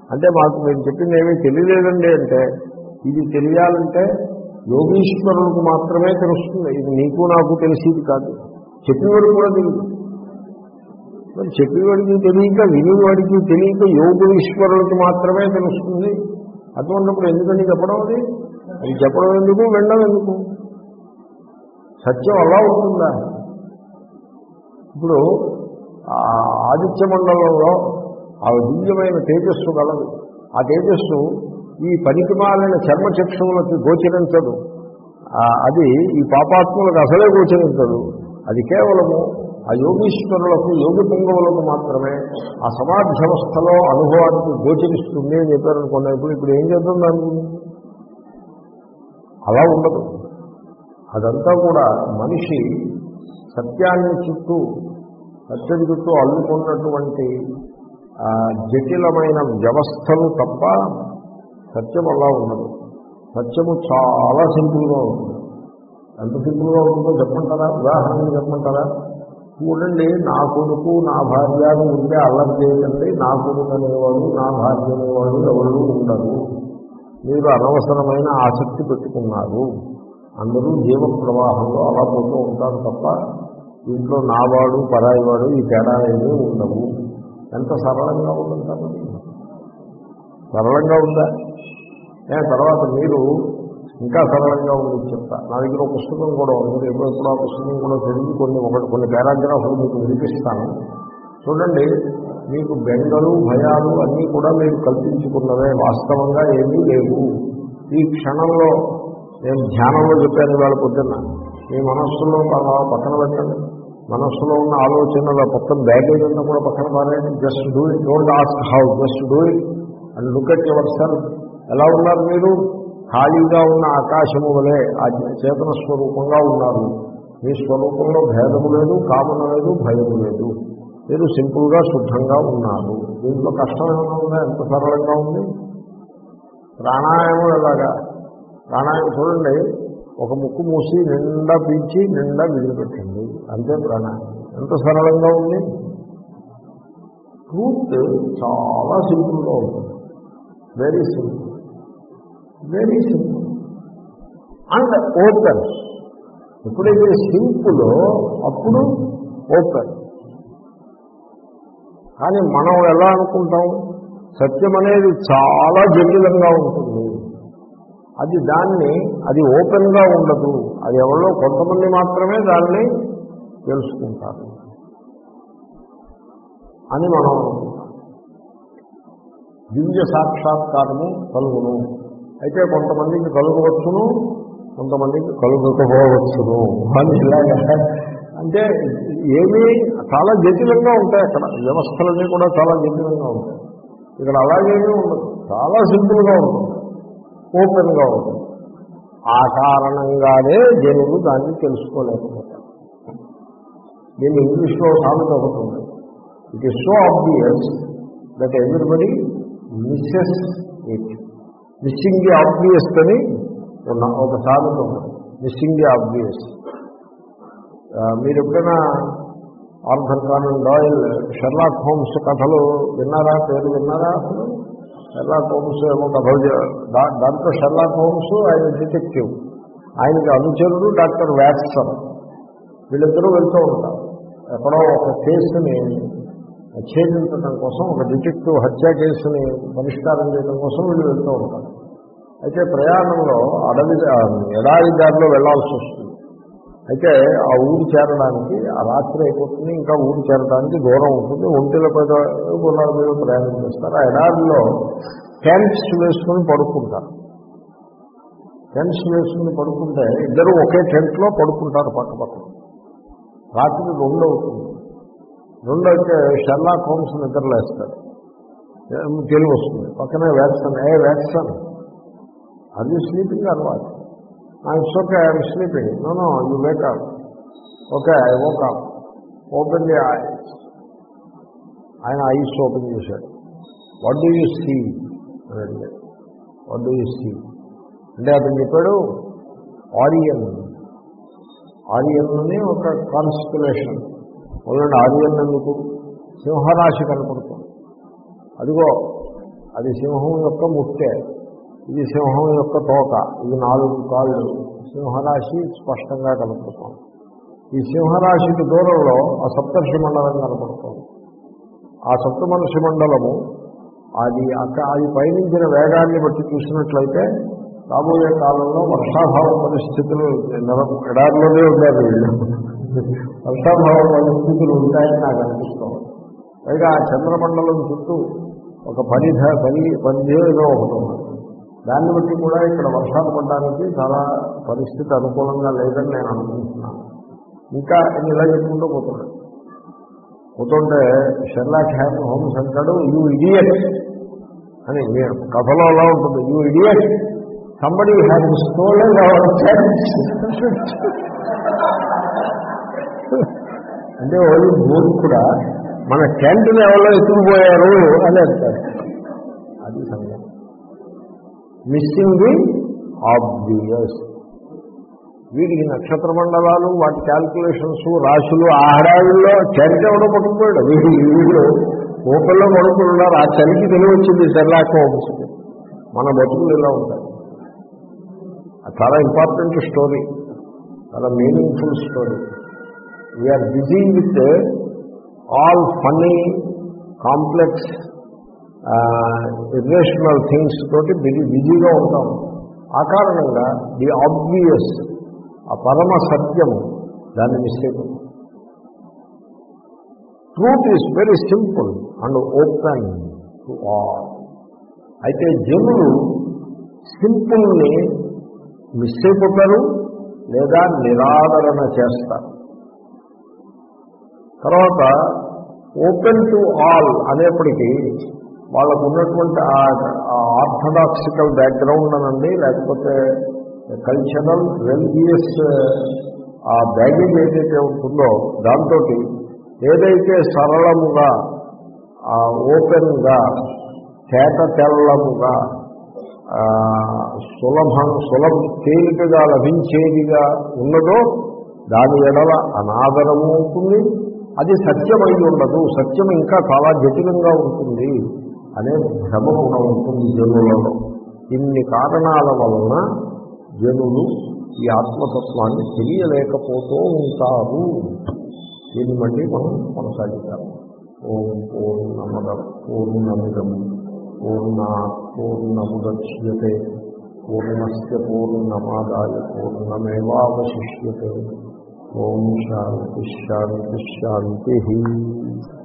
అంటే మాకు మీరు చెప్పింది ఏమీ తెలియలేదండి అంటే, ఇది తెలియాలంటే యోగీశ్వరులకు మాత్రమే తెలుస్తుంది. ఇది నీకు నాకు తెలిసేది కాదు, చెప్పేవాడు కూడా తెలియదు. మరి చెప్పేవాడికి తెలియక వినేవాడికి తెలియక యోగీశ్వరులకి మాత్రమే తెలుస్తుంది. అటువంటిప్పుడు ఎందుకని చెప్పడం? అది అది చెప్పడం ఎందుకు, వెళ్ళడం ఎందుకు? సత్యం అలా ఉంటుందా? ఇప్పుడు ఆదిత్య మండలంలో ఆ దివ్యమైన తేజస్సు గలదు. ఆ తేజస్సు ఈ పనికిమాలిన చర్మచక్షువులకి గోచరించదు. అది ఈ పాపాత్ములకు అసలే గోచరించదు. అది కేవలము ఆ యోగీశ్వరులకు, యోగి పుంగవులకు మాత్రమే ఆ సమాధ్యవస్థలో అనుభవానికి గోచరిస్తుంది అని చెప్పారనుకున్నా. ఇప్పుడు ఇప్పుడు ఏం చేద్దాం దానికి? అలా ఉండదు. అదంతా కూడా మనిషి సత్యాన్ని చుట్టూ సత్యం చుట్టూ అల్లుకున్నటువంటి జటిలమైన వ్యవస్థలు తప్ప సత్యం అలా ఉండదు. సత్యము చాలా సింపుల్గా ఉంటుంది. ఎంత సింపుల్గా ఉంటుందో చెప్పమంటారా? ఉదాహరణకు చెప్పమంటారా? చూడండి, నా కొడుకు నా భార్య ఉంటే అల్లరి చేయకండి. నా కొడుకు అనేవాడు నా భార్య అనేవాడు ఎవరు ఉండరు. మీరు అనవసరమైన ఆసక్తి పెట్టుకున్నారు. అందరూ జీవ ప్రవాహంలో అలా పోతూ ఉంటారు తప్ప ఇంట్లో నావాడు పరాయివాడు ఈ తేడాలేమీ ఉండవు. ఎంత సరళంగా ఉందంటారు? సరళంగా ఉందా? తర్వాత మీరు ఇంకా సరళంగా ఉంది చెప్తా. నా దగ్గర ఒక పుస్తకం కూడా ఉంది. ఎప్పుడెప్పుడు ఆ పుస్తకం కూడా చదివి కొన్ని ఒకటి కొన్ని పారాగ్రాఫ్లు మీకు వినిపిస్తాను. చూడండి, మీకు బెంగలు భయాలు అన్నీ కూడా మీరు కల్పించుకున్నవే, వాస్తవంగా ఏమీ లేవు. ఈ క్షణంలో నేను ధ్యానంలో చెప్పాను ఇవాళ పొద్దున్న. మీ మనస్సులో పక్కన పెట్టండి. మనస్సులో ఉన్న ఆలోచనల మొత్తం బ్యాగేజ్ అంతా కూడా పక్కన పారేయండి. Just do it, don't ask how, just do it and look at yourself. ఎలా ఉన్నారు మీరు? ఖాళీగా ఉన్న ఆకాశము వలె ఆ చేతన స్వరూపంగా ఉన్నారు. మీ స్వరూపంలో భేదము లేదు, కామన లేదు, భయము లేదు. మీరు సింపుల్గా శుద్ధంగా ఉన్నారు. దీంట్లో కష్టం ఏమైనా ఉందా? ఎంత సరళంగా ఉంది. ప్రాణాయామం ఎలాగా? ప్రాణాయామం చూడండి, ఒక ముక్కు మూసి నిండా పీల్చి నిండా విదిలిపెట్టండి, అంతే ప్రాణాయామం. ఎంత సరళంగా ఉంది. ట్రూత్ చాలా సింపుల్గా ఉంటుంది. Very simple, very simple and open. ఎప్పుడైతే సింపుల్ అప్పుడు ఓపెన్. కానీ మనం ఎలా అనుకుంటాం? సత్యం అనేది చాలా జటిలంగా ఉంటుంది. అది దాన్ని అది ఓపెన్గా ఉండదు. అది ఎవరో కొంతమంది మాత్రమే దాన్ని తెలుసుకుంటారు అని మనం అనుకుంటాం. దివ్య సాక్షాత్కారము కలుగును. అయితే కొంతమందికి కలుగవచ్చును, కొంతమందికి కలుగకపోవచ్చును అని ఇలాగా. అంటే ఏమీ చాలా జటిలంగా ఉంటాయి. అక్కడ వ్యవస్థలన్నీ కూడా చాలా జటిలంగా ఉంటాయి. ఇక్కడ అలాగేమీ ఉండదు. చాలా సింపుల్గా ఉంటుంది, ఓపెన్గా ఉంటుంది. ఆ కారణంగానే జనులు దాన్ని తెలుసుకోలేకపోతారు. దీన్ని ఇంగ్లీష్లో సామెత ఒకటి ఉంది. It is so obvious that everybody misses it. Missing the obvious అని ఉన్న ఒక సామెత ఉంది. Missing the obvious. మీరు ఎప్పుడైనా Arthur Conan Doyle Sherlock Holmes కథలు విన్నారా? పేరు విన్నారా? అసలు షెర్లాక్ హోమ్స్ ఏమో కథలు. దాంట్లో షెర్లాక్ హోమ్స్ ఆయన డిటెక్టివ్, ఆయనకి అనుచరుడు డాక్టర్ వ్యాట్సన్. వీళ్ళిద్దరూ వెళ్తూ ఉంటారు. ఎక్కడో ఒక కేసుని ఛేదించడం కోసం, ఒక డిటెక్టివ్ హత్య కేసుని పరిష్కారం చేయడం కోసం వీళ్ళు వెళ్తూ ఉంటారు. అయితే ప్రయాణంలో అడవి ఎడారి దారిలో వెళ్లాల్సి వస్తుంది. అయితే ఆ ఊరు చేరడానికి ఆ రాత్రి అయిపోతుంది, ఇంకా ఊరు చేరడానికి దూరం ఉంటుంది. ఒంటిల పైన గుర్రాల మీద ప్రయాణం చేస్తారు. ఆ ఎడారిలో టెంట్స్ వేసుకుని పడుకుంటారు. టెంట్స్ వేసుకుని పడుకుంటే ఇద్దరు ఒకే టెంట్లో పడుకుంటారు పక్క పక్కన. రాత్రి రెండు అవుతుంది. రెండు అయితే షెర్లాక్ హోమ్స్ నిద్రలేస్తాడు. తెలివి వస్తుంది. పక్కనే Watson, hey Watson are you sleeping or what? It's okay, I'm sleeping. No no you wake up. Okay, I woke up. Open the eyes. ఆయన ఐస్ ఓపెన్ చేశాడు. వాట్ డూ యూ సీ అని అడిగాడు. What do you see అంటే అతను చెప్పాడు Aryan. Aryan అని ఒక constellation. అవునండి, ఆరియన్ ఎందుకు? సింహరాశి కనపడుతుంది. అదిగో అది సింహం యొక్క ముట్టె, ఇది సింహం యొక్క తోక, ఇది నాలుగు కాళ్ళు. సింహరాశి స్పష్టంగా కనపడుతోంది. ఈ సింహరాశికి దూరంలో ఆ సప్తర్షి మండలం కనపడుతోంది. ఆ సప్తమర్షి మండలము అది అక్క అది పయనించిన వేగాన్ని బట్టి చూసినట్లయితే రాబోయే కాలంలో వర్షాభావ పరిస్థితులు ఎడారిలోనే ఉండాలి వీళ్ళు, వర్షాభావ పరిస్థితులు ఉంటాయని నాకు అనిపిస్తుంది. పైగా ఆ చంద్రమండలం చుట్టూ ఒక పరిధ పరి పరిధి ఏదో ఒకటి ఉన్నది. దాన్ని బట్టి కూడా ఇక్కడ వర్షాలు పడడానికి చాలా పరిస్థితి అనుకూలంగా లేదని నేను అనుకుంటున్నాను. ఇంకా నేను ఇలా చెప్పుకుంటూ పోతున్నాను. పోతుంటే షెర్లాక్ హోమ్స్ అంటాడు, యూ ఇడియట్ అని. నేను కథలో అలా ఉంటుంది, you idiot, somebody have stolen our church. అంటే వాళ్ళు బోర్డు కూడా మన క్యాంటీన్ ఎవరో ఎత్తుకుపోయారు అని అంటారు. అది సంగతి. Missing the obvious. వీటికి నక్షత్ర మండలాలు, వాటి క్యాల్కులేషన్స్, రాశులు, ఆ హడావిల్లో చరిట ఎవడో పట్టుకుపోయాడు. వీడి వీళ్ళు ఓపెన్లో పడుకుని ఉన్నారు. ఆ చలికి తెలివి వచ్చింది షెర్లాక్ హోమ్స్. మన బతుకులు ఇలా ఉంటాయి. చాలా ఇంపార్టెంట్ స్టోరీ, చాలా మీనింగ్ఫుల్ story. We are busy with all funny complex irrational things తోటి బిజీ బిజీగా ఉంటాం. ఆ కారణంగా ది ఆబ్వియస్, ఆ పరమ సత్యము దాన్ని mistake. Truth is very simple and open to all. అయితే జనులు సింపుల్ని మిస్ అయిపోతారు లేదా నిరాదరణ చేస్తారు. తర్వాత ఓపెన్ టు ఆల్ అనేప్పటికీ వాళ్ళకు ఉన్నటువంటి ఆర్థడాక్సికల్ బ్యాక్గ్రౌండ్ అనండి, లేకపోతే కల్చరల్ రిలీజియస్ ఆ బ్యాగేజ్ ఏదైతే ఉంటుందో దాంతో ఏదైతే సరళముగా ఓపెన్గా తేట తెల్లముగా సులభం సులభ తేలికగా లభించేదిగా ఉన్నదో దాని ఎడల అనాదరము ఉంటుంది. అది సత్యమై ఉండదు, సత్యం ఇంకా చాలా జటిలంగా ఉంటుంది అనే భ్రమ కూడా ఉంటుంది జనులలో. ఇన్ని కారణాల వలన జనులు ఈ ఆత్మతత్వాన్ని తెలియలేకపోతూ ఉంటారు. దీన్ని బట్టి మనం కొనసాగిస్తాము. ఓం పూర్ణమద పూర్ణమిదం పూర్ణాత్ పూర్ణముదచ్యతే పూర్ణస్య పూర్ణమాదాయ పూర్ణమేవావశిష్యతే. ఓం శాంతి శాంతి శాంతి.